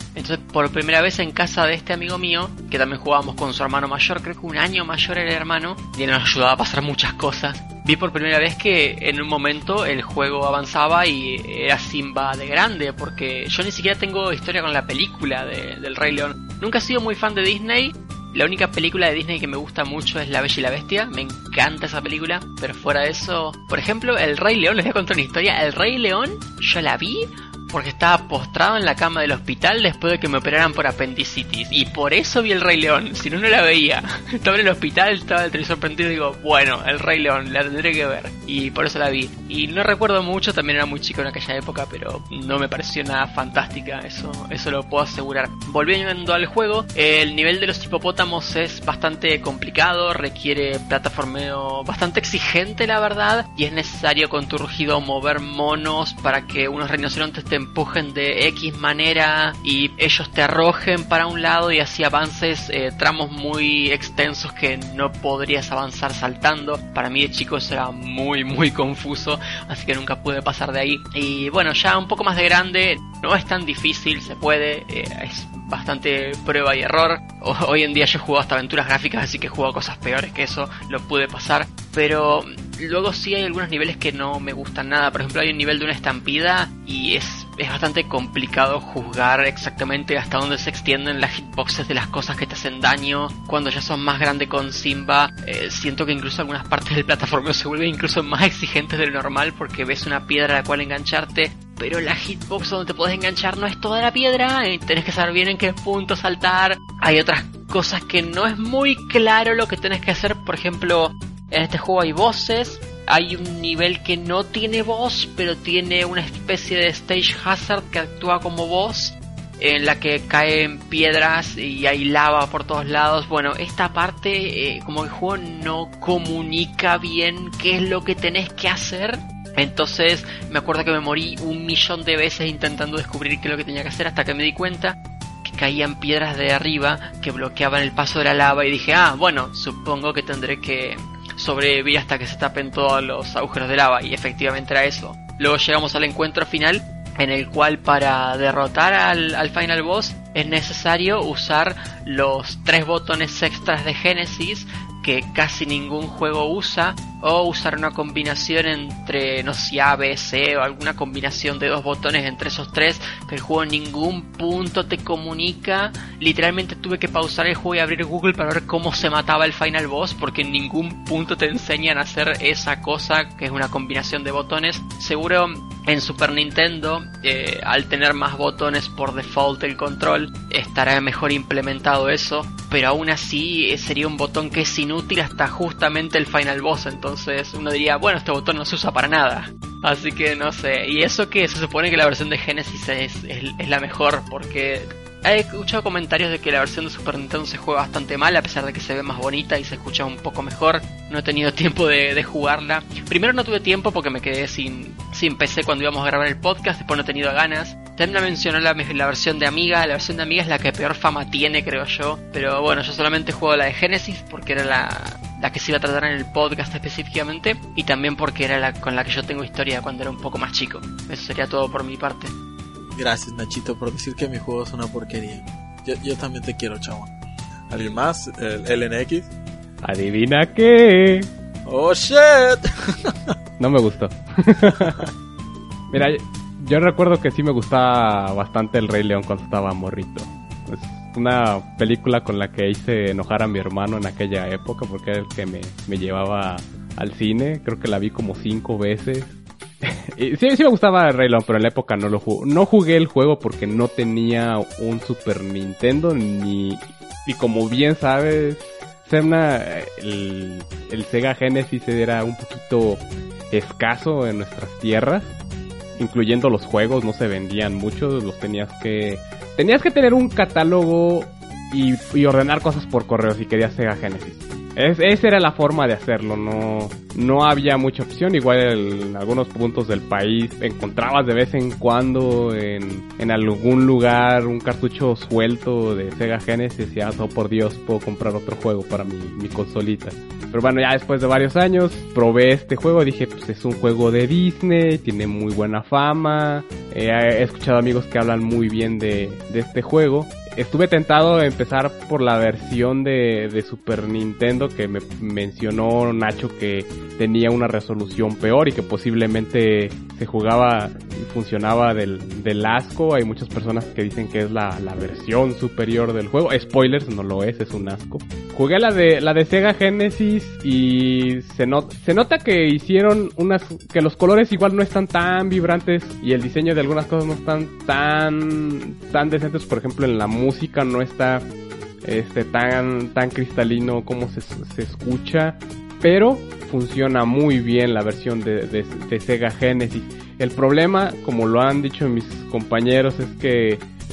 Speaker 3: Entonces, por primera vez en casa de este amigo mío, que también jugábamos con su hermano mayor, creo que un año mayor era el hermano, y él nos ayudaba a pasar muchas cosas. Vi por primera vez que en un momento el juego avanzaba y era Simba de grande, porque yo ni siquiera tengo historia con la película de, del Rey León. Nunca he sido muy fan de Disney. La única película de Disney que me gusta mucho es La Bella y la Bestia. Me encanta esa película. Pero fuera de eso, por ejemplo, El Rey León, les voy a contar una historia. El Rey León, yo la vi porque estaba postrado en la cama del hospital después de que me operaran por apendicitis. Y por eso vi El Rey León, si no, no la veía. Estaba en el hospital, estaba el televisor prendido y digo, bueno, El Rey León, la tendré que ver. Y por eso la vi. Y no recuerdo mucho, también era muy chico en aquella época, pero no me pareció nada fantástica, eso, eso lo puedo asegurar. Volviendo al juego, el nivel de los hipopótamos es bastante complicado, requiere plataformeo bastante exigente, la verdad. Y es necesario con tu rugido mover monos para que unos rinocerontes te empujen de X manera y ellos te arrojen para un lado y así avances eh, tramos muy extensos que no podrías avanzar saltando. Para mí de chico eso era muy muy confuso, así que nunca pude pasar de ahí. Y bueno, ya un poco más de grande no es tan difícil, se puede, eh, es bastante prueba y error. O, hoy en día yo juego hasta aventuras gráficas, así que he jugado cosas peores que eso, lo pude pasar. Pero luego sí hay algunos niveles que no me gustan nada. Por ejemplo, hay un nivel de una estampida y es, es bastante complicado juzgar exactamente hasta dónde se extienden las hitboxes de las cosas que te hacen daño. Cuando ya son más grande con Simba, eh, siento que incluso algunas partes del plataformeo se vuelven incluso más exigentes de lo normal, porque ves una piedra a la cual engancharte, pero la hitbox donde te puedes enganchar no es toda la piedra, y tenés que saber bien en qué punto saltar. Hay otras cosas que no es muy claro lo que tenés que hacer. Por ejemplo, en este juego hay bosses. Hay un nivel que no tiene boss, pero tiene una especie de stage hazard que actúa como boss, en la que caen piedras y hay lava por todos lados. Bueno, esta parte, eh, como el juego no comunica bien qué es lo que tenés que hacer, entonces me acuerdo que me morí un millón de veces intentando descubrir qué es lo que tenía que hacer, hasta que me di cuenta que caían piedras de arriba que bloqueaban el paso de la lava y dije, ah, bueno, supongo que tendré que sobrevivir hasta que se tapen todos los agujeros de lava, y efectivamente era eso. Luego llegamos al encuentro final, en el cual para derrotar al, al final boss es necesario usar los tres botones extras de Genesis que casi ningún juego usa, o usar una combinación entre, no sé, A, B, C, o alguna combinación de dos botones entre esos tres que el juego en ningún punto te comunica. Literalmente tuve que pausar el juego y abrir Google para ver cómo se mataba el final boss, porque en ningún punto te enseñan a hacer esa cosa que es una combinación de botones. Seguro en Super Nintendo, eh, al tener más botones por default el control, estará mejor implementado eso, pero aún así eh, sería un botón que es inútil hasta justamente el final boss. Entonces uno diría, bueno, este botón no se usa para nada. Así que no sé, y eso que se supone que la versión de Genesis es, es, es la mejor, porque he escuchado comentarios de que la versión de Super Nintendo se juega bastante mal, a pesar de que se ve más bonita y se escucha un poco mejor. No he tenido tiempo de, de jugarla. Primero no tuve tiempo porque me quedé sin, sin P C cuando íbamos a grabar el podcast, después no he tenido ganas. También me mencionó la, la versión de Amiga. La versión de Amiga es la que peor fama tiene, creo yo. Pero bueno, yo solamente juego la de Genesis porque era la, la que se iba a tratar en el podcast específicamente, y también porque era la con la que yo tengo historia cuando era un poco más chico. Eso sería todo por mi parte.
Speaker 1: Gracias, Nachito, por decir que mi juego es una porquería. Yo, yo también te quiero, chavo. ¿Alguien más? ¿El L N X?
Speaker 4: ¿Adivina qué?
Speaker 1: ¡Oh, shit!
Speaker 4: No me gustó. Mira, yo recuerdo que sí me gustaba bastante El Rey León cuando estaba morrito. Es una película con la que hice enojar a mi hermano en aquella época, porque era el que me, me llevaba al cine. Creo que la vi como cinco veces. Y sí, sí me gustaba El Rey León, pero en la época no lo jugué. No jugué el juego porque no tenía un Super Nintendo, ni... Y como bien sabes, Semna, el, el Sega Genesis era un poquito escaso en nuestras tierras. Incluyendo los juegos, no se vendían muchos, los tenías que... Tenías que tener un catálogo y, y ordenar cosas por correo si querías Sega Genesis. Es, esa era la forma de hacerlo, no, no había mucha opción. Igual en algunos puntos del país encontrabas de vez en cuando en, en algún lugar un cartucho suelto de Sega Genesis y ya, oh por Dios, puedo comprar otro juego para mi, mi consolita. Pero bueno, ya después de varios años probé este juego, dije, pues es un juego de Disney, tiene muy buena fama, Eh, he escuchado amigos que hablan muy bien de, de este juego. Estuve tentado a empezar por la versión de, de Super Nintendo que me mencionó Nacho que tenía una resolución peor y que posiblemente se jugaba y funcionaba del, del asco. Hay muchas personas que dicen que es la, la versión superior del juego. Spoilers, no lo es, es un asco. Jugué la de la de Sega Genesis y se, not, se nota que hicieron unas... que los colores igual no están tan vibrantes y el diseño de algunas cosas no están tan tan decentes. Por ejemplo, en la música no está este tan tan cristalino como se, se escucha, pero funciona muy bien la versión de, de, de Sega Genesis. El problema, como lo han dicho mis compañeros, es que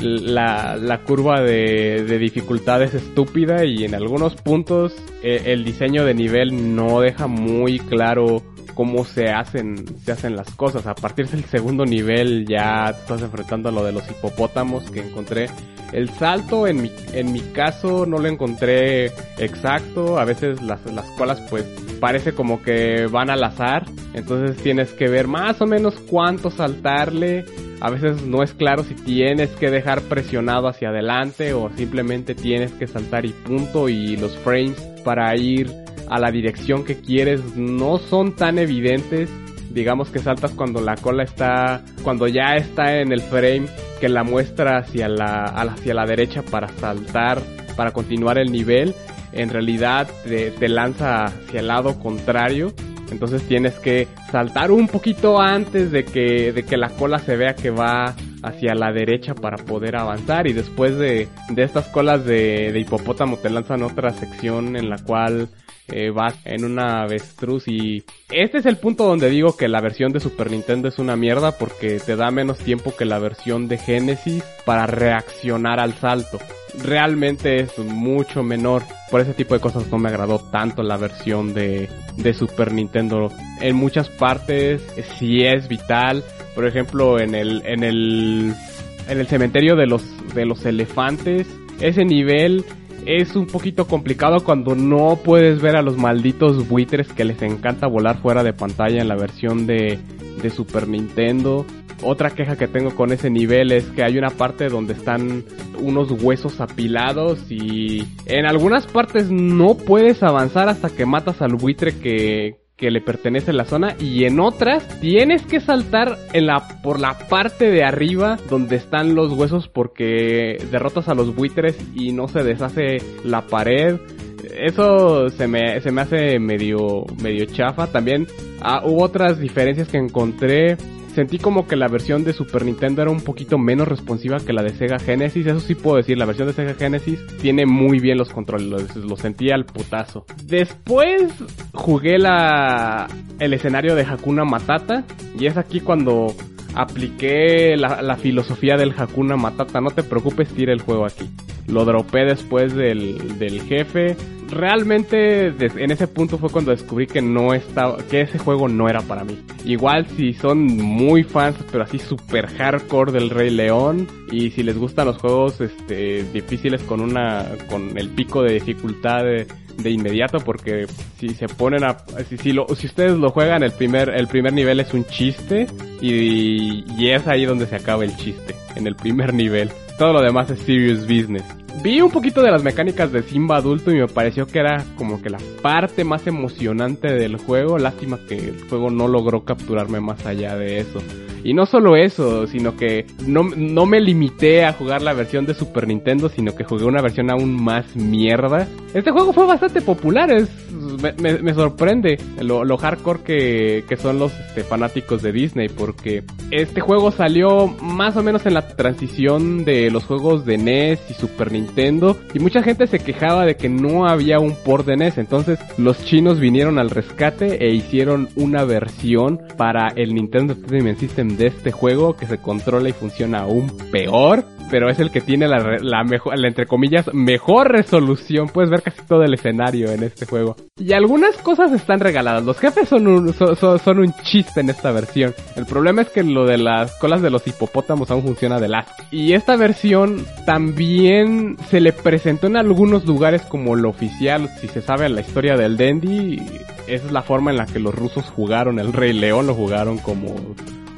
Speaker 4: la, la curva de, de dificultad es estúpida y en algunos puntos eh, el diseño de nivel no deja muy claro cómo se hacen se hacen las cosas. A partir del segundo nivel ya te estás enfrentando a lo de los hipopótamos que encontré. El salto en mi en mi caso no lo encontré exacto. A veces las las colas pues parece como que van al azar. Entonces tienes que ver más o menos cuánto saltarle. A veces no es claro si tienes que dejar presionado hacia adelante o simplemente tienes que saltar y punto. Y los frames para ir a la dirección que quieres no son tan evidentes. Digamos que saltas cuando la cola está, cuando ya está en el frame que la muestra hacia la, hacia la derecha para saltar, para continuar el nivel. En realidad te, te lanza hacia el lado contrario. Entonces tienes que saltar un poquito antes de que, de que la cola se vea que va hacia la derecha para poder avanzar. Y después de, de estas colas de, de hipopótamo te lanzan otra sección en la cual eh, vas en una avestruz. Y este es el punto donde digo que la versión de Super Nintendo es una mierda, porque te da menos tiempo que la versión de Genesis para reaccionar al salto. Realmente es mucho menor. Por ese tipo de cosas no me agradó tanto la versión de, de Super Nintendo. En muchas partes sí es vital. Por ejemplo, en el, en el, en el cementerio de los, de los elefantes, ese nivel es un poquito complicado cuando no puedes ver a los malditos buitres que les encanta volar fuera de pantalla en la versión de, de Super Nintendo. Otra queja que tengo con ese nivel es que hay una parte donde están unos huesos apilados y en algunas partes no puedes avanzar hasta que matas al buitre que, que le pertenece a la zona, y en otras tienes que saltar en la, por la parte de arriba donde están los huesos porque derrotas a los buitres y no se deshace la pared. Eso se me, se me hace medio, medio chafa. También ah, hubo otras diferencias que encontré. Sentí como que la versión de Super Nintendo era un poquito menos responsiva que la de Sega Genesis. Eso sí puedo decir, la versión de Sega Genesis tiene muy bien los controles, lo, lo sentí al putazo. Después jugué la el escenario de Hakuna Matata, y es aquí cuando apliqué la, la filosofía del Hakuna Matata. No te preocupes, tira el juego aquí. Lo dropé después del, del jefe. Realmente en ese punto fue cuando descubrí que no estaba, que ese juego no era para mí. Igual si son muy fans, pero así super hardcore del Rey León, y si les gustan los juegos este difíciles con una con el pico de dificultad de, de inmediato, porque si se ponen a si si, lo, si ustedes lo juegan, el primer el primer nivel es un chiste y, y es ahí donde se acaba el chiste, en el primer nivel. Todo lo demás es serious business. Vi un poquito de las mecánicas de Simba adulto y me pareció que era como que la parte más emocionante del juego. Lástima que el juego no logró capturarme más allá de eso. Y no solo eso, sino que no, no me limité a jugar la versión de Super Nintendo, sino que jugué una versión aún más mierda. Este juego fue bastante popular, es, me, me, me sorprende lo, lo hardcore que, que son los este, fanáticos de Disney, porque este juego salió más o menos en la transición de los juegos de N E S y Super Nintendo, y mucha gente se quejaba de que no había un port de N E S. Entonces los chinos vinieron al rescate e hicieron una versión para el Nintendo Entertainment System de este juego que se controla y funciona aún peor, pero es el que tiene la, la mejor, la, entre comillas, mejor resolución. Puedes ver casi todo el escenario en este juego. Y algunas cosas están regaladas. Los jefes son un, son, son, son un chiste en esta versión. El problema es que lo de las colas de los hipopótamos aún funciona de las. Y esta versión también se le presentó en algunos lugares como lo oficial. Si se sabe la historia del Dendy, esa es la forma en la que los rusos jugaron el Rey León. Lo jugaron como...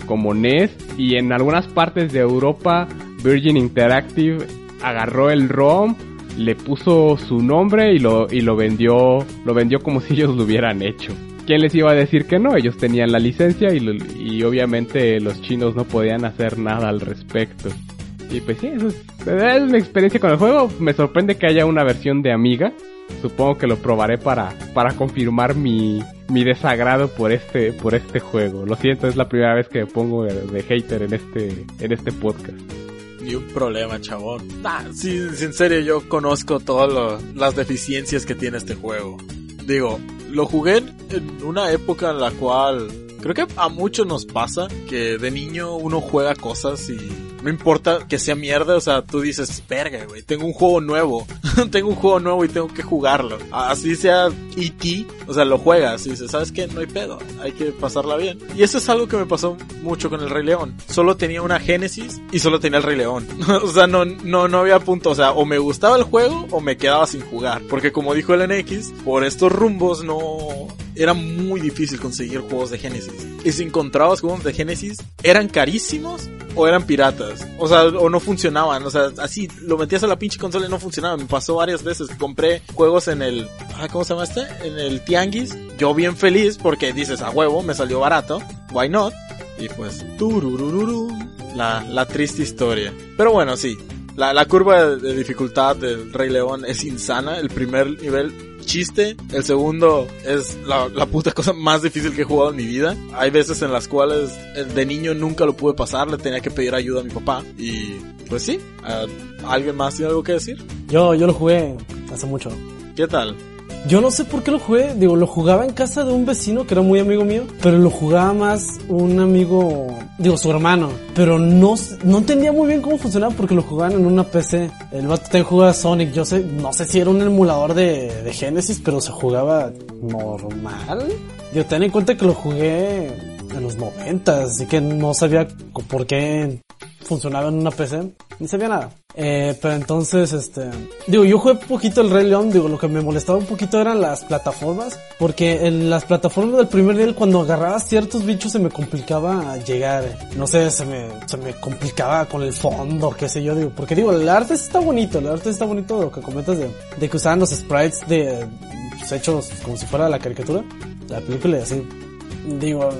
Speaker 4: como N E S, y en algunas partes de Europa Virgin Interactive agarró el ROM, le puso su nombre y lo y lo vendió lo vendió como si ellos lo hubieran hecho. ¿Quién les iba a decir que no? Ellos tenían la licencia y, lo, y obviamente los chinos no podían hacer nada al respecto. Y pues sí, eso es, es mi experiencia con el juego. Me sorprende que haya una versión de Amiga. Supongo que lo probaré para para confirmar mi mi desagrado por este por este juego. Lo siento, es la primera vez que me pongo de, de hater en este en este podcast.
Speaker 1: Ni un problema, chabón. Ah, sí, en serio, yo conozco todas las deficiencias que tiene este juego. Digo, lo jugué en una época en la cual creo que a muchos nos pasa que de niño uno juega cosas y no importa que sea mierda, o sea, tú dices, verga, güey, tengo un juego nuevo, tengo un juego nuevo y tengo que jugarlo. Así sea E T, o sea, lo juegas y dices, ¿sabes qué? No hay pedo, hay que pasarla bien. Y eso es algo que me pasó mucho con el Rey León. Solo tenía una Genesis y solo tenía el Rey León. O sea, no, no, no había punto, o sea, o me gustaba el juego o me quedaba sin jugar. Porque como dijo el N X, por estos rumbos no... Era muy difícil conseguir juegos de Genesis. Y si encontrabas juegos de Genesis, eran carísimos o eran piratas. O sea, o no funcionaban. O sea, así, lo metías a la pinche consola y no funcionaba. Me pasó varias veces. Compré juegos en el... ¿Cómo se llama este? En el Tianguis. Yo bien feliz porque dices, a huevo, me salió barato. Why not? Y pues, tururururu, la, la triste historia. Pero bueno, sí. La, la curva de dificultad del Rey León es insana. El primer nivel... chiste, el segundo es la, la puta cosa más difícil que he jugado en mi vida. Hay veces en las cuales de niño nunca lo pude pasar, le tenía que pedir ayuda a mi papá. Y pues sí, uh, ¿alguien más tiene algo que decir?
Speaker 2: Yo, yo lo jugué hace mucho.
Speaker 1: ¿Qué tal?
Speaker 2: Yo no sé por qué lo jugué, digo, lo jugaba en casa de un vecino que era muy amigo mío, pero lo jugaba más un amigo, digo, su hermano, pero no, no entendía muy bien cómo funcionaba porque lo jugaban en una P C. El vato también jugaba Sonic, yo sé, no sé si era un emulador de, de Genesis, pero se jugaba normal. Yo ten en cuenta que lo jugué en los noventas, así que no sabía por qué funcionaba en una P C, ni sabía nada. Eh, pero entonces, este... Digo, yo jugué poquito el Rey León, digo, lo que me molestaba un poquito eran las plataformas, porque en las plataformas del primer nivel, cuando agarraba ciertos bichos se me complicaba llegar, no sé, se me, se me complicaba con el fondo, qué sé yo, digo, porque digo, el arte está bonito, el arte está bonito, lo que comentas de, de que usaban los sprites de, pues, hechos como si fuera la caricatura, la película y así. Digo,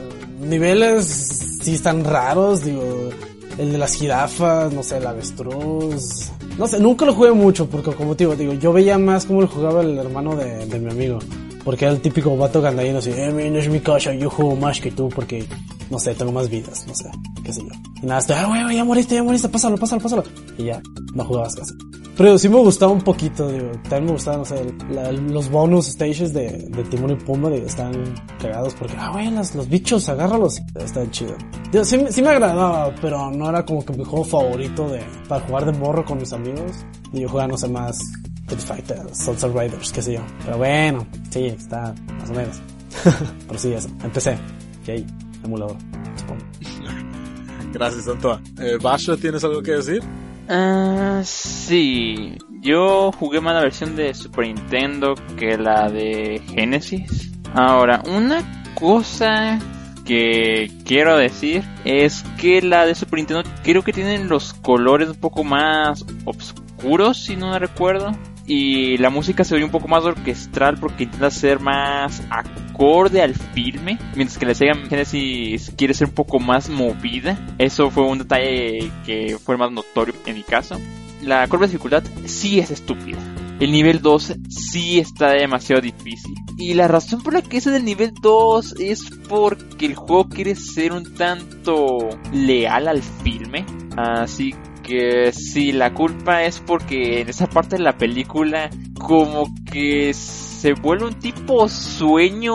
Speaker 2: niveles sí están raros, digo... El de las jirafas, no sé, el avestruz... No sé, nunca lo jugué mucho porque como te digo, digo yo veía más cómo lo jugaba el hermano de, de mi amigo. Porque era el típico vato gandallino así, eh, no es mi casa, yo juego más que tú porque, no sé, tengo más vidas, no sé, qué sé yo. Y nada, estoy, ah, güey, ya moriste, ya moriste, pásalo, pásalo, pásalo. Y ya, no jugabas casi. Pero sí me gustaba un poquito, digo, también me gustaban, no sé, la, los bonus stages de, de Timón y Pumba, digo, están cagados porque, ah, güey, los, los bichos, agárralos, están chidos. Digo, sí, sí me agradaba, pero no era como que mi juego favorito de, para jugar de morro con mis amigos. Y yo jugaba, no sé, más Street Fighter, Sunset Riders, qué sé yo. Pero bueno, sí, está más o menos. Pero sí, eso, empecé. Ok, emulador, supongo.
Speaker 1: Gracias, Antoine. Eh, Basho, ¿tienes algo que decir?
Speaker 5: Ah, uh, sí. Yo jugué más la versión de Super Nintendo que la de Genesis. Ahora, una cosa que quiero decir es que la de Super Nintendo creo que tienen los colores un poco más oscuros, si no me recuerdo. Y la música se oye un poco más orquestral porque intenta ser más acorde al filme, mientras que la Sega Genesis quiere ser un poco más movida. Eso fue un detalle que fue más notorio en mi caso. La curva de dificultad sí es estúpida. El nivel dos sí está demasiado difícil. Y la razón por la que es del nivel dos es porque el juego quiere ser un tanto leal al filme. Así que sí, la culpa es porque en esa parte de la película como que se vuelve un tipo sueño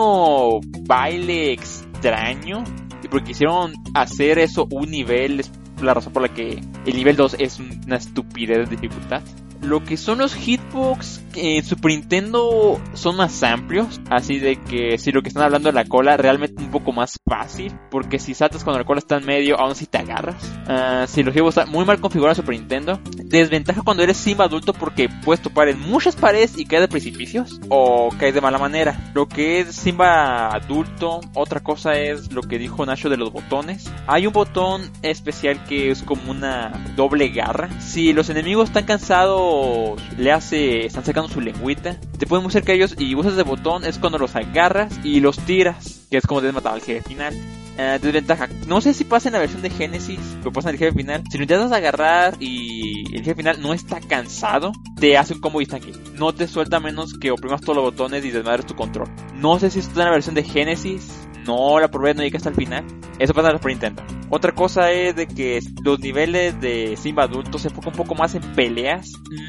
Speaker 5: baile extraño. Y porque quisieron hacer eso un nivel, es la razón por la que el nivel dos es una estupidez de dificultad. Lo que son los hitbox en eh, Super Nintendo son más amplios, así de que si lo que están hablando de la cola, realmente un poco más fácil, porque si saltas cuando la cola está en medio, aún así te agarras. Uh, si los hitbox están muy mal configurados en Super Nintendo. Desventaja cuando eres Simba adulto porque puedes topar en muchas paredes y caes de precipicios, o caes de mala manera. Lo que es Simba adulto, otra cosa es lo que dijo Nacho de los botones. Hay un botón especial que es como una doble garra. Si los enemigos están cansados, le hace, están sacando su lengüita, te pueden muy cerca de ellos y usas ese botón, es cuando los agarras y los tiras, que es como debes matar al jefe final. Uh, desventaja, no sé si pasa en la versión de Genesis, pero pasa en el jefe final. Si lo intentas agarrar y el jefe final no está cansado, te hace un combo instantáneo. No te suelta menos que oprimas todos los botones y desmadres tu control. No sé si está en la versión de Genesis, no la probé, no llegué hasta el final. Eso pasa en la Super Nintendo. Otra cosa es de que los niveles de Simba adulto se enfocan un poco más en peleas.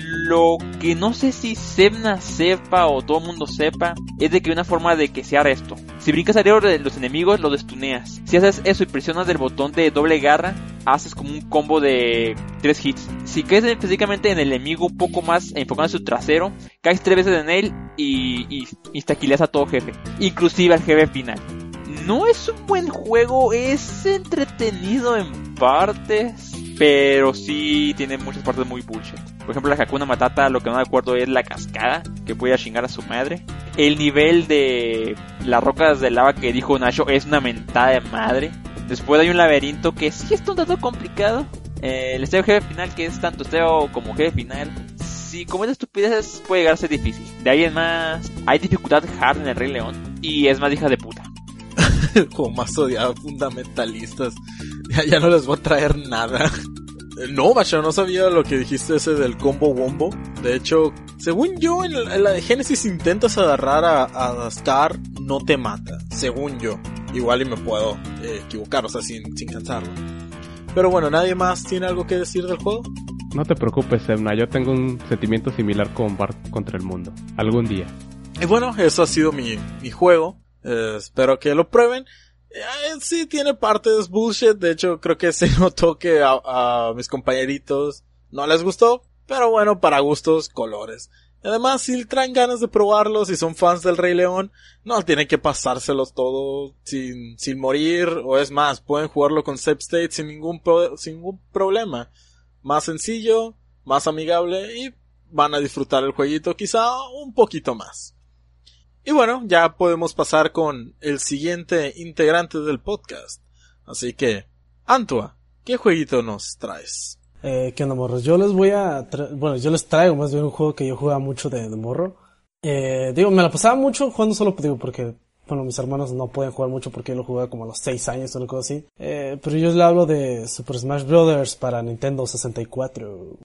Speaker 5: Lo que no sé si Sebna sepa o todo el mundo sepa es de que hay una forma de que se haga esto. Si brincas alrededor de los enemigos, los destuneas. Si haces eso y presionas el botón de doble garra, haces como un combo de tres hits. Si caes específicamente en el enemigo un poco más enfocado en su trasero, caes tres veces en él y, y instaquileas a todo jefe, inclusive al jefe final. No es un buen juego, es entretenido en partes, pero sí tiene muchas partes muy bullshit. Por ejemplo, la Hakuna Matata, lo que no me acuerdo es la cascada, que puede chingar a su madre. El nivel de las rocas de lava que dijo Nacho es una mentada de madre. Después hay un laberinto que sí es un tanto complicado. Eh, el esteo jefe final, que es tanto esteo como jefe final, si cometes estupideces puede llegar a ser difícil. De ahí en más, hay dificultad hard en el Rey León y es más hija de puta.
Speaker 1: Como más odiado, fundamentalistas. Ya, ya no les voy a traer nada. No, macho, no sabía lo que dijiste ese del combo wombo. De hecho, según yo, en la, en la de Genesis intentas agarrar a, a Scar, no te mata. Según yo. Igual y me puedo eh, equivocar, o sea, sin, sin cansarlo. Pero bueno, ¿nadie más tiene algo que decir del juego?
Speaker 4: No te preocupes, Sebna, yo tengo un sentimiento similar con Bart contra el mundo. Algún día.
Speaker 1: Y bueno, eso ha sido mi, mi juego. Eh, espero que lo prueben. Eh, sí tiene partes bullshit. De hecho, creo que se notó que a, a mis compañeritos no les gustó. Pero bueno, para gustos, colores. Además, si traen ganas de probarlo, si son fans del Rey León, no tienen que pasárselos todo sin, sin morir. O es más, pueden jugarlo con save state sin ningún, pro, sin ningún problema. Más sencillo, más amigable y van a disfrutar el jueguito quizá un poquito más. Y bueno, ya podemos pasar con el siguiente integrante del podcast. Así que, Antua, ¿qué jueguito nos traes?
Speaker 2: Eh, ¿Qué onda, morros? Yo les voy a... Tra- bueno, yo les traigo más bien un juego que yo jugaba mucho de, de morro. Eh, digo, me la pasaba mucho jugando solo, digo, porque... Bueno, mis hermanos no pueden jugar mucho porque yo lo jugué como a los seis años o algo así. Eh, pero yo les hablo de Super Smash Bros. Para Nintendo sesenta y cuatro.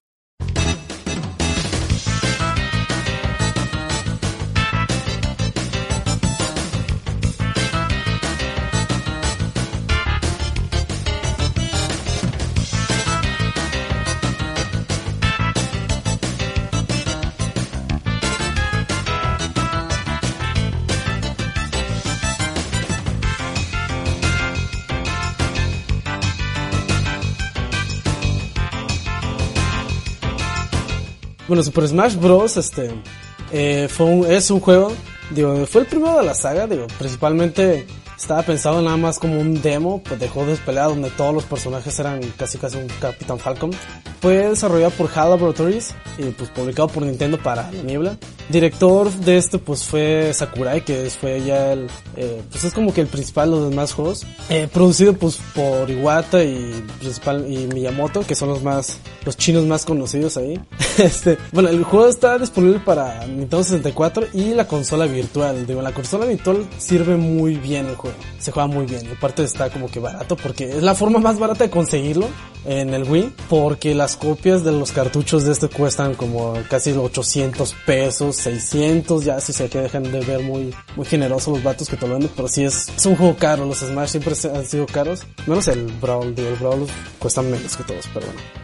Speaker 2: Bueno, Super Smash Bros. Este, eh, fue un, es un juego, digo, fue el primero de la saga, digo, principalmente estaba pensado nada más como un demo pues, de juegos de pelea donde todos los personajes eran casi casi un Capitán Falcon. Fue desarrollado por HAL Laboratories y pues publicado por Nintendo para la niebla. Director de este pues fue Sakurai, que fue ya el, eh, pues es como que el principal de los demás juegos. Eh, producido pues por Iwata y principal y Miyamoto, que son los más, los chinos más conocidos ahí. este, bueno, el juego está disponible para Nintendo sesenta y cuatro y la consola virtual. Digo, la consola virtual sirve muy bien el juego, se juega muy bien. Y aparte está como que barato porque es la forma más barata de conseguirlo en el Wii, porque las copias de los cartuchos de este cuestan como casi ochocientos pesos, seiscientos, ya si se que dejan de ver muy muy generosos los vatos que te lo venden, pero sí es, es un juego caro. Los Smash siempre han sido caros, menos el Brawl, digo, el Brawl cuestan menos que todos, pero bueno. Eh, bueno,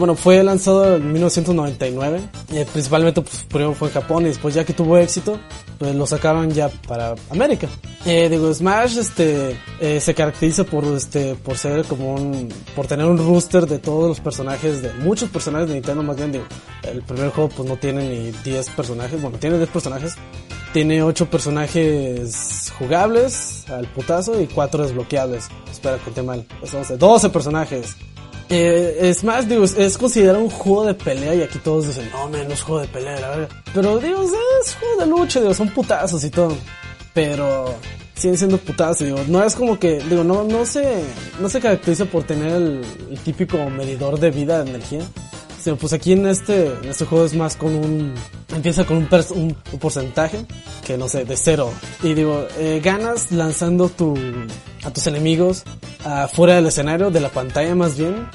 Speaker 2: bueno, fue lanzado en mil novecientos noventa y nueve, eh, principalmente pues primero fue en Japón y después ya que tuvo éxito, pues lo sacaron ya para América. Eh, digo, Smash este eh, se caracteriza por este por ser como un por tener un roster de todos los personajes, de muchos personajes de Nintendo. Más bien, digo, el primer juego pues no tiene ni diez personajes, bueno, tiene diez personajes, tiene ocho personajes jugables al putazo y cuatro desbloqueables. Espera, conté mal, pues once, doce personajes. Eh, Smash, digo, es, es considerado un juego de pelea y aquí todos dicen, no, man, no es juego de pelea, la verdad. Pero, digo, es juego de lucha, digo, son putazos y todo. Pero siguen siendo putazos, digo, no es como que, digo, no, no se, no se caracteriza por tener el, el típico medidor de vida, de energía. Sino, pues aquí en este, en este juego es más con un, empieza con un, pers- un, un porcentaje, que no sé, de cero. Y digo, eh, ganas lanzando tu, a tus enemigos afuera del escenario, de la pantalla más bien,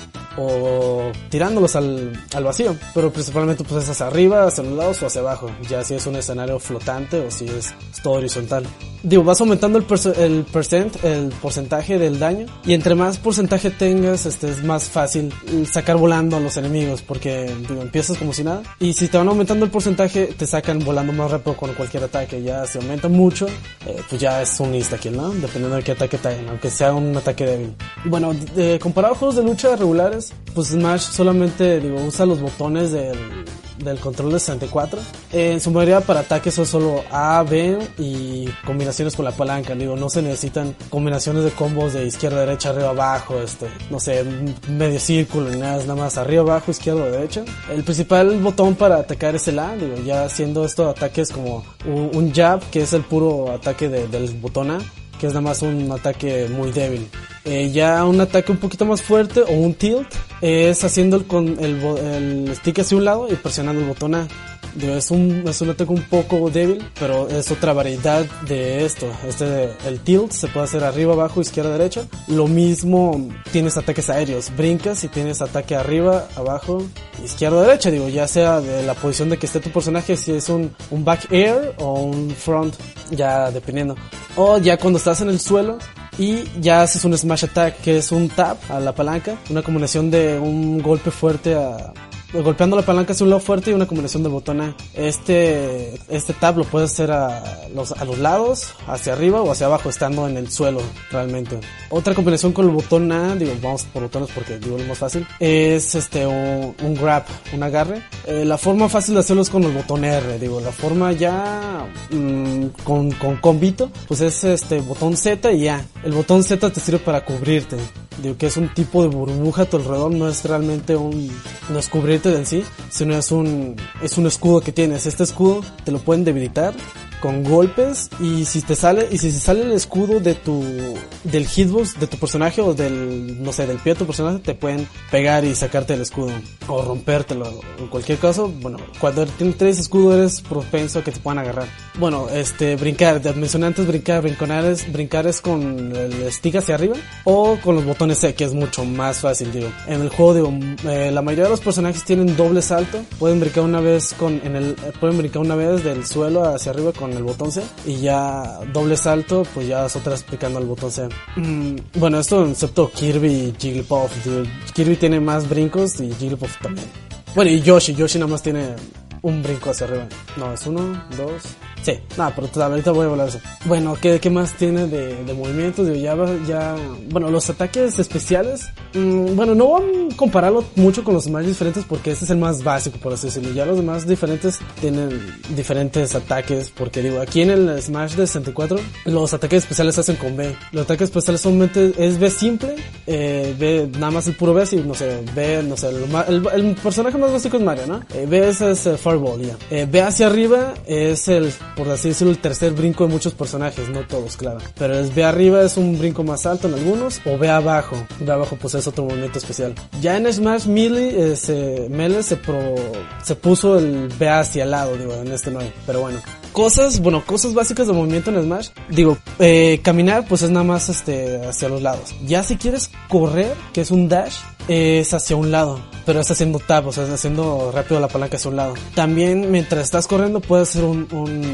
Speaker 2: o tirándolos al, al vacío, pero principalmente pues es hacia arriba, hacia los lados o hacia abajo, ya si es un escenario flotante o si es, es todo horizontal. Digo, vas aumentando el, perso- el percent, el porcentaje del daño, y entre más porcentaje tengas, este es más fácil sacar volando a los enemigos, porque digo, empiezas como si nada, y si te van aumentando el porcentaje, te sacan volando más rápido con cualquier ataque. Ya si aumenta mucho, eh, pues ya es un insta-kill, ¿no? Dependiendo de qué ataque te hagan, aunque sea un ataque débil. Bueno, eh, comparado a juegos de lucha regulares, pues Smash solamente, digo, usa los botones del, del control de sesenta y cuatro. Eh, en su mayoría para ataques son solo A, B y combinaciones con la palanca. Digo, no se necesitan combinaciones de combos de izquierda, derecha, arriba, abajo, este, no sé, medio círculo, ni nada, es nada más arriba, abajo, izquierda, derecha. El principal botón para atacar es el A, digo, ya haciendo estos ataques como un, un jab, que es el puro ataque de, del botón A, que es nada más un ataque muy débil. Eh, ya un ataque un poquito más fuerte o un tilt es haciendo el, con el, el stick hacia un lado y presionando el botón A. Digo, es un, es un ataque un poco débil, pero es otra variedad de esto. Este de, el tilt se puede hacer arriba, abajo, izquierda, derecha. Lo mismo tienes ataques aéreos, brincas y tienes ataque arriba, abajo, izquierda, derecha. Digo, ya sea de la posición de que esté tu personaje, si es un, un back air o un front, ya dependiendo. O ya cuando estás en el suelo y ya haces un smash attack, que es un tap a la palanca, una combinación de un golpe fuerte a... golpeando la palanca hacia un lado fuerte y una combinación del botón A. Este, este tab lo puedes hacer a los, a los lados, hacia arriba o hacia abajo, estando en el suelo, realmente. Otra combinación con el botón A, digo, vamos por botones porque digo lo más fácil, es este, un, un grab, un agarre. Eh, la forma fácil de hacerlo es con el botón R, digo, la forma ya, mmm, con, con combito, pues es este, botón Z y A. El botón Z te sirve para cubrirte. Digo que es un tipo de burbuja a tu alrededor, no es realmente un, no es cubrirte de en sí, sino es un, es un escudo que tienes. Este escudo te lo pueden debilitar con golpes, y si te sale, y si se sale el escudo de tu, del hitbox de tu personaje o del, no sé, del pie de tu personaje, te pueden pegar y sacarte el escudo o rompértelo. En cualquier caso, bueno, cuando tienes escudo eres propenso a que te puedan agarrar. Bueno, este, brincar, te mencioné antes brincar, brincar es, brincar es con el stick hacia arriba o con los botones C, que es mucho más fácil, digo. En el juego, digo, eh, la mayoría de los personajes tienen doble salto, pueden brincar una vez con, en el, eh, pueden brincar una vez del suelo hacia arriba con el botón C, y ya doble salto, pues ya es otra picando al botón C. Mm, bueno, esto excepto Kirby y Jigglypuff, digo, Kirby tiene más brincos y Jigglypuff también. Bueno, y Yoshi, Yoshi nada más tiene un brinco hacia arriba. No, es uno, dos... Sí, nada, pero ahorita voy a hablar de eso. Bueno, ¿qué, qué más tiene de, de movimientos? Digo, ya, ya, bueno, los ataques especiales, mmm, bueno, no voy a compararlo mucho con los demás diferentes porque este es el más básico, por así decirlo. Ya los demás diferentes tienen diferentes ataques, porque digo, aquí en el Smash de sesenta y cuatro, los ataques especiales se hacen con B. Los ataques especiales solamente es B simple, eh, B, nada más el puro B, si, no sé, B, no sé, el, el, el personaje más básico es Mario, ¿no? Eh, B es, es uh, Fireball, ya. Eh, B hacia arriba es el, por así decirlo, el tercer brinco de muchos personajes, no todos, claro. Pero el B arriba es un brinco más alto en algunos, o B abajo. B abajo pues es otro movimiento especial. Ya en Smash Melee, eh, se, Melee se, pro, se puso el B hacia el lado, digo, en este no hay, pero bueno. Cosas, bueno, cosas básicas de movimiento en Smash. Digo, eh, caminar pues es nada más este hacia los lados. Ya si quieres correr, que es un dash, eh, es hacia un lado, pero es haciendo tap, o sea, es haciendo rápido la palanca hacia un lado. También mientras estás corriendo puedes hacer un, un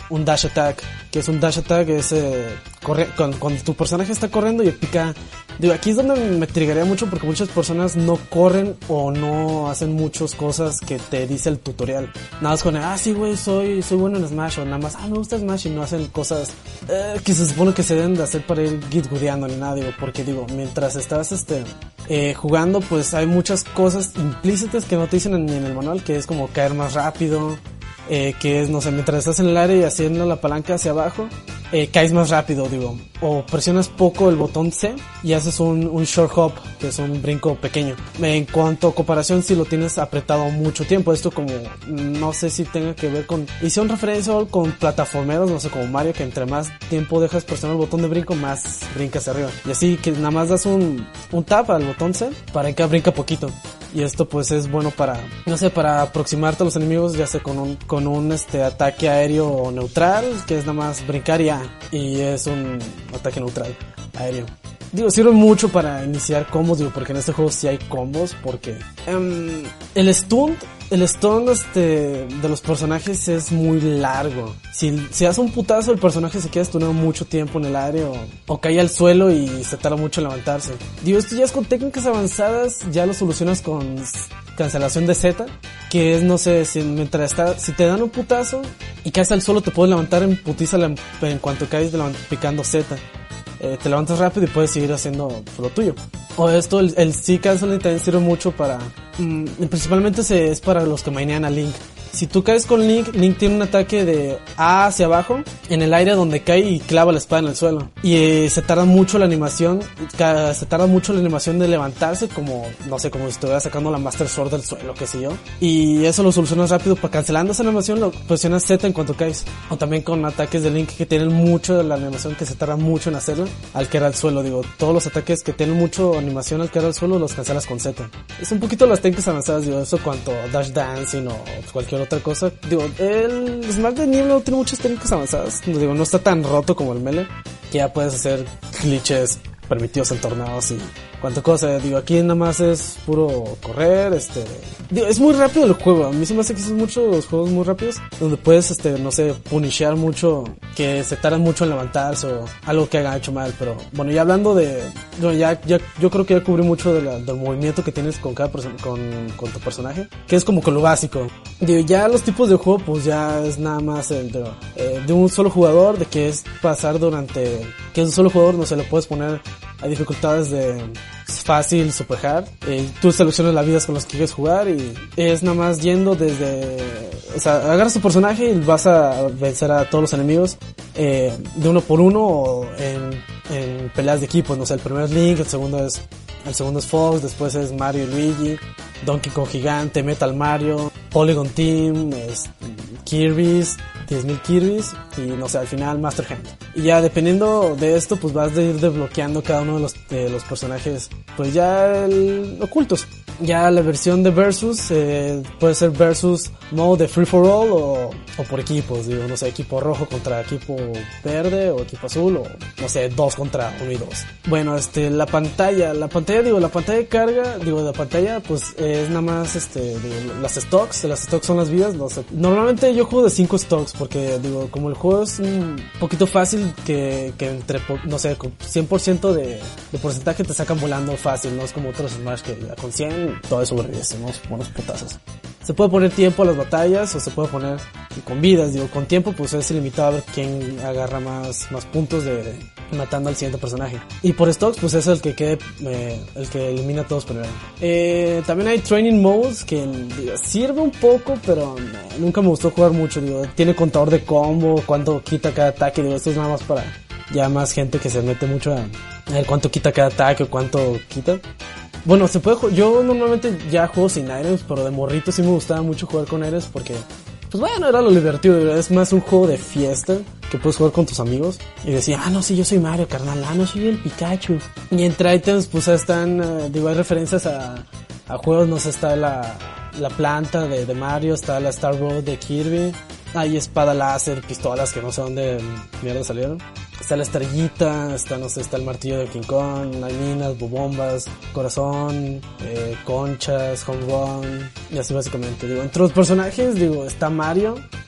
Speaker 2: un dash attack, que es un dash attack, es eh, corre, cuando, cuando tu personaje está corriendo y pica. Digo, aquí es donde me triggería mucho porque muchas personas no corren o no hacen muchas cosas que te dice el tutorial. Nada más con, ah, sí, güey, soy, soy bueno en Smash, o nada más, ah, me gusta Smash, y no hacen cosas eh, que se supone que se deben de hacer para ir gitgudeando ni nada, digo, porque digo, mientras estás este eh, jugando, pues hay muchas cosas implícitas que no te dicen ni en el manual, que es como caer más rápido, eh, que es, no sé, mientras estás en el aire y haciendo la palanca hacia abajo, eh, caes más rápido, digo, o presionas poco el botón C y haces un, un short hop, que es un brinco pequeño. En cuanto a comparación, si lo tienes apretado mucho tiempo, esto como, no sé si tenga que ver con, hicieron referencia con plataformeros, no sé, como Mario, que entre más tiempo dejas presionar el botón de brinco, más brincas arriba. Y así que nada más das un, un tap al botón C para que brinca poquito. Y esto pues es bueno para, no sé, para aproximarte a los enemigos, ya sea con un, con un este ataque aéreo neutral, que es nada más brincar y ya, y es un ataque neutral, aéreo. Digo, sirve mucho para iniciar combos, digo, porque en este juego sí hay combos, porque um, el stun, el stun este, de los personajes es muy largo. Si, si hace un putazo, el personaje se queda stunado mucho tiempo en el aire o, o cae al suelo y se tarda mucho en levantarse. Digo, esto ya es con técnicas avanzadas, ya lo solucionas con cancelación de Z, que es, no sé, si mientras está, si te dan un putazo y caes al suelo, te puedes levantar en putiza en, en cuanto caes picando Z. Eh, te levantas rápido y puedes seguir haciendo lo tuyo. O esto, el, el C canceling también sirve mucho para, mmm, principalmente se, es para los que mainean a Link. Si tú caes con Link, Link tiene un ataque de A hacia abajo, en el aire donde cae y clava la espada en el suelo. Y eh, se tarda mucho la animación, ca- se tarda mucho la animación de levantarse, como, no sé, como si estuviera sacando la Master Sword del suelo, qué sé yo. Y eso lo solucionas rápido, para cancelando esa animación, lo presionas Z en cuanto caes. O también con ataques de Link que tienen mucho de la animación, que se tarda mucho en hacerla, al caer al suelo. Digo, todos los ataques que tienen mucho animación al caer al suelo, los cancelas con Z. Es un poquito las técnicas avanzadas, digo, eso cuanto Dash Dancing o cualquier otra cosa. Digo, el Smash de Nieve no tiene muchas técnicas avanzadas. Digo, no está tan roto como el Melee, que ya puedes hacer glitches permitidos en torneos y cuánta cosa. Digo, aquí nada más es puro correr, este... Digo, es muy rápido el juego. A mí se me hace que son muchos juegos muy rápidos, donde puedes, este, no sé, punishear mucho, que se tardan mucho en levantarse o algo que hagan hecho mal. Pero, bueno, ya hablando de... Bueno, ya, ya, yo creo que ya cubrí mucho de la, del movimiento que tienes con cada persona, con, con tu personaje, que es como que lo básico. Digo, ya los tipos de juego, pues ya es nada más el de, eh, de un solo jugador, de que es pasar durante... Que es un solo jugador, no se le puedes poner a dificultades de fácil, super hard. Eh, tú seleccionas las vidas con las que quieres jugar y es nada más yendo desde... O sea, agarras tu personaje y vas a vencer a todos los enemigos eh, de uno por uno o en, en peleas de equipos. No sé, el primero es Link, el segundo es, el segundo es Fox, después es Mario y Luigi, Donkey Kong Gigante, Metal Mario, Polygon Team, es, Kirby's, diez mil Kirby's y no sé, al final Master Hand. Y ya dependiendo de esto, pues vas a ir desbloqueando cada uno de los, de los personajes, pues ya el, ocultos. Ya la versión de Versus eh, puede ser Versus modo de Free for All o, o por equipos, digo, no sé, equipo rojo contra equipo verde o equipo azul o no sé, dos contra uno y dos. Bueno, este, la pantalla, la pantalla, digo, la pantalla de carga, digo, la pantalla pues es nada más, este, digo, las stocks, las stocks son las vidas, no sé. Normalmente yo juego de cinco stocks porque, digo, como el juego es un poquito fácil que, que entre, no sé, con cien por ciento de, de porcentaje te sacan volando fácil, no es como otros Smash que ya con cien todo eso sobrevives, unos buenos putazos. Se puede poner tiempo a las batallas o se puede poner con vidas, digo, con tiempo pues es ilimitado a ver quién agarra más, más puntos de, de matando al siguiente personaje. Y por stocks pues es el que quede, eh, el que elimina a todos primero. Eh, también hay training modes que digo, sirve un poco, pero no, nunca me gustó jugar mucho, digo, tiene contador de combo, cuánto quita cada ataque, digo, esto es nada más para ya más gente que se mete mucho a, a ver cuánto quita cada ataque o cuánto quita. Bueno, se puede, yo normalmente ya juego sin items, pero de morrito sí me gustaba mucho jugar con items porque, pues bueno, era lo divertido, es más un juego de fiesta que puedes jugar con tus amigos. Y decía, ah no, sí, yo soy Mario, carnal, ah no, soy el Pikachu. Y entre items, pues están, uh, digo, hay referencias a, a juegos, no sé, está la, la planta de, de Mario, está la Star Road de Kirby, hay espada láser, pistolas que no sé dónde mierda salieron. Está la estrellita, está, no sé, está el martillo de King Kong, hay minas, bombas, corazón, eh, conchas, home run, y así básicamente. Digo, entre los personajes, digo, está Mario,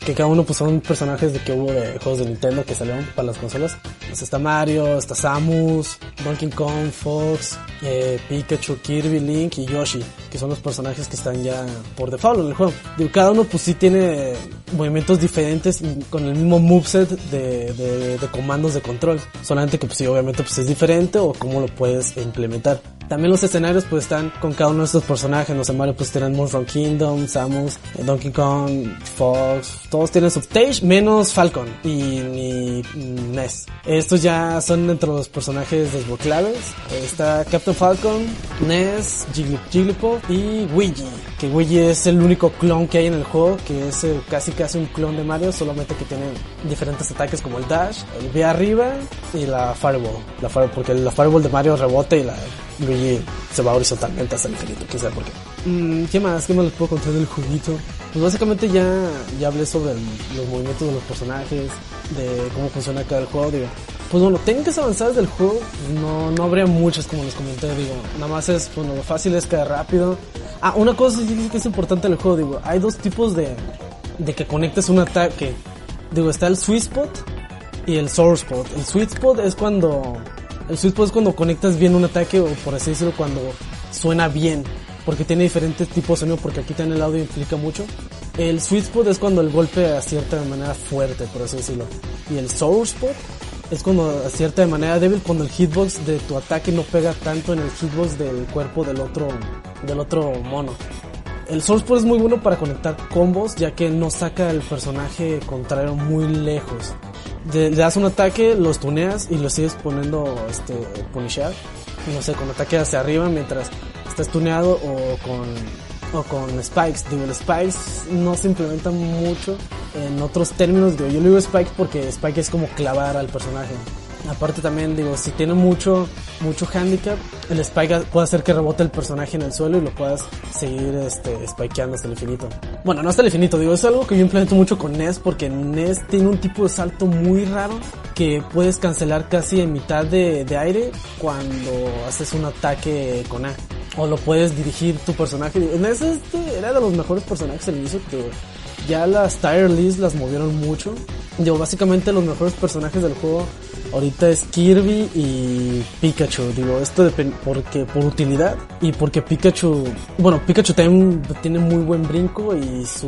Speaker 2: que cada uno pues son personajes de que hubo de juegos de Nintendo que salieron para las consolas. Pues está Mario, está Samus, Donkey Kong, Fox, eh, Pikachu, Kirby, Link y Yoshi, que son los personajes que están ya por default en el juego. Digo, cada uno pues sí tiene movimientos diferentes y con el mismo moveset de, de, de comandos de control, solamente que pues sí, obviamente pues es diferente o cómo lo puedes implementar. También los escenarios pues están con cada uno de estos personajes. No sé, Mario pues tienen Mushroom Kingdom, Samus, Donkey Kong, Fox, todos tienen su stage menos Falcon y ni Ness. Estos ya son entre los personajes desbloqueables. Está Captain Falcon, Ness, Jigglypuff y Luigi, que Luigi es el único clon que hay en el juego, que es eh, casi casi un clon de Mario, solamente que tiene diferentes ataques como el dash, el B arriba y la Fireball, la Fireball porque la Fireball de Mario rebota y la Luigi se va horizontalmente hasta el infinito, quién sabe por qué. Mm, ¿Qué más? ¿Qué más les puedo contar del juguito? Pues básicamente ya, ya hablé sobre el, los movimientos de los personajes, de cómo funciona cada juego, digo. Pues bueno, técnicas avanzadas del juego, no, no habría muchas como les comenté, digo. Nada más es, bueno, lo fácil es caer rápido. Ah, una cosa sí que es importante en el juego, digo, hay dos tipos de, de que conectes un ataque. Digo, está el Sweet Spot y el Sour Spot. El Sweet Spot es cuando... El sweet spot es cuando conectas bien un ataque, o por así decirlo, cuando suena bien, porque tiene diferentes tipos de sonido, porque aquí también el audio implica mucho. El sweet spot es cuando el golpe acierta de manera fuerte, por así decirlo. Y el sour spot es cuando acierta de manera débil, cuando el hitbox de tu ataque no pega tanto en el hitbox del cuerpo del otro, del otro mono. El sour spot es muy bueno para conectar combos, ya que no saca el personaje contrario muy lejos. Le das un ataque, los tuneas y los sigues poniendo este punishear, no sé, con ataque hacia arriba mientras estás tuneado, o con o con spikes. Digo, el spikes no se implementa mucho en otros términos. Digo, yo le digo spikes porque spike es como clavar al personaje. Aparte también, digo, si tiene mucho mucho handicap, el spike puede hacer que rebote el personaje en el suelo y lo puedas seguir este spikeando hasta el infinito. Bueno, no hasta el infinito, digo, es algo que yo implemento mucho con Ness, porque Ness tiene un tipo de salto muy raro que puedes cancelar casi en mitad de, de aire cuando haces un ataque con A. O lo puedes dirigir tu personaje. Ness este era de los mejores personajes al inicio, que ya las tier list las movieron mucho. Digo, básicamente los mejores personajes del juego ahorita es Kirby y Pikachu. Digo, esto depende porque por utilidad y porque Pikachu, bueno, Pikachu también tiene muy buen brinco y su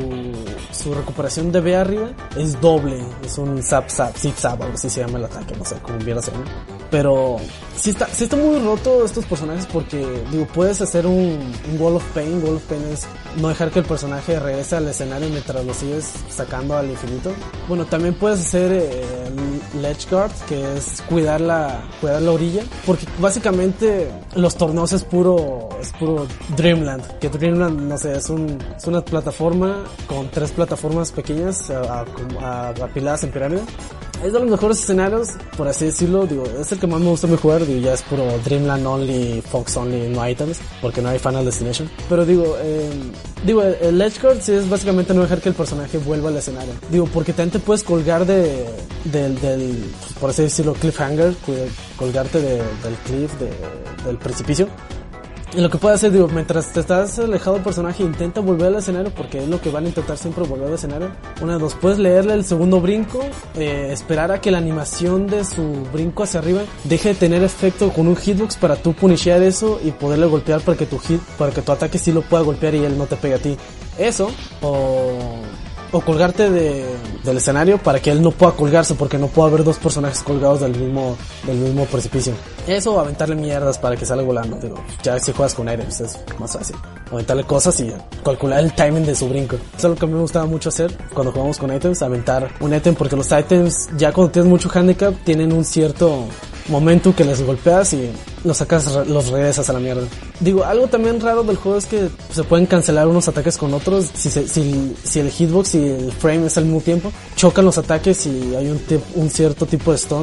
Speaker 2: su recuperación de B arriba es doble, es un zap zap, zip zap, algo así se llama el ataque, no sé cómo viera ser, ¿no? Pero sí está, sí está muy roto estos personajes, porque digo, puedes hacer un, un Wall of Pain. Wall of Pain es no dejar que el personaje regrese al escenario mientras lo sigues sacando al infinito. Bueno, también puedes hacer eh, Ledge Guard, que es cuidar la, cuidar la orilla, porque básicamente los torneos es puro, es puro Dreamland, que Dreamland, no sé, es un, es una plataforma con tres plataformas pequeñas a, a, a, apiladas en pirámide. Es de los mejores escenarios, por así decirlo. Digo, es el que más me gusta a mí jugar. Digo, ya es puro Dreamland only, Fox only, no items, porque no hay Final Destination. Pero digo, eh, digo, el Ledge Guard sí es básicamente no dejar que el personaje vuelva al escenario. Digo, porque también te puedes colgar de, del, del, por así decirlo, cliffhanger, colgarte de, del cliff, de, del precipicio. Y lo que puedes hacer, digo, mientras te estás alejado del personaje, intenta volver al escenario, porque es lo que van a intentar siempre, volver al escenario. Una de dos, puedes leerle el segundo brinco, eh, esperar a que la animación de su brinco hacia arriba deje de tener efecto con un hitbox para tú punishear eso y poderle golpear para que tu hit, para que tu ataque sí lo pueda golpear y él no te pegue a ti. Eso, o... o colgarte de, del escenario para que él no pueda colgarse, porque no puede haber dos personajes colgados del mismo, del mismo precipicio. Eso, o aventarle mierdas para que salga volando. Digo, ya si juegas con items es más fácil. Aventarle cosas y calcular el timing de su brinco. Eso es lo que a mí me gustaba mucho hacer cuando jugamos con items, aventar un item, porque los items, ya cuando tienes mucho handicap, tienen un cierto momento que les golpeas y los sacas, los regresas a la mierda. Digo, algo también raro del juego es que se pueden cancelar unos ataques con otros. Si, se, si, si el hitbox y el frame es al mismo tiempo, chocan los ataques y hay un, tip, un cierto tipo de stunt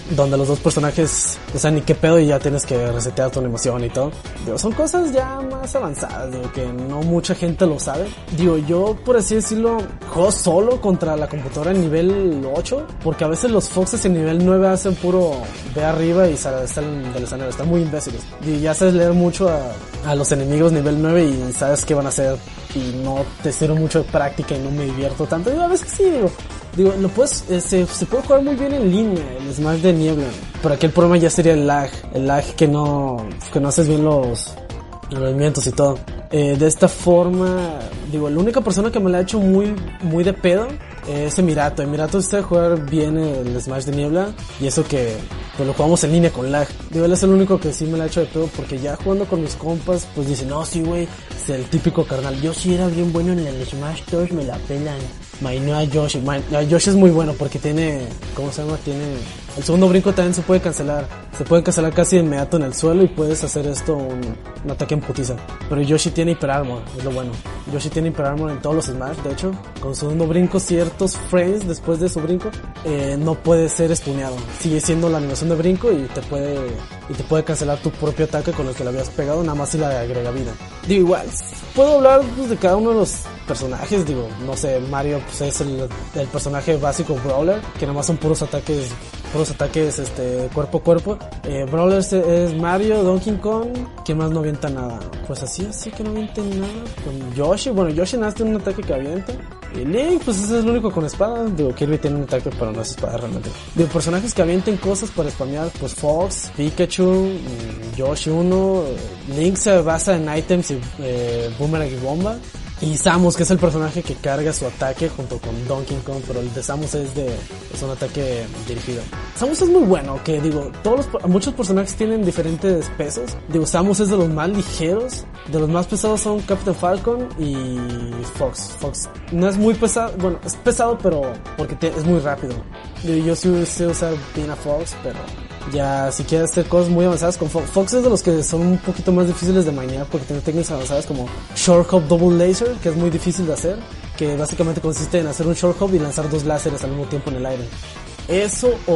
Speaker 2: donde los dos personajes no saben ni qué pedo y ya tienes que resetear tu animación y todo. Digo, son cosas ya más avanzadas, digo, que no mucha gente lo sabe. Digo, yo por así decirlo, juego solo contra la computadora en nivel ocho, porque a veces los foxes en nivel nueve hacen puro ve arriba y salen del escenario, están muy imbéciles. Y ya sabes leer mucho a, a los enemigos nivel nueve y sabes qué van a hacer y no te sirve mucho de práctica y no me divierto tanto. Digo, a veces sí, digo, digo, lo puedes, eh, se, se puede jugar muy bien en línea, el Smash de niebla, pero aquí el problema ya sería el lag, el lag que no, que no haces bien los, los movimientos y todo. Eh, de esta forma, digo, la única persona que me la ha hecho muy, muy de pedo es Emirato. Emirato sabe jugar bien el Smash de niebla y eso que pues lo jugamos en línea con lag. Digo, él es el único que sí me la ha hecho de pedo porque ya jugando con mis compas, pues dicen, no, sí, güey, es el típico carnal. Yo sí era bien bueno en el Smash dos, me la pelan. Mainea Yoshi. Mainea Yoshi es muy bueno porque tiene, ¿cómo se llama? Tiene, el segundo brinco también se puede cancelar. Se puede cancelar casi de inmediato en el suelo y puedes hacer esto un, un ataque en putiza. Pero Yoshi tiene Hyper Armor, es lo bueno. Yoshi tiene Hyper Armor en todos los Smash, de hecho. Con su segundo brinco, ciertos frames después de su brinco, eh, no puede ser stuneado. Sigue siendo la animación de brinco y te puede, y te puede cancelar tu propio ataque con el que le habías pegado, nada más si le agrega vida. Digo, igual, puedo hablar pues, de cada uno de los personajes, digo, no sé, Mario pues es el, el personaje básico Brawler, que nada más son puros ataques, puros ataques este cuerpo a cuerpo. Eh, Brawler es, es Mario, Donkey Kong, que más no avienta nada. Pues así, así que no avienta nada. Con Yoshi, bueno, Yoshi nada más tiene un ataque que avienta. Y Link, pues ese es el único con espada. Digo, Kirby tiene un ataque, pero no es espada realmente. Digo, personajes que avienten cosas para spamear, pues Fox, Pikachu, Yoshi uno, Link se basa en items y eh, Boomerang y Bomba. Y Samus, que es el personaje que carga su ataque junto con Donkey Kong, pero el de Samus es de es un ataque dirigido. Samus es muy bueno, que digo, todos los, muchos personajes tienen diferentes pesos. Digo, Samus es de los más ligeros, de los más pesados son Captain Falcon y Fox. Fox no es muy pesado, bueno, es pesado, pero porque te, es muy rápido. Digo, yo sí sé usar bien a Fox, pero ya si quieres hacer cosas muy avanzadas con Fox. Fox es de los que son un poquito más difíciles de minear porque tiene técnicas avanzadas como Short Hop Double Laser, que es muy difícil de hacer, que básicamente consiste en hacer un Short Hop y lanzar dos láseres al mismo tiempo en el aire. Eso o,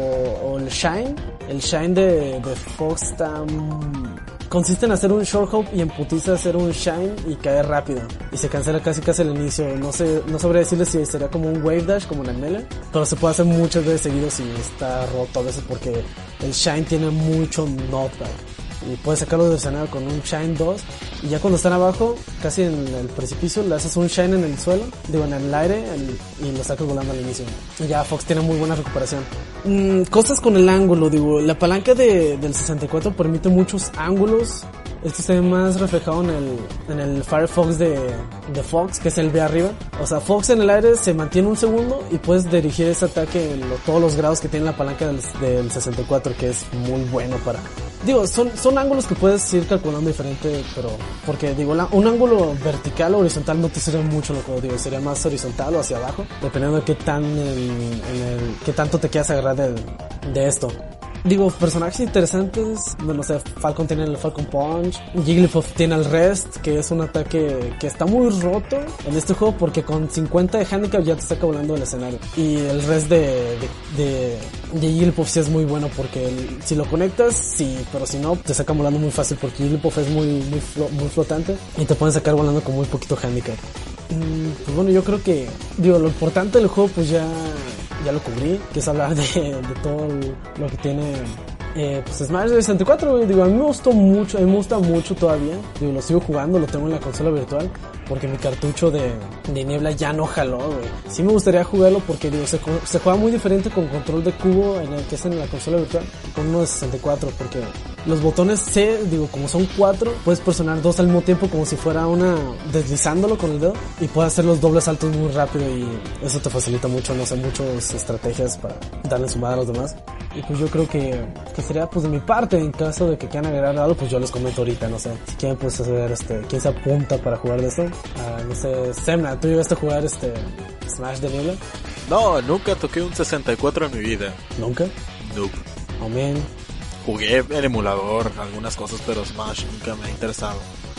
Speaker 2: o el Shine, el Shine de, de Fox está, um, consiste en hacer un Short Hop y en putiza hacer un Shine y caer rápido. Y se cancela casi casi al inicio. No sé, no sabría decirles si sería como un Wave Dash como en el Melee, pero se puede hacer muchas veces seguidos y está roto a veces porque el Shine tiene mucho knockback. Y puedes sacarlo del escenario con un Shine dos y ya cuando están abajo, casi en el precipicio, le haces un Shine en el suelo, digo en el aire el, y lo sacas volando al inicio. Y ya Fox tiene muy buena recuperación. Mm, cosas con el ángulo, digo, la palanca de, del sesenta y cuatro permite muchos ángulos. Esto se ve más reflejado en el, en el Firefox de, de Fox, que es el de arriba. O sea, Fox en el aire se mantiene un segundo y puedes dirigir ese ataque en lo, todos los grados que tiene la palanca del, del sesenta y cuatro, que es muy bueno para... Digo, son, son ángulos que puedes ir calculando diferente, pero... Porque, digo, la, un ángulo vertical o horizontal no te sirve mucho, lo que digo, sería más horizontal o hacia abajo, dependiendo de qué tan, en, en el, qué tanto te quieras agarrar de, de esto. Digo, personajes interesantes, bueno, o sea, Falcon tiene el Falcon Punch, Jigglypuff tiene el Rest, que es un ataque que está muy roto en este juego porque con cincuenta de handicap ya te saca volando del escenario. Y el Rest de, de, de, de Jigglypuff sí es muy bueno porque el, si lo conectas, sí, pero si no, te saca volando muy fácil porque Jigglypuff es muy, muy, flo, muy flotante y te pueden sacar volando con muy poquito handicap. Mm, pues bueno, yo creo que, digo, lo importante del juego pues ya... ya lo cubrí, que es hablar de, de todo lo que tiene eh, pues Smash sesenta y cuatro, digo, a mí me gustó mucho, a mí me gusta mucho todavía, digo, lo sigo jugando, lo tengo en la consola virtual, porque mi cartucho de, de niebla ya no jaló, güey. Sí me gustaría jugarlo porque, digo, se, se juega muy diferente con control de cubo en el que es en la consola virtual, con uno de sesenta y cuatro, porque los botones C, digo, como son cuatro, puedes presionar dos al mismo tiempo como si fuera una, deslizándolo con el dedo, y puedes hacer los dobles saltos muy rápido y eso te facilita mucho, no sé, muchas estrategias para darle sumada a los demás. Y pues yo creo que, que sería pues de mi parte, en caso de que quieran agregar algo, pues yo les comento ahorita, no sé. Si quieren pues saber este, quién se apunta para jugar de esto. Uh, no sé, Semna, ¿tú llegaste a jugar este Smash de niebla?
Speaker 1: No, nunca toqué un sesenta y cuatro en mi vida.
Speaker 2: ¿Nunca?
Speaker 1: Nope.
Speaker 2: Oh, man.
Speaker 1: Jugué en emulador algunas cosas, pero Smash nunca me ha interesado.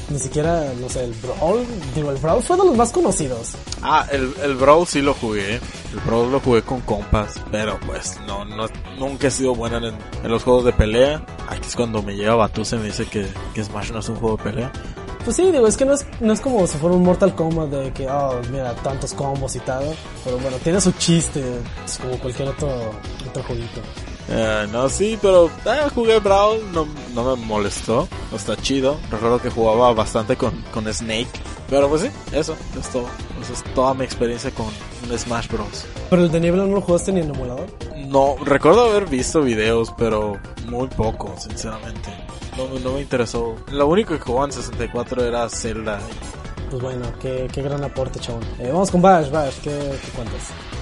Speaker 2: ni siquiera, no sé, el Brawl, digo, el Brawl fue de los más conocidos.
Speaker 1: Ah, el, el Brawl sí lo jugué, el Brawl lo jugué con compas, pero pues no, no nunca he sido bueno en, en los juegos de pelea. Aquí es cuando me llega Batuse y me dice que, que Smash no es un juego de pelea.
Speaker 2: Pues sí, digo, es que no es, no es como si fuera un Mortal Kombat de que, oh, mira, tantos combos y tal, pero bueno, tiene su chiste, es como cualquier otro, otro jueguito.
Speaker 1: Eh, no, sí, pero eh, jugué Brawl, no, no me molestó, está chido. Recuerdo que jugaba bastante con, con Snake, pero pues sí, eso es todo. Esa es toda mi experiencia con un Smash Bros.
Speaker 2: ¿Pero el de Niebla no lo jugaste ni en emulador?
Speaker 1: No, recuerdo haber visto videos, pero muy poco, sinceramente. No, no me interesó. Lo único que jugaba en sesenta y cuatro era Zelda.
Speaker 2: Pues bueno, qué, qué gran aporte, chabón. Eh, vamos con Bash, Bash, ¿qué, qué cuentas?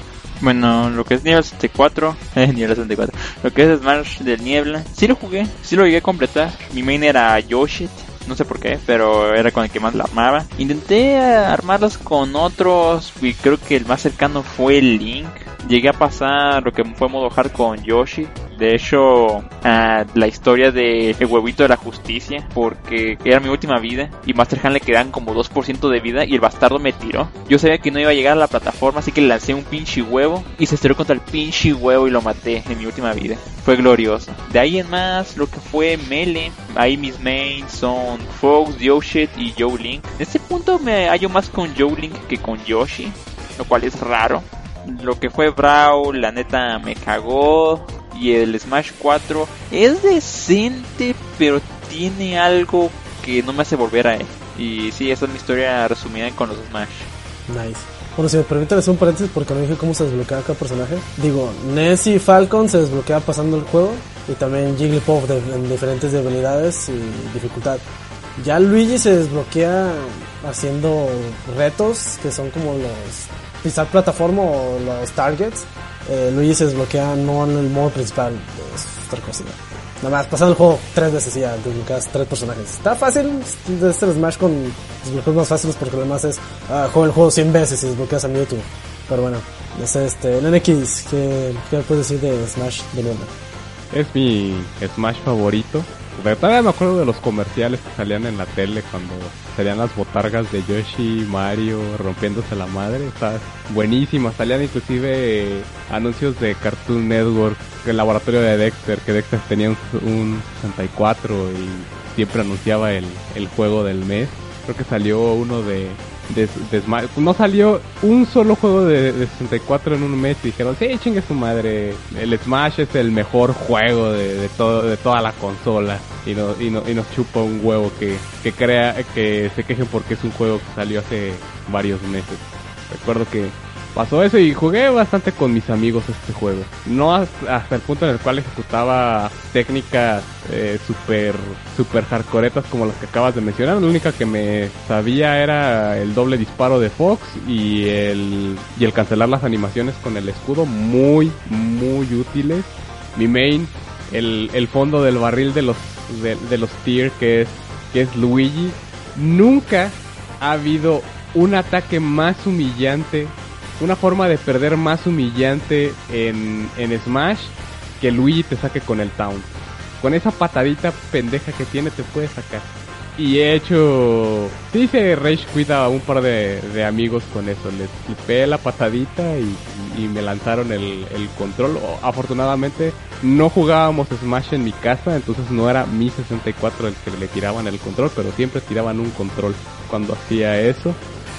Speaker 5: Bueno, lo que es Niebla sesenta y cuatro, eh, Niebla sesenta y cuatro, lo que es Smash del Niebla, sí lo jugué, sí lo llegué a completar. Mi main era Yoshi, no sé por qué, pero era con el que más la armaba. Intenté armarlas con otros y creo que el más cercano fue el Link. Llegué a pasar lo que fue modo hard con Yoshi. De hecho, uh, la historia de el huevito de la justicia, porque era mi última vida y Master Han le quedan como dos por ciento de vida y el bastardo me tiró. Yo sabía que no iba a llegar a la plataforma, así que le lancé un pinche huevo y se estrelló contra el pinche huevo y lo maté en mi última vida. Fue glorioso. De ahí en más, lo que fue Melee, ahí mis mains son Fox, Yoshi y Joe Link. En este punto me hallo más con Joe Link que con Yoshi, lo cual es raro. Lo que fue Brawl, la neta me cagó. Y el Smash cuatro es decente, pero tiene algo que no me hace volver a él. Y sí, esa es mi historia resumida con los Smash.
Speaker 2: Nice. Bueno, si me permiten hacer un paréntesis porque no dije cómo se desbloquea cada personaje. Digo, Ness y Falcon se desbloquea pasando el juego. Y también Jigglypuff de, en diferentes habilidades y dificultad. Ya Luigi se desbloquea haciendo retos que son como los pisar plataforma o los targets. Eh, Luigi se desbloquea no en el modo principal, es otra cosa. Nada más, pasando el juego tres veces y ya desbloqueas tres personajes. Está fácil, es el Smash con desbloqueos más fáciles porque lo demás es uh, juega el juego cien veces y desbloqueas a Mewtwo. Pero bueno, es este, el N X, ¿qué, qué puedes decir de Smash de Leona?
Speaker 4: Es mi Smash favorito. Pero todavía me acuerdo de los comerciales que salían en la tele cuando salían las botargas de Yoshi, Mario rompiéndose la madre. Está buenísimo. Salían inclusive eh, anuncios de Cartoon Network, el laboratorio de Dexter, que Dexter tenía un, un sesenta y cuatro y siempre anunciaba el, el juego del mes. Creo que salió uno de, de, de Smash. No salió un solo juego de, de sesenta y cuatro en un mes y dijeron, sí, chingue su madre, el Smash es el mejor juego de, de todo de toda la consola. Y, no, y, no, y nos chupa un huevo que, que crea que se quejen porque es un juego que salió hace varios meses. Recuerdo que pasó eso y jugué bastante con mis amigos este juego. No hasta, hasta el punto en el cual ejecutaba técnicas eh, super, super hardcoretas como las que acabas de mencionar. La única que me sabía era el doble disparo de Fox y el, y el cancelar las animaciones con el escudo. Muy, muy útiles. Mi main, el, el fondo del barril de los, de, de los tier que es, que es Luigi. Nunca ha habido un ataque más humillante, una forma de perder más humillante en, en Smash que Luigi te saque con el taunt. Con esa patadita pendeja que tiene te puede sacar. Y he hecho... Sí hice Rage Quit a un par de, de amigos con eso. Les, les pegué la patadita y, y me lanzaron el, el control. Afortunadamente no jugábamos Smash en mi casa, entonces no era mi sesenta y cuatro el que le tiraban el control, pero siempre tiraban un control cuando hacía eso.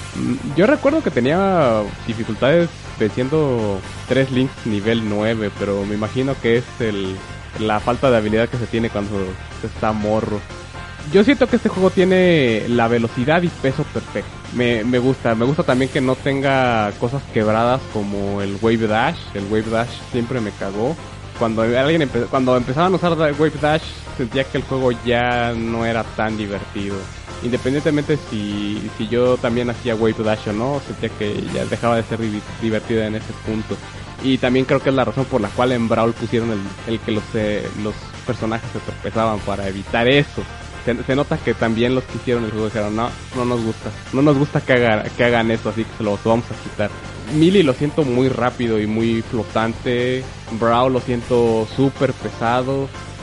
Speaker 4: Yo recuerdo que tenía dificultades venciendo tres Links nivel nueve, pero me imagino que es el, la falta de habilidad que se tiene cuando se está morro. Yo siento que este juego tiene la velocidad y peso perfecto. Me, me gusta, me gusta también que no tenga cosas quebradas como el Wave Dash. El Wave Dash siempre me cagó. Cuando alguien empe- cuando empezaban a usar Wave Dash sentía que el juego ya no era tan divertido. Independientemente si, si yo también hacía Wave Dash o no, sentía que ya dejaba de ser di- divertido en ese punto. Y también creo que es la razón por la cual en Brawl pusieron el, el que los, eh, los personajes se tropezaban para evitar eso. Se, se nota que también los que hicieron el juego dijeron, no, no nos gusta, no nos gusta que, haga, que hagan eso, así que se los vamos a quitar. Melee lo siento muy rápido y muy flotante. Brawl lo siento súper pesado.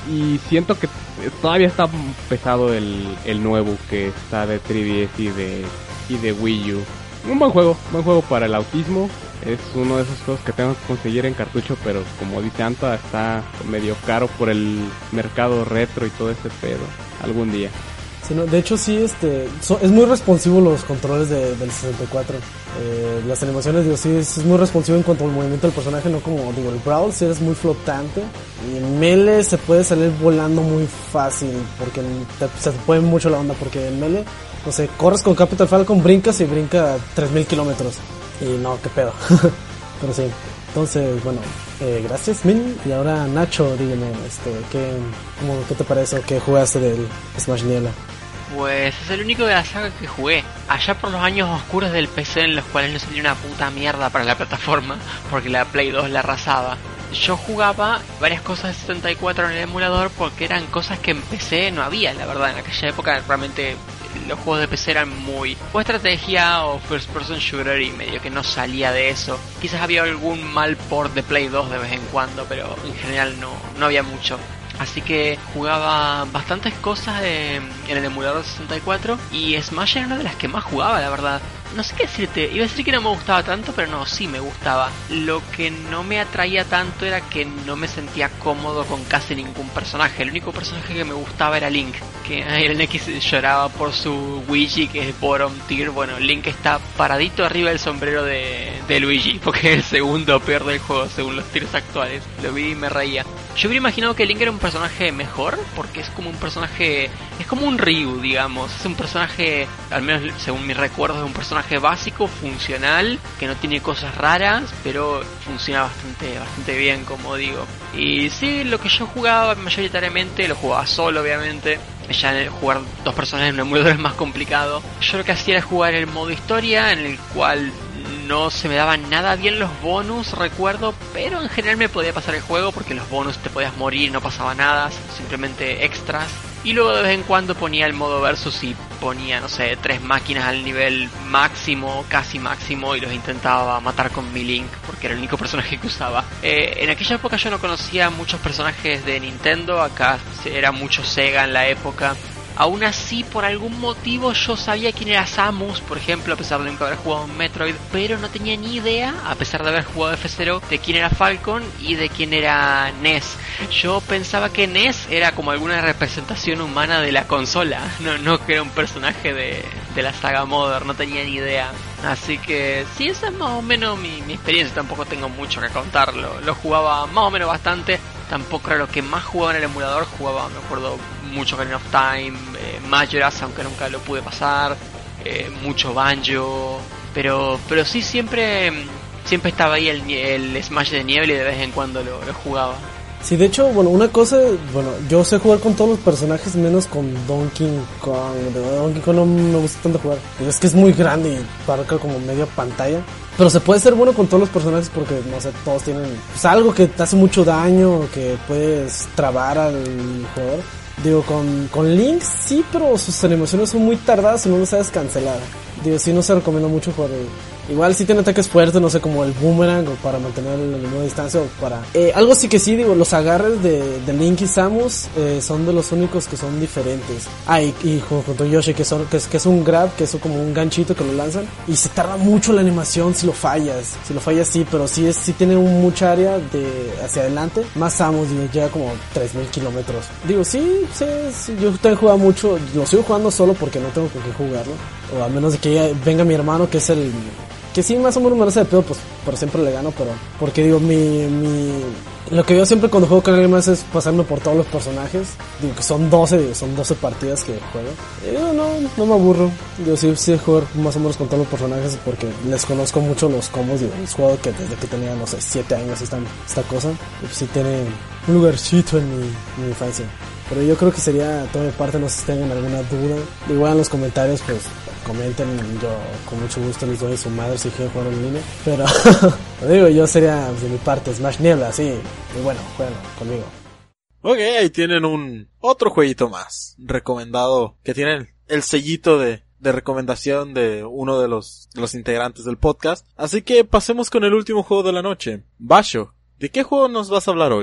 Speaker 4: Y siento que todavía está pesado el, el nuevo que está de tres D S y de, y de Wii U. Un buen juego, buen juego para el autismo. Es uno de esos juegos que tengo que conseguir en cartucho, pero como dice Anta, está medio caro por el mercado retro y todo ese pedo. Algún día.
Speaker 2: Sí, no, de hecho sí, este, so, es muy responsivo los controles de, del sesenta y cuatro. Eh, las animaciones, digo, sí, es, es muy responsivo en cuanto al movimiento del personaje, no como, digo, el Brawl sí es muy flotante. Y en Melee se puede salir volando muy fácil, porque te, se te puede mucho la onda, porque en Melee, no sé, corres con Capital Falcon, brincas y brinca tres mil kilómetros. Y no, qué pedo. Pero sí, entonces, bueno, eh, gracias, Min. Y ahora, Nacho, dígame, este, ¿qué, cómo, ¿qué te parece o qué jugaste del Smash Niebla?
Speaker 3: Pues es el único de la saga que jugué. Allá por los años oscuros del P C en los cuales no salió una puta mierda para la plataforma, porque la Play dos la arrasaba. Yo jugaba varias cosas de setenta y cuatro en el emulador porque eran cosas que en P C no había, la verdad. En aquella época realmente los juegos de P C eran muy o estrategia o first person shooter y medio que no salía de eso. Quizás había algún mal port de Play dos de vez en cuando, pero en general no, no había mucho. Así que jugaba bastantes cosas en, en el emulador de sesenta y cuatro y Smash era una de las que más jugaba, la verdad. No sé qué decirte, iba a decir que no me gustaba tanto, pero no, sí me gustaba. Lo que no me atraía tanto era que no me sentía cómodo con casi ningún personaje. El único personaje que me gustaba era Link, que el X lloraba por su Luigi, que es bottom tier. Bueno, Link está paradito arriba del sombrero de, de Luigi, porque es el segundo peor del juego según los tiers actuales. Lo vi y me reía. Yo hubiera imaginado que Link era un personaje mejor, porque es como un personaje, es como un Ryu, digamos. Es un personaje, al menos según mis recuerdos, es un personaje básico, funcional, que no tiene cosas raras, pero funciona bastante, bastante bien, como digo. Y sí, lo que yo jugaba mayoritariamente, lo jugaba solo, obviamente. Ya jugar dos personajes en un emulador es más complicado. Yo lo que hacía era jugar el modo historia, en el cual no se me daban nada bien los bonus, recuerdo, pero en general me podía pasar el juego porque los bonus te podías morir, no pasaba nada, simplemente extras. Y luego de vez en cuando ponía el modo versus y ponía, no sé, tres máquinas al nivel máximo, casi máximo, y los intentaba matar con mi Link, porque era el único personaje que usaba. Eh, en aquella época yo no conocía muchos personajes de Nintendo, acá era mucho Sega en la época. Aún así, por algún motivo, yo sabía quién era Samus, por ejemplo, a pesar de nunca haber jugado en Metroid, pero no tenía ni idea, a pesar de haber jugado F cero, de quién era Falcon y de quién era Ness. Yo pensaba que Ness era como alguna representación humana de la consola, no, no que era un personaje de, de la saga Mother, no tenía ni idea. Así que sí, esa es más o menos mi, mi experiencia, tampoco tengo mucho que contarlo. Lo jugaba más o menos bastante, tampoco era lo que más jugaba en el emulador, jugaba, me acuerdo, mucho Ocarina of Time, eh, Majora's, aunque nunca lo pude pasar, eh, mucho Banjo, pero pero sí siempre siempre estaba ahí el, el Smash de niebla y de vez en cuando lo, lo jugaba.
Speaker 2: Sí, de hecho, bueno, una cosa, bueno, yo sé jugar con todos los personajes menos con Donkey Kong. De Donkey Kong no me gusta tanto jugar. Es que es muy grande y parca como media pantalla. Pero se puede ser bueno con todos los personajes porque, no sé, todos tienen pues, algo que te hace mucho daño, que puedes trabar al jugador. Digo, con, con Link sí, pero sus animaciones son muy tardadas y no lo sabes cancelar. Digo, sí no se recomienda mucho jugar. Igual sí tiene ataques fuertes, no sé, como el boomerang, o para mantener el enemigo a distancia, o para... Eh, algo sí que sí, digo, los agarres de, de Link y Samus eh, son de los únicos que son diferentes. Ah, y, y junto a Yoshi, que, son, que, es, que es un grab, que es como un ganchito que lo lanzan, y se tarda mucho la animación si lo fallas. Si lo fallas sí, pero sí, es, sí tiene un, mucha área de hacia adelante. Más Samus, digo, llega como tres mil kilómetros. Digo, sí, sí, sí, yo también jugaba mucho, lo sigo jugando solo porque no tengo con qué jugarlo. O a menos de que venga mi hermano, que es el... que sí, más o menos me hace de pedo, pues por siempre le gano, pero... porque digo, mi... mi lo que yo siempre cuando juego con alguien más es pasarme por todos los personajes. Digo que son doce, digo, son doce partidas que juego. Y digo, no, no me aburro. Digo, sí, sí juego más o menos con todos los personajes porque les conozco mucho los combos. Digo, es juego que desde que tenía, no sé, siete años esta, esta cosa. Y pues sí tiene un lugarcito en mi, en mi infancia. Pero yo creo que sería toda mi parte, no sé si tengan alguna duda. Igual en los comentarios, pues comenten, yo con mucho gusto les doy su madre si quieren jugar en línea. Pero digo, yo sería de mi parte Smash Niebla, sí. Y bueno, jueguen conmigo.
Speaker 1: Ok, ahí tienen un otro jueguito más recomendado, que tienen el sellito de, de recomendación de uno de los, de los integrantes del podcast. Así que pasemos con el último juego de la noche. Basho, ¿de qué juego nos vas a hablar hoy?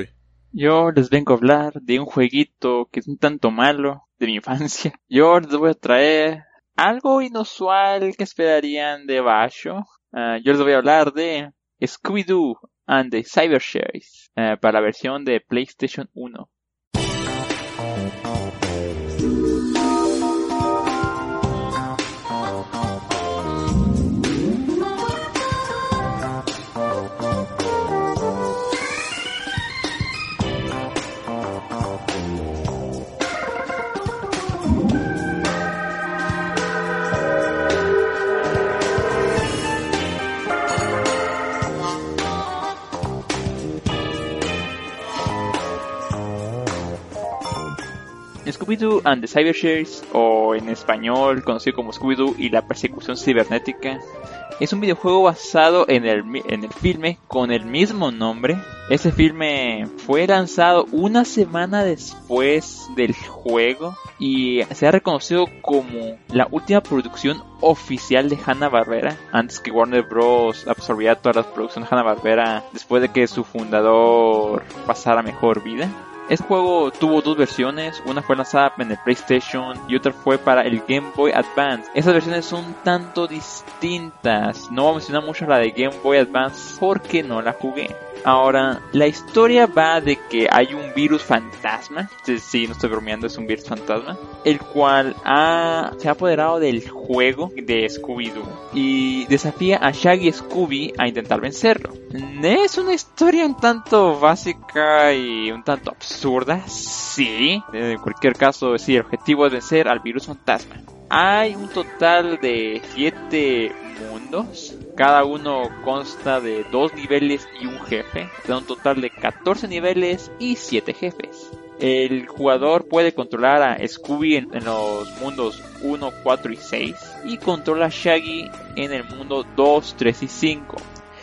Speaker 5: Yo les vengo a hablar de un jueguito que es un tanto malo de mi infancia. Yo les voy a traer algo inusual que esperarían de Basho. Uh, yo les voy a hablar de Scooby-Doo and the Cyber Chase uh, para la versión de PlayStation uno. Scooby-Doo and the Cyber Chase, o en español conocido como Scooby-Doo y la persecución cibernética, es un videojuego basado en el, en el filme con el mismo nombre. Este filme fue lanzado una semana después del juego y se ha reconocido como la última producción oficial de Hanna-Barbera, antes que Warner Bros. Absorbiera todas las producciones de Hanna-Barbera después de que su fundador pasara mejor vida. Este juego tuvo dos versiones, una fue lanzada en el PlayStation y otra fue para el Game Boy Advance. Esas versiones son tanto distintas, no voy a mencionar mucho la de Game Boy Advance porque no la jugué. Ahora, la historia va de que hay un virus fantasma, sí, sí, no estoy bromeando, es un virus fantasma, el cual ha, se ha apoderado del juego de Scooby-Doo y desafía a Shaggy y Scooby a intentar vencerlo. Es una historia un tanto básica y un tanto absurda, sí, en cualquier caso, sí, el objetivo es vencer al virus fantasma. Hay un total de siete mundos. Cada uno consta de dos niveles y un jefe. Da un total de catorce niveles y siete jefes. El jugador puede controlar a Scooby en, en los mundos uno, cuatro y seis. Y controla a Shaggy en el mundo dos, tres y cinco.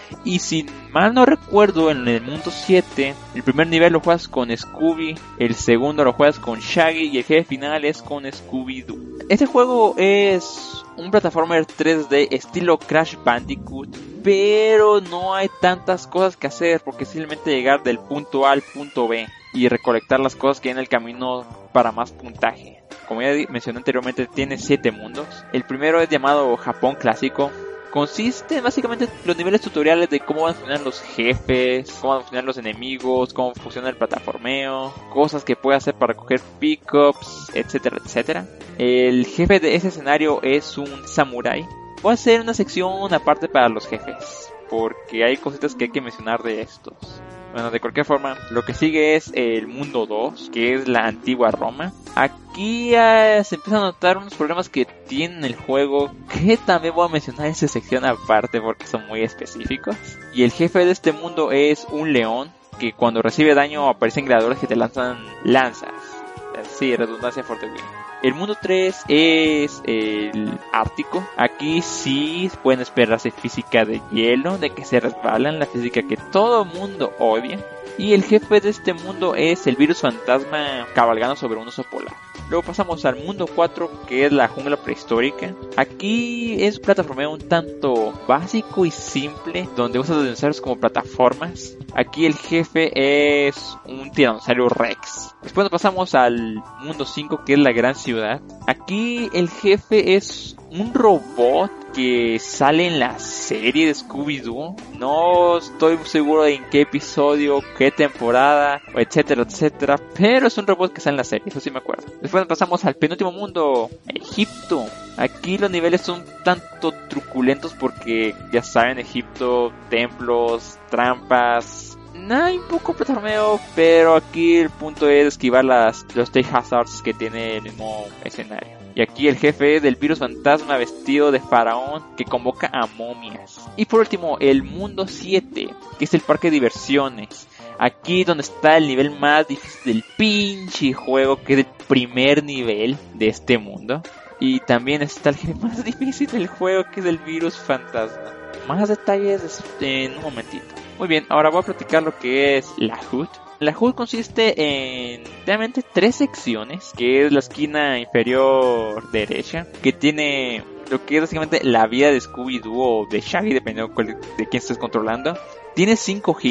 Speaker 5: Y si mal no recuerdo, en el mundo siete, el primer nivel lo juegas con Scooby, el segundo lo juegas con Shaggy y el jefe final es con Scooby-Doo. Este juego es un plataformer tres D estilo Crash Bandicoot, pero no hay tantas cosas que hacer porque simplemente llegar del punto A al punto B y recolectar las cosas que hay en el camino para más puntaje. Como ya mencioné anteriormente, tiene siete mundos. El primero es llamado Japón Clásico. Consiste básicamente los niveles tutoriales de cómo van a funcionar los jefes, cómo van a funcionar los enemigos, cómo funciona el plataformeo, cosas que puede hacer para coger pickups, etcétera, etcétera. El jefe de ese escenario es un samurái. Voy a hacer una sección aparte para los jefes, porque hay cositas que hay que mencionar de estos. Bueno, de cualquier forma, lo que sigue es el mundo dos, que es la antigua Roma. Aquí eh, se empiezan a notar unos problemas que tiene el juego, que también voy a mencionar en esa sección aparte porque son muy específicos. Y el jefe de este mundo es un león, que cuando recibe daño aparecen gladiadores que te lanzan lanzas. Sí, redundancia fuerte, güey. El mundo tres es el Ártico. Aquí sí pueden esperarse física de hielo, de que se resbalan, la física que todo mundo odia. Y el jefe de este mundo es el virus fantasma cabalgando sobre un oso polar. Luego pasamos al mundo cuatro, que es la jungla prehistórica. Aquí es un plataformeo un tanto básico y simple, donde usas los dinosaurios como plataformas. Aquí el jefe es un tiranosaurio Rex. Después nos pasamos al mundo cinco, que es la gran ciudad. Aquí el jefe es un robot que sale en la serie de Scooby-Doo. No estoy seguro de en qué episodio, qué temporada, etcétera, etcétera. Pero es un robot que sale en la serie, eso sí me acuerdo. Después pasamos al penúltimo mundo, Egipto. Aquí los niveles son tanto truculentos porque, ya saben, Egipto, templos, trampas. No hay un poco plataformeo, pero aquí el punto es esquivar las, los Stage Hazards que tiene el mismo escenario. Y aquí el jefe es del virus fantasma vestido de faraón que convoca a momias. Y por último, el mundo siete, que es el parque de diversiones. Aquí donde está el nivel más difícil del pinche juego, que es el primer nivel de este mundo. Y también está el jefe más difícil del juego, que es el virus fantasma. Más detalles en un momentito. Muy bien, ahora voy a platicar lo que es la H U D. La H U D consiste en realmente tres secciones, que es la esquina inferior derecha, que tiene lo que es básicamente la vida de Scooby-Doo o de Shaggy, dependiendo de quién estés controlando. Tiene cinco hits,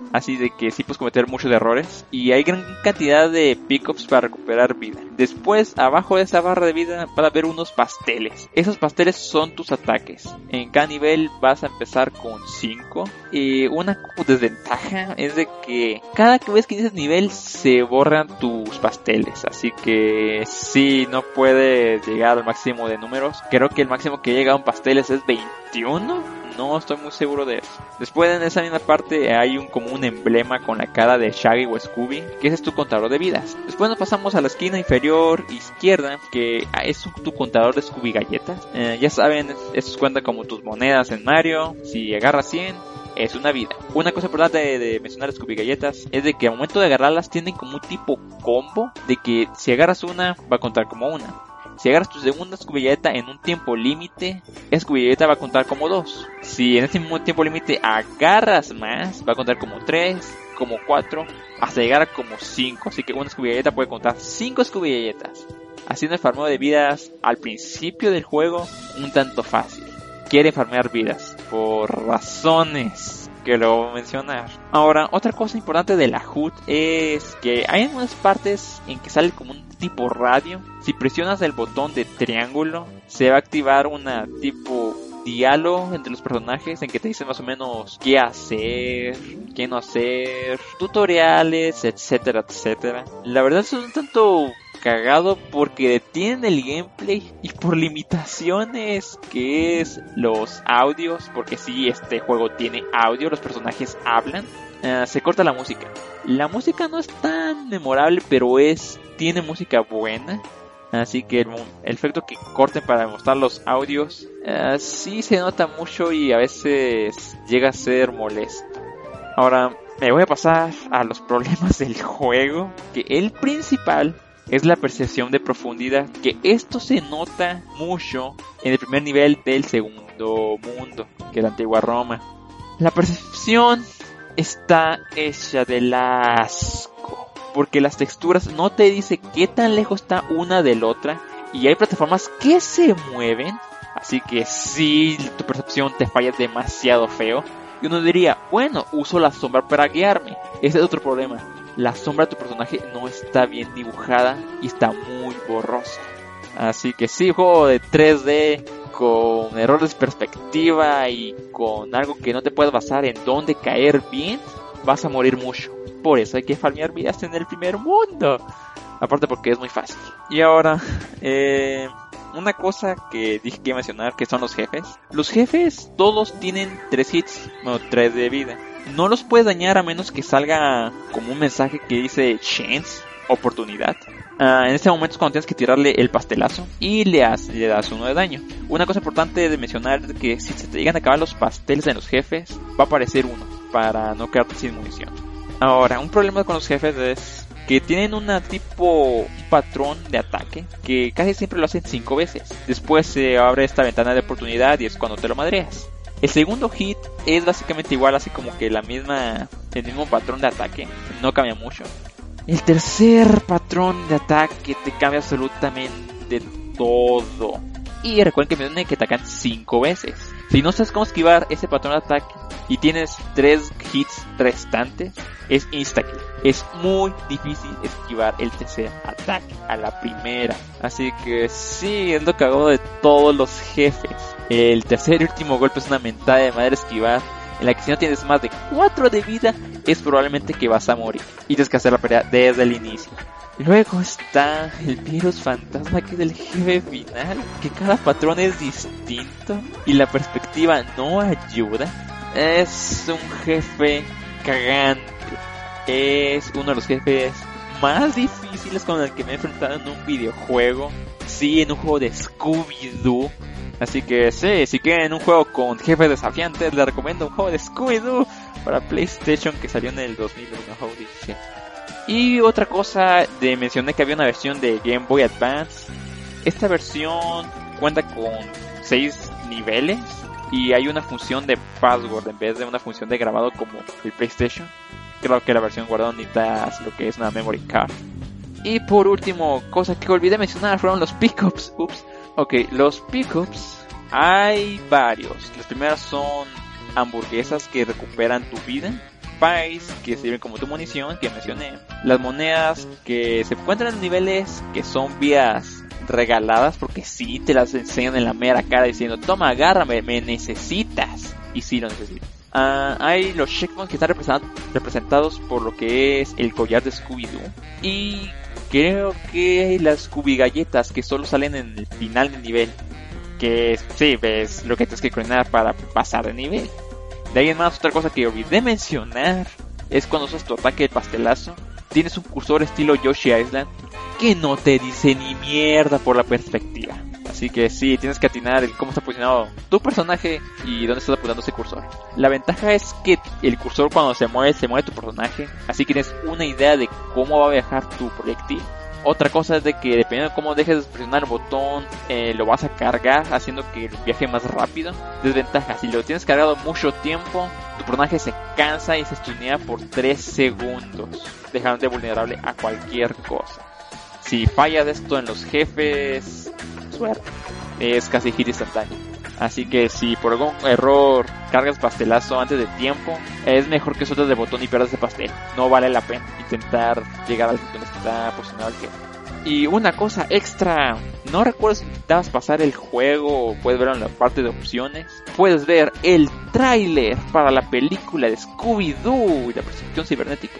Speaker 5: así de que sí puedes cometer muchos errores. Y hay gran cantidad de pickups para recuperar vida. Después, abajo de esa barra de vida, van a haber unos pasteles. Esos pasteles son tus ataques. En cada nivel vas a empezar con cinco. Y una desventaja es de que cada vez que dices nivel se borran tus pasteles. Así que si no puedes llegar al máximo de números. Creo que el máximo que llega a un pasteles es veintiuno. No estoy muy seguro de eso. Después en esa misma parte hay un como un emblema con la cara de Shaggy o Scooby, que ese es tu contador de vidas. Después nos pasamos a la esquina inferior izquierda, que es tu contador de Scooby galletas. Eh, ya saben, eso cuenta como tus monedas en Mario. Si agarras cien, es una vida. Una cosa importante de, de mencionar Scooby galletas es de que al momento de agarrarlas tienen como un tipo combo, de que si agarras una va a contar como una. Si agarras tu segunda Scooby galleta en un tiempo límite, esa Scooby galleta va a contar como dos. Si en ese mismo tiempo límite agarras más, va a contar como tres, como cuatro, hasta llegar a como cinco. Así que una Scooby galleta puede contar cinco Scooby galletas. Haciendo el farmeo de vidas al principio del juego un tanto fácil. Quiere farmear vidas por razones que lo voy a mencionar. Ahora, otra cosa importante de la H U D es que hay algunas partes en que sale como un tipo radio. Si presionas el botón de triángulo, se va a activar una tipo diálogo entre los personajes en que te dicen más o menos qué hacer, qué no hacer, tutoriales, etcétera, etcétera. La verdad es un tanto cagado porque detienen el gameplay y por limitaciones que es los audios, porque si este juego tiene audio, los personajes hablan, uh, se corta la música. La música no es tan memorable, pero es tiene música buena. Así que el, el efecto que corten para mostrar los audios uh, sí se nota mucho y a veces llega a ser molesto. Ahora me voy a pasar a los problemas del juego, que el principal es la percepción de profundidad, que esto se nota mucho en el primer nivel del segundo mundo, que es la antigua Roma. La percepción está hecha del asco, porque las texturas no te dicen qué tan lejos está una de la otra, y hay plataformas que se mueven, así que si tu percepción te falla demasiado feo, y uno diría, bueno, uso la sombra para guiarme. Ese es otro problema. La sombra de tu personaje no está bien dibujada y está muy borrosa. Así que sí, juego de tres D con errores de perspectiva y con algo que no te puedes basar en dónde caer bien, vas a morir mucho. Por eso hay que farmear vidas en el primer mundo. Aparte porque es muy fácil. Y ahora, eh, una cosa que dije que iba a mencionar, que son los jefes. Los jefes todos tienen tres hits, bueno, tres de vida. No los puedes dañar a menos que salga como un mensaje que dice chance, oportunidad. Uh, en este momento es cuando tienes que tirarle el pastelazo y le, has, le das uno de daño. Una cosa importante de mencionar es que si se te llegan a acabar los pasteles en los jefes, va a aparecer uno para no quedarte sin munición. Ahora, un problema con los jefes es que tienen una tipo un patrón de ataque que casi siempre lo hacen cinco veces. Después se abre esta ventana de oportunidad y es cuando te lo madreas. El segundo hit es básicamente igual, así como que la misma, el mismo patrón de ataque, no cambia mucho. El tercer patrón de ataque te cambia absolutamente todo. Y recuerden que me tienen que atacar cinco veces. Si no sabes cómo esquivar ese patrón de ataque y tienes tres hits restantes, es insta-kill. Es muy difícil esquivar el tercer ataque a la primera. Así que sí, es lo que hago de todos los jefes. El tercer y último golpe es una mentada de madre esquivar, en la que si no tienes más de cuatro de vida, es probablemente que vas a morir. Y tienes que hacer la pelea desde el inicio. Luego está el virus fantasma, que es el jefe final, que cada patrón es distinto y la perspectiva no ayuda. Es un jefe cagante. Es uno de los jefes más difíciles con el que me he enfrentado en un videojuego. Sí, en un juego de Scooby-Doo. Así que sí, si quieren un juego con jefes desafiantes, les recomiendo un juego de Scooby-Doo para PlayStation que salió en el dos mil uno. Sí. Y otra cosa, de mencioné que había una versión de Game Boy Advance. Esta versión cuenta con seis niveles y hay una función de password en vez de una función de grabado como el PlayStation. Creo que la versión guardada necesita lo que es una memory card. Y por último, cosa que olvidé mencionar, fueron los pickups. Ups. Ok, los pickups hay varios. Las primeras son hamburguesas que recuperan tu vida. pies, que sirven como tu munición, que mencioné. Las monedas que se encuentran en niveles que son vías regaladas, porque sí te las enseñan en la mera cara diciendo, toma, agárrame, me necesitas. Y sí lo necesitas. Uh, hay los checkpoints que están representados, representados por lo que es el collar de Scooby-Doo. Y creo que las Scooby galletas que solo salen en el final del nivel. Que sí, ves lo que tienes que coronar para pasar de nivel. De ahí en más, otra cosa que olvidé mencionar es cuando usas tu ataque de pastelazo. Tienes un cursor estilo Yoshi Island que no te dice ni mierda por la perspectiva. Así que sí, tienes que atinar el cómo está posicionado tu personaje y dónde estás apuntando ese cursor. La ventaja es que el cursor cuando se mueve, se mueve tu personaje. Así que tienes una idea de cómo va a viajar tu proyectil. Otra cosa es de que dependiendo de cómo dejes de presionar el botón, eh, lo vas a cargar haciendo que viaje más rápido. Desventaja, si lo tienes cargado mucho tiempo, tu personaje se cansa y se stunea por tres segundos, dejándote vulnerable a cualquier cosa. Si fallas esto en los jefes, suerte, es casi hit instantáneo. Así que si por algún error cargas pastelazo antes de tiempo, es mejor que sueltes el botón y pierdas el pastel. No vale la pena intentar llegar al donde está posicionado el jefe. Y una cosa extra, no recuerdo si intentabas pasar el juego o puedes verlo en la parte de opciones. Puedes ver el tráiler para la película de Scooby-Doo y la persecución cibernética.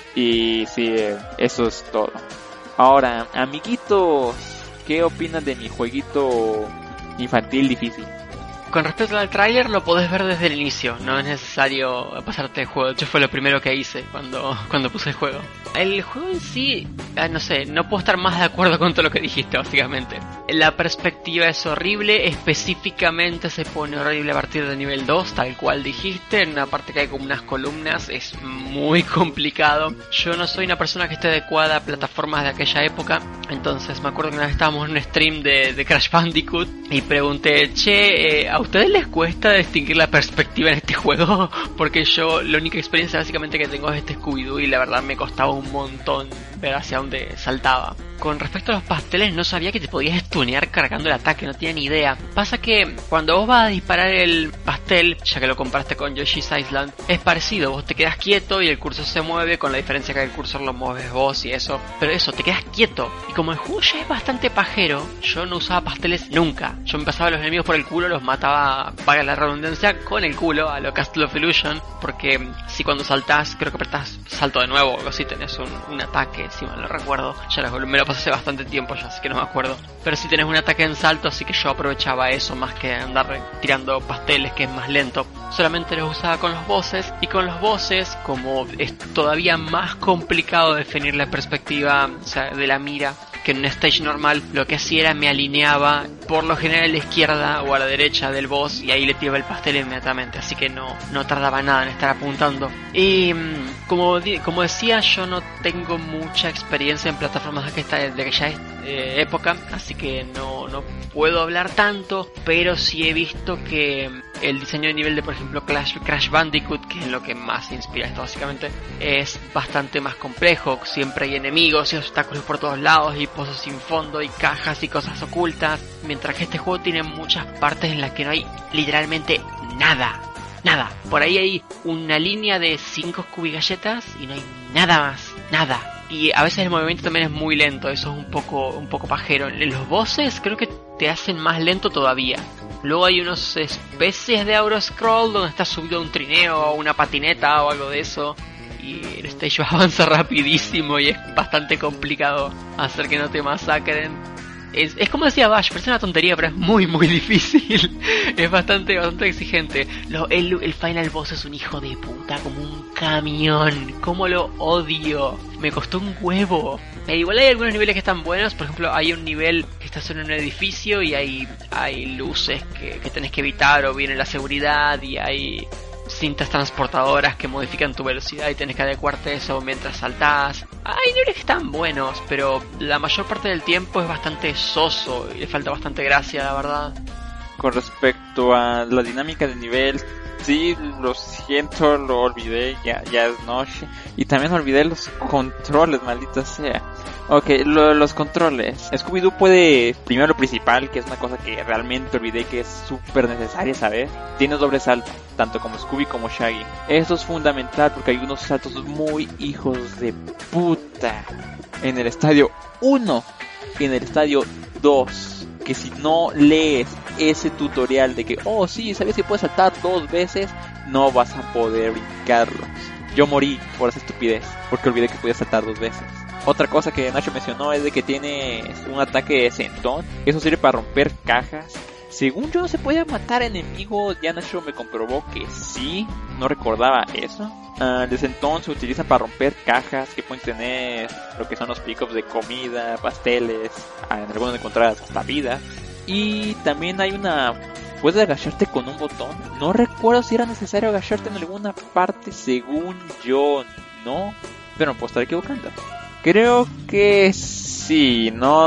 Speaker 5: Y sí, eso es todo. Ahora, amiguitos, ¿qué opinan de mi jueguito infantil difícil?
Speaker 3: Con respecto al tráiler, lo podés ver desde el inicio, no es necesario pasarte el juego. De hecho fue lo primero que hice cuando, cuando puse el juego. El juego en sí, eh, no sé, no puedo estar más de acuerdo con todo lo que dijiste básicamente. La perspectiva es horrible, específicamente se pone horrible a partir del nivel dos, tal cual dijiste. En una parte que hay como unas columnas, es muy complicado. Yo no soy una persona que esté adecuada a plataformas de aquella época, entonces me acuerdo que una vez estábamos en un stream de, de Crash Bandicoot y pregunté, che, eh, ¿a ustedes les cuesta distinguir la perspectiva en este juego? Porque yo la única experiencia básicamente que tengo es este Scooby-Doo y la verdad me costaba un montón ver hacia dónde saltaba. Con respecto a los pasteles, no sabía que te podías stunear cargando el ataque, no tenía ni idea. Pasa que cuando vos vas a disparar el pastel, ya que lo comparaste con Yoshi's Island, es parecido, vos te quedas quieto y el cursor se mueve, con la diferencia que el cursor lo mueves vos y eso. Pero eso, te quedas quieto. Y como el juego ya es bastante pajero, yo no usaba pasteles nunca. Yo me pasaba a los enemigos por el culo, los mataba, paga la redundancia, con el culo, a lo Castle of Illusion. Porque si cuando saltás, creo que apretás salto de nuevo o algo así, tenés un, un ataque, si mal no recuerdo. Ya lo, me lo pasé hace bastante tiempo ya, así que no me acuerdo. Pero si tenés un ataque en salto, así que yo aprovechaba eso más que andar tirando pasteles, que es más lento. Solamente los usaba con los bosses, y con los bosses, como es todavía más complicado definir la perspectiva, o sea, de la mira que en un stage normal, lo que hacía era me alineaba por lo general a la izquierda o a la derecha del boss y ahí le tiraba el pastel inmediatamente, así que no, no tardaba nada en estar apuntando. Y como, como decía, yo no tengo mucha experiencia en plataformas de aquella, de aquella eh, época, así que no, no puedo hablar tanto, pero sí he visto que el diseño de nivel de, por ejemplo, Crash, Crash Bandicoot, que es lo que más inspira esto básicamente, es bastante más complejo. Siempre hay enemigos y obstáculos por todos lados y pozos sin fondo y cajas y cosas ocultas, mientras que este juego tiene muchas partes en las que no hay literalmente nada. Nada. Por ahí hay una línea de cinco Scooby galletas y no hay nada más. Nada. Y a veces el movimiento también es muy lento, eso es un poco, un poco pajero. En los bosses creo que te hacen más lento todavía. Luego hay unas especies de Auroscroll donde estás subido a un trineo o una patineta o algo de eso. Y el stage avanza rapidísimo y es bastante complicado hacer que no te masacren. Es, es como decía Bash, parece una tontería, pero es muy muy difícil. Es bastante, bastante exigente. Lo, el, el final boss es un hijo de puta, como un camión. Cómo lo odio. Me costó un huevo. E igual hay algunos niveles que están buenos. Por ejemplo, hay un nivel que estás en un edificio y hay, hay luces que, que tenés que evitar, o viene la seguridad, y hay cintas transportadoras que modifican tu velocidad y tenés que adecuarte a eso mientras saltás. Hay niveles que están buenos, pero la mayor parte del tiempo es bastante soso y le falta bastante gracia, la verdad.
Speaker 5: Con respecto a la dinámica del nivel, Sí, lo siento, lo olvidé, ya, ya es noche. Y también olvidé los controles, maldita sea. Ok, lo, los controles. Scooby-Doo puede, primero lo principal, que es una cosa que realmente olvidé que es súper necesaria saber. Tiene doble salto, tanto como Scooby como Shaggy. Esto es fundamental porque hay unos saltos muy hijos de puta. En el estadio uno y en el estadio dos. Que si no lees ese tutorial de que, oh sí, sabes que puedes saltar dos veces, no vas a poder brincarlos. Yo morí por esa estupidez, porque olvidé que podía saltar dos veces. Otra cosa que Nacho mencionó es de que tiene un ataque de sentón. Eso sirve para romper cajas. Según yo no se podía matar enemigos, ya Nacho me comprobó que sí, no recordaba eso. Uh, el sentón se utiliza para romper cajas que pueden tener lo que son los pickups de comida, pasteles, en algunos encontradas hasta vida. Y también hay una... puedes agacharte con un botón. No recuerdo si era necesario agacharte en alguna parte, según yo no, pero me puedo estar equivocando. Creo que sí, no...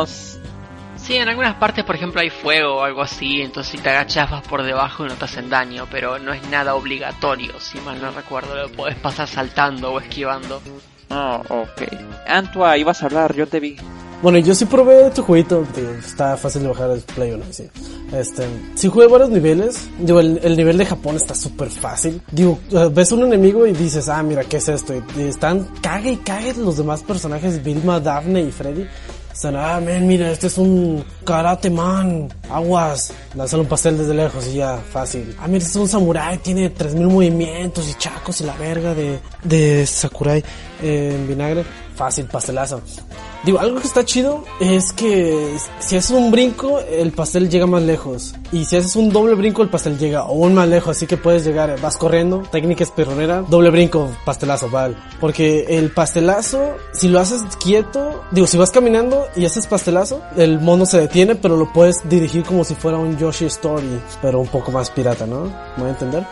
Speaker 3: Sí, en algunas partes, por ejemplo, hay fuego o algo así, entonces si te agachas vas por debajo y no te hacen daño, pero no es nada obligatorio, si mal no recuerdo, lo podés pasar saltando o esquivando.
Speaker 5: Oh, ok. Antua, ibas a hablar, yo te vi.
Speaker 2: Bueno, yo sí probé tu jueguito, tío, está fácil de bajar el Play uno, sí. Este, sí jugué varios niveles, digo, el, el nivel de Japón está súper fácil. Digo, ves un enemigo y dices, ah, mira, ¿qué es esto? Y, y están, cague y cague los demás personajes, Vilma, Daphne y Freddy. Están, ah, man, mira, este es un karate man, aguas, lanzar un pastel desde lejos y ya, fácil. Ah, mira, este es un samurái, tiene tres mil movimientos y chacos y la verga de, de sakurai eh, en vinagre. Fácil, pastelazo. Digo, algo que está chido es que si haces un brinco, el pastel llega más lejos. Y si haces un doble brinco, el pastel llega aún más lejos. Así que puedes llegar, vas corriendo, técnica espirronera, doble brinco, pastelazo, vale. Porque el pastelazo, si lo haces quieto, digo, si vas caminando y haces pastelazo, el mono se detiene, pero lo puedes dirigir como si fuera un Yoshi Story, pero un poco más pirata, ¿no? ¿Me voy a entender?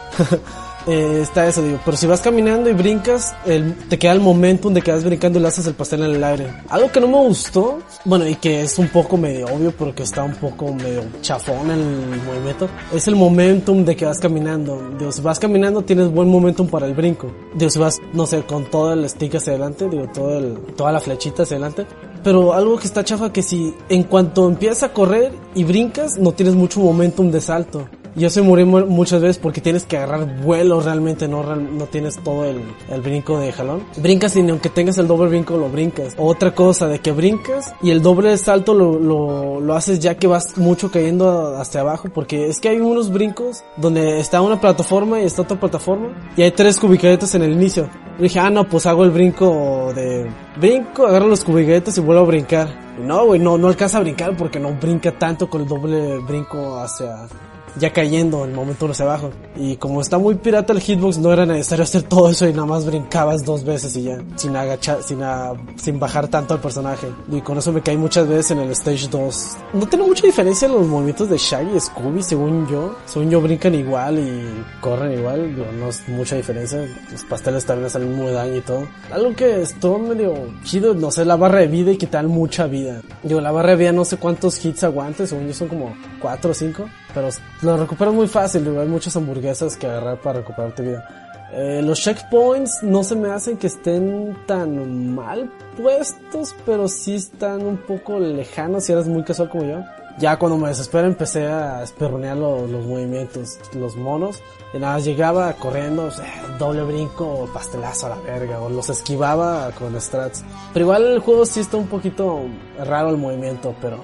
Speaker 2: Eh, está eso, digo, pero si vas caminando y brincas, el, te queda el momentum de que vas brincando y le haces el pastel en el aire. Algo que no me gustó, bueno, y que es un poco medio obvio porque está un poco medio chafón el movimiento, es el momentum de que vas caminando. Digo, si vas caminando tienes buen momentum para el brinco. Digo, si vas, no sé, con todo el stick hacia adelante, digo, todo el, toda la flechita hacia adelante. Pero algo que está chafa que si en cuanto empiezas a correr y brincas, no tienes mucho momentum de salto. Yo se morí muchas veces porque tienes que agarrar vuelo realmente, no no tienes todo el, el brinco de jalón. Brincas y aunque tengas el doble brinco lo brincas. Otra cosa de que brincas y el doble salto lo, lo, lo haces ya que vas mucho cayendo hacia abajo, porque es que hay unos brincos donde está una plataforma y está otra plataforma y hay tres cubicadetas en el inicio. Y dije, ah no, pues hago el brinco de brinco, agarro los cubicadetas y vuelvo a brincar. Y no, güey, no, no alcanza a brincar porque no brinca tanto con el doble brinco hacia... ya cayendo el momento hacia abajo. Y como está muy pirata el hitbox, no era necesario hacer todo eso y nada más brincabas dos veces y ya, sin agachar, sin, a, sin bajar tanto al personaje. Y con eso me caí muchas veces en el stage dos. No tiene mucha diferencia los movimientos de Shaggy y Scooby, según yo. Según yo brincan igual y corren igual, digo, no es mucha diferencia. Los pasteles también hacen el mismo daño y todo. Algo que estuvo medio chido, no sé, la barra de vida y quitar mucha vida. Digo, la barra de vida no sé cuántos hits aguante, según yo son como cuatro o cinco, pero lo recuperas muy fácil, hay muchas hamburguesas que agarrar para recuperarte vida. Eh, los checkpoints no se me hacen que estén tan mal puestos, pero sí están un poco lejanos si eres muy casual como yo. Ya cuando me desesperé empecé a esperronear los, los movimientos, los monos, y nada, llegaba corriendo, eh, doble brinco, pastelazo a la verga, o los esquivaba con strats. Pero igual el juego sí está un poquito raro el movimiento, pero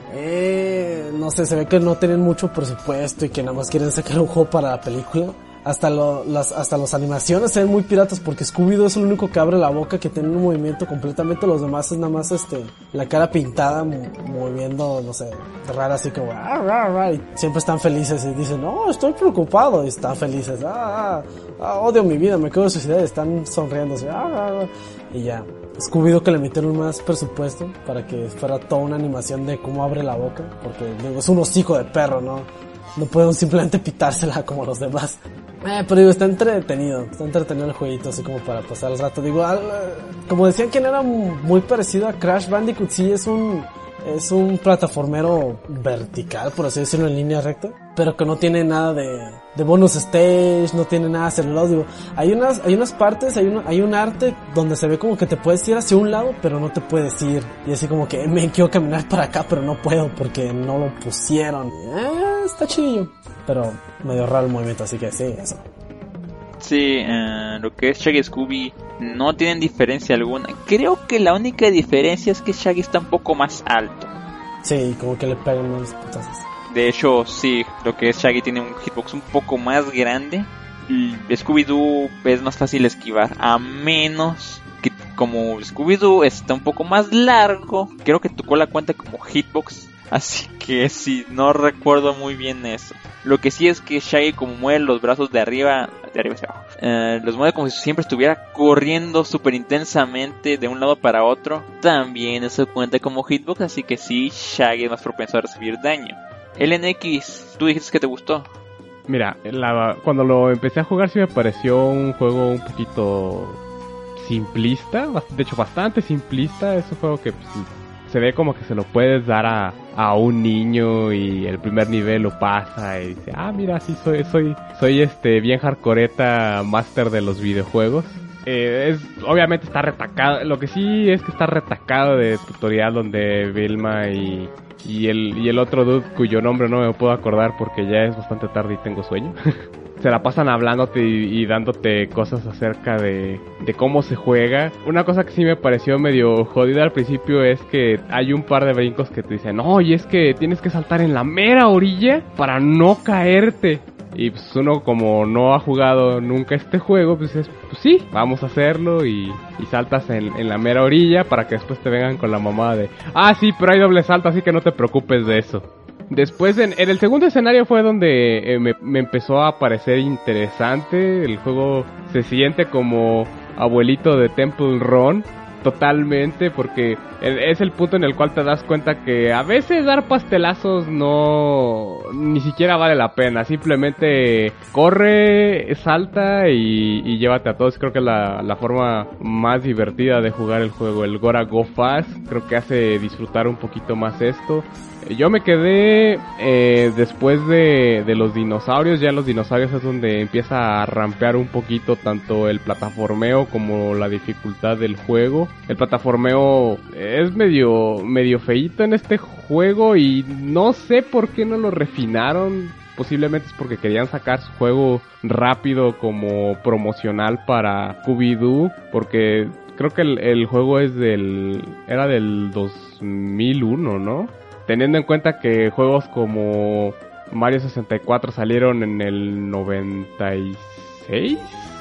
Speaker 2: eh, no sé, se ve que no tienen mucho presupuesto y que nada más quieren sacar un juego para la película. Hasta lo, las, hasta las animaciones se ven muy piratas porque Scooby-Doo es el único que abre la boca que tiene un movimiento completamente, los demás es nada más este, la cara pintada, moviendo, no sé, rara así como, ah, ah, ah, y siempre están felices y dicen, no, estoy preocupado, y están felices, ah, ah, ah odio mi vida, me quiero suicidar, y están sonriendo así, ah, ah, y ya. Scooby-Doo que le metieron más presupuesto para que fuera toda una animación de cómo abre la boca, porque digo, es un hocico de perro, ¿no? No pueden simplemente pitársela como los demás. Eh, pero digo, está entretenido, está entretenido el jueguito, así como para pasar el rato. Digo, al, como decían que no era muy parecido a Crash Bandicoot, sí es un Es un plataformero vertical, por así decirlo, en línea recta, pero que no tiene nada de, de bonus stage, no tiene nada acelerado. Digo, hay unas, hay unas partes, hay un, hay un arte donde se ve como que te puedes ir hacia un lado, pero no te puedes ir. Y así como que me quiero caminar para acá, pero no puedo porque no lo pusieron. Eh, está chidillo, pero medio raro el movimiento, así que sí, eso.
Speaker 5: Sí, uh, lo que es Shaggy y Scooby no tienen diferencia alguna. Creo que la única diferencia es que Shaggy está un poco más alto.
Speaker 2: Sí, como que le pegan unos putazos.
Speaker 5: De hecho, sí, lo que es Shaggy tiene un hitbox un poco más grande. Y Scooby-Doo es más fácil esquivar, a menos que como Scooby-Doo está un poco más largo, creo que tu cola cuenta como hitbox. Así que sí, no recuerdo muy bien eso. Lo que sí es que Shaggy, como mueve los brazos de arriba, de arriba hacia abajo, eh, los mueve como si siempre estuviera corriendo súper intensamente de un lado para otro. También eso cuenta como hitbox, así que sí, Shaggy es más propenso a recibir daño. L N X, tú dijiste que te gustó.
Speaker 4: Mira, la, cuando lo empecé a jugar sí me pareció un juego un poquito simplista, de hecho bastante simplista. Es un juego que pues, se ve como que se lo puedes dar a, a un niño y el primer nivel lo pasa y dice, ah, mira, sí, soy soy soy este bien hardcoreta, máster de los videojuegos. Eh, es obviamente está retacado, lo que sí es que está retacado de tutorial donde Vilma y, y el y el otro dude cuyo nombre no me puedo acordar porque ya es bastante tarde y tengo sueño. Se la pasan hablándote y, y dándote cosas acerca de, de cómo se juega. Una cosa que sí me pareció medio jodida al principio es que hay un par de brincos que te dicen, no, y es que tienes que saltar en la mera orilla para no caerte. Y pues uno como no ha jugado nunca este juego, pues es, pues sí, vamos a hacerlo y, y saltas en, en la mera orilla para que después te vengan con la mamada de, ah sí, pero hay doble salto, así que no te preocupes de eso. Después, en, en el segundo escenario fue donde eh, me, me empezó a parecer interesante. El juego se siente como abuelito de Temple Run, totalmente, porque es el punto en el cual te das cuenta que a veces dar pastelazos no ni siquiera vale la pena. Simplemente corre, salta y, y llévate a todos. Creo que es la, la forma más divertida de jugar el juego. El Gora Go Fast creo que hace disfrutar un poquito más esto. Yo me quedé eh, después de, de los dinosaurios. Ya en los dinosaurios es donde empieza a rampear un poquito tanto el plataformeo como la dificultad del juego. El plataformeo es medio, medio feíto en este juego y no sé por qué no lo refinaron. Posiblemente es porque querían sacar su juego rápido como promocional para Scooby-Doo, porque creo que el, el juego es del era del dos mil uno, ¿no? Teniendo en cuenta que juegos como Mario sesenta y cuatro salieron en el noventa y seis.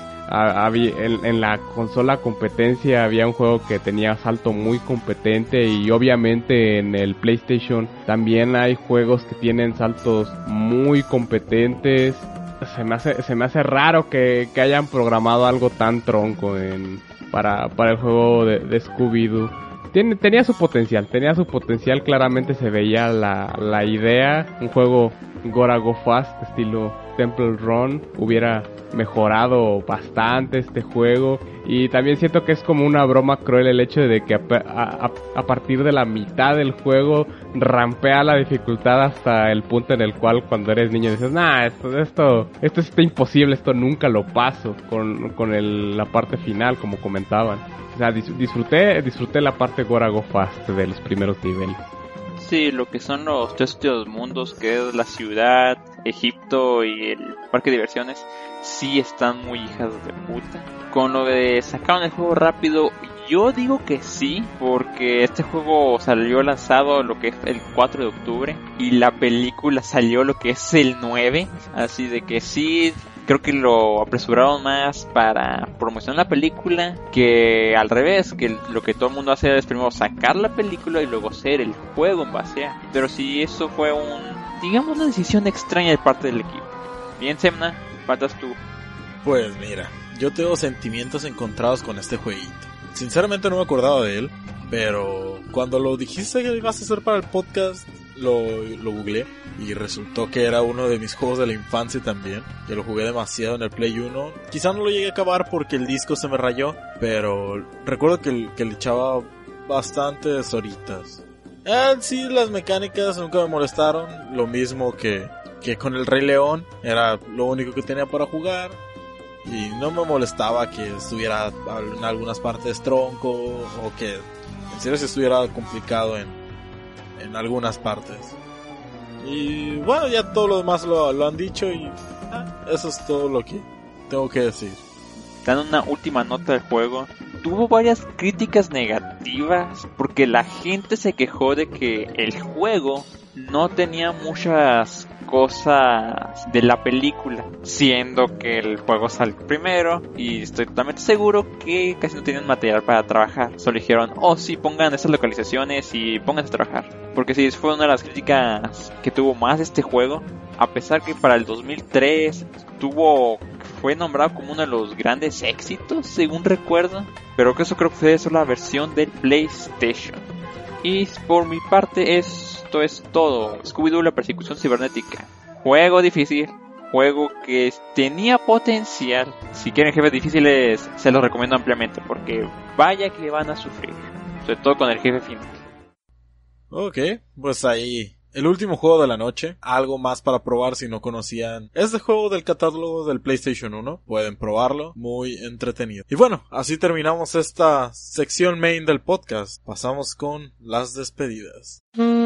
Speaker 4: Había, en, en la consola competencia había un juego que tenía salto muy competente y obviamente en el PlayStation también hay juegos que tienen saltos muy competentes. Se me hace, se me hace raro que, que hayan programado algo tan tronco en, para, para el juego de, de Scooby-Doo. Tiene, tenía su potencial, tenía su potencial, claramente se veía la, la idea. Un juego Gora Go Fast estilo Temple Run hubiera mejorado bastante este juego. Y también siento que es como una broma cruel el hecho de que a, a, a partir de la mitad del juego rampea la dificultad hasta el punto en el cual cuando eres niño dices, nah, esto, esto, esto está imposible, esto nunca lo paso con, con el, la parte final, como comentaban. O sea, dis, disfruté, disfruté la parte Gora Go Fast de los primeros niveles.
Speaker 5: Sí, lo que son los tres últimos mundos, que es la ciudad, Egipto y el parque de diversiones, sí están muy hijas de puta. Con lo de sacar el juego rápido, yo digo que sí, porque este juego salió lanzado lo que es el cuatro de octubre y la película salió lo que es el nueve, así de que sí. Creo que lo apresuraron más para promocionar la película que al revés, que lo que todo el mundo hace es primero sacar la película y luego hacer el juego en base a. Pero sí, eso fue un, digamos, una decisión extraña de parte del equipo. Bien, Semna, faltas tú.
Speaker 1: Pues mira, yo tengo sentimientos encontrados con este jueguito. Sinceramente no me acordaba de él, pero cuando lo dijiste que ibas a hacer para el podcast, lo, lo googleé y resultó que era uno de mis juegos de la infancia también, que lo jugué demasiado en el Play uno. Quizá no lo llegué a acabar porque el disco se me rayó, pero recuerdo que, que le echaba bastantes horitas. Eh, sí, las mecánicas nunca me molestaron. Lo mismo que, que con el Rey León. Era lo único que tenía para jugar. Y no me molestaba que estuviera en algunas partes tronco. O que en serio se estuviera complicado en, en algunas partes. Y bueno, ya todo lo demás lo, lo han dicho. Y eh, eso es todo lo que tengo que decir.
Speaker 5: Dando una última nota del juego, tuvo varias críticas negativas porque la gente se quejó de que el juego no tenía muchas cosas de la película, siendo que el juego salió primero y estoy totalmente seguro que casi no tenían material para trabajar. Solo dijeron, oh sí, pongan esas localizaciones y pónganse a trabajar. Porque sí, fue una de las críticas que tuvo más este juego, a pesar que para el dos mil tres tuvo... fue nombrado como uno de los grandes éxitos, según recuerdo. Pero que eso creo que fue solo la versión del PlayStation. Y por mi parte esto es todo. Scooby-Doo, la persecución cibernética. Juego difícil. Juego que tenía potencial. Si quieren jefes difíciles, se los recomiendo ampliamente. Porque vaya que van a sufrir. Sobre todo con el jefe final.
Speaker 1: Ok, pues ahí... el último juego de la noche, algo más para probar si no conocían este juego del catálogo del PlayStation uno, pueden probarlo, muy entretenido. Y bueno, así terminamos esta sección main del podcast, pasamos con las despedidas.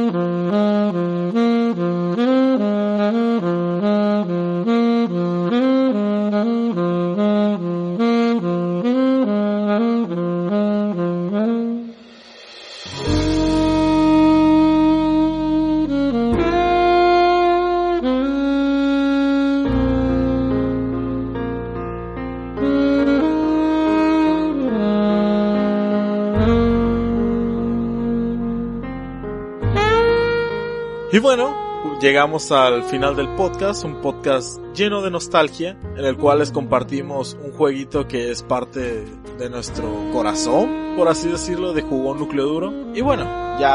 Speaker 1: Y bueno, llegamos al final del podcast, un podcast lleno de nostalgia, en el cual les compartimos un jueguito que es parte de nuestro corazón, por así decirlo, de Jugón Núcleo Duro. Y bueno,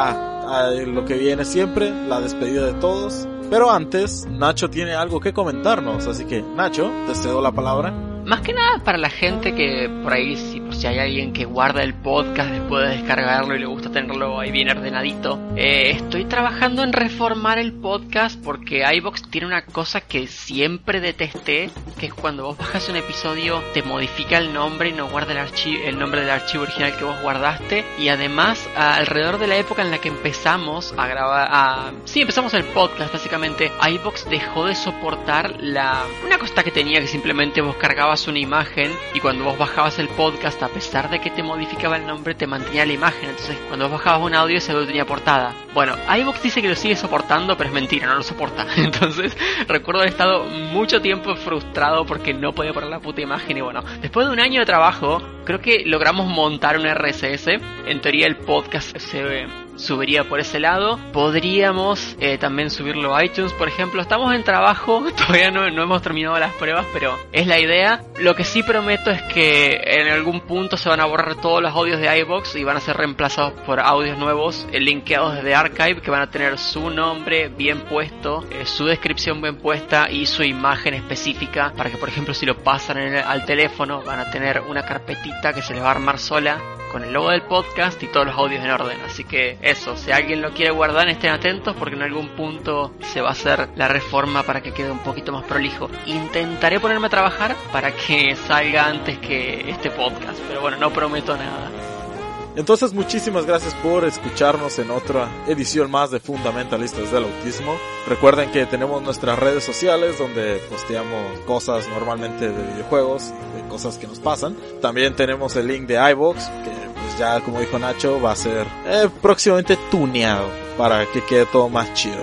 Speaker 1: ya eh, lo que viene siempre, la despedida de todos. Pero antes, Nacho tiene algo que comentarnos, así que Nacho, te cedo la palabra.
Speaker 3: Más que nada para la gente que por ahí, si, por si hay alguien que guarda el podcast después de descargarlo y le gusta tenerlo ahí bien ordenadito, eh, estoy trabajando en reformar el podcast porque iVoox tiene una cosa que siempre detesté, que es cuando vos bajas un episodio te modifica el nombre y no guarda el, archi- el nombre del archivo original que vos guardaste. Y además, a, alrededor de la época en la que empezamos a grabar, a, sí, empezamos el podcast básicamente, iVoox dejó de soportar la una cosa que tenía, que simplemente vos cargabas una imagen y cuando vos bajabas el podcast, a pesar de que te modificaba el nombre, te mantenía la imagen. Entonces cuando vos bajabas un audio ese audio tenía portada. Bueno, iVoox dice que lo sigue soportando, pero es mentira, no lo soporta. Entonces recuerdo haber estado mucho tiempo frustrado porque no podía poner la puta imagen. Y bueno, después de un año de trabajo, creo que logramos montar un R S S. En teoría el podcast se subiría por ese lado. Podríamos eh, también subirlo a iTunes, por ejemplo. Estamos en trabajo, todavía no, no hemos terminado las pruebas, pero es la idea. Lo que sí prometo es que en algún punto se van a borrar todos los audios de iVoox y van a ser reemplazados por audios nuevos, eh, linkeados desde Archive, que van a tener su nombre bien puesto, eh, su descripción bien puesta y su imagen específica, para que por ejemplo si lo pasan en el, al teléfono, van a tener una carpetita que se les va a armar sola con el logo del podcast y todos los audios en orden. Así que eso, si alguien lo quiere guardar, estén atentos porque en algún punto se va a hacer la reforma para que quede un poquito más prolijo. Intentaré ponerme a trabajar para que salga antes que este podcast, pero bueno, no prometo nada.
Speaker 1: Entonces muchísimas gracias por escucharnos en otra edición más de Fundamentalistas del Autismo. Recuerden que tenemos nuestras redes sociales donde posteamos cosas normalmente de videojuegos, de cosas que nos pasan. También tenemos el link de iVoox, que pues ya como dijo Nacho va a ser eh, próximamente tuneado para que quede todo más chido.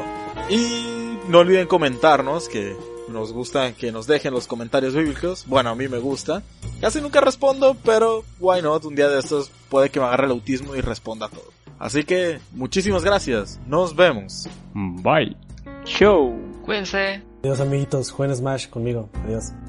Speaker 1: Y no olviden comentarnos, que nos gusta que nos dejen los comentarios bíblicos. Bueno, a mí me gusta. Casi nunca respondo, pero why not, un día de estos puede que me agarre el autismo y responda todo. Así que muchísimas gracias. Nos vemos.
Speaker 4: Bye.
Speaker 5: Show.
Speaker 3: Cuídense.
Speaker 2: Adiós amiguitos, jueguen Smash conmigo. Adiós.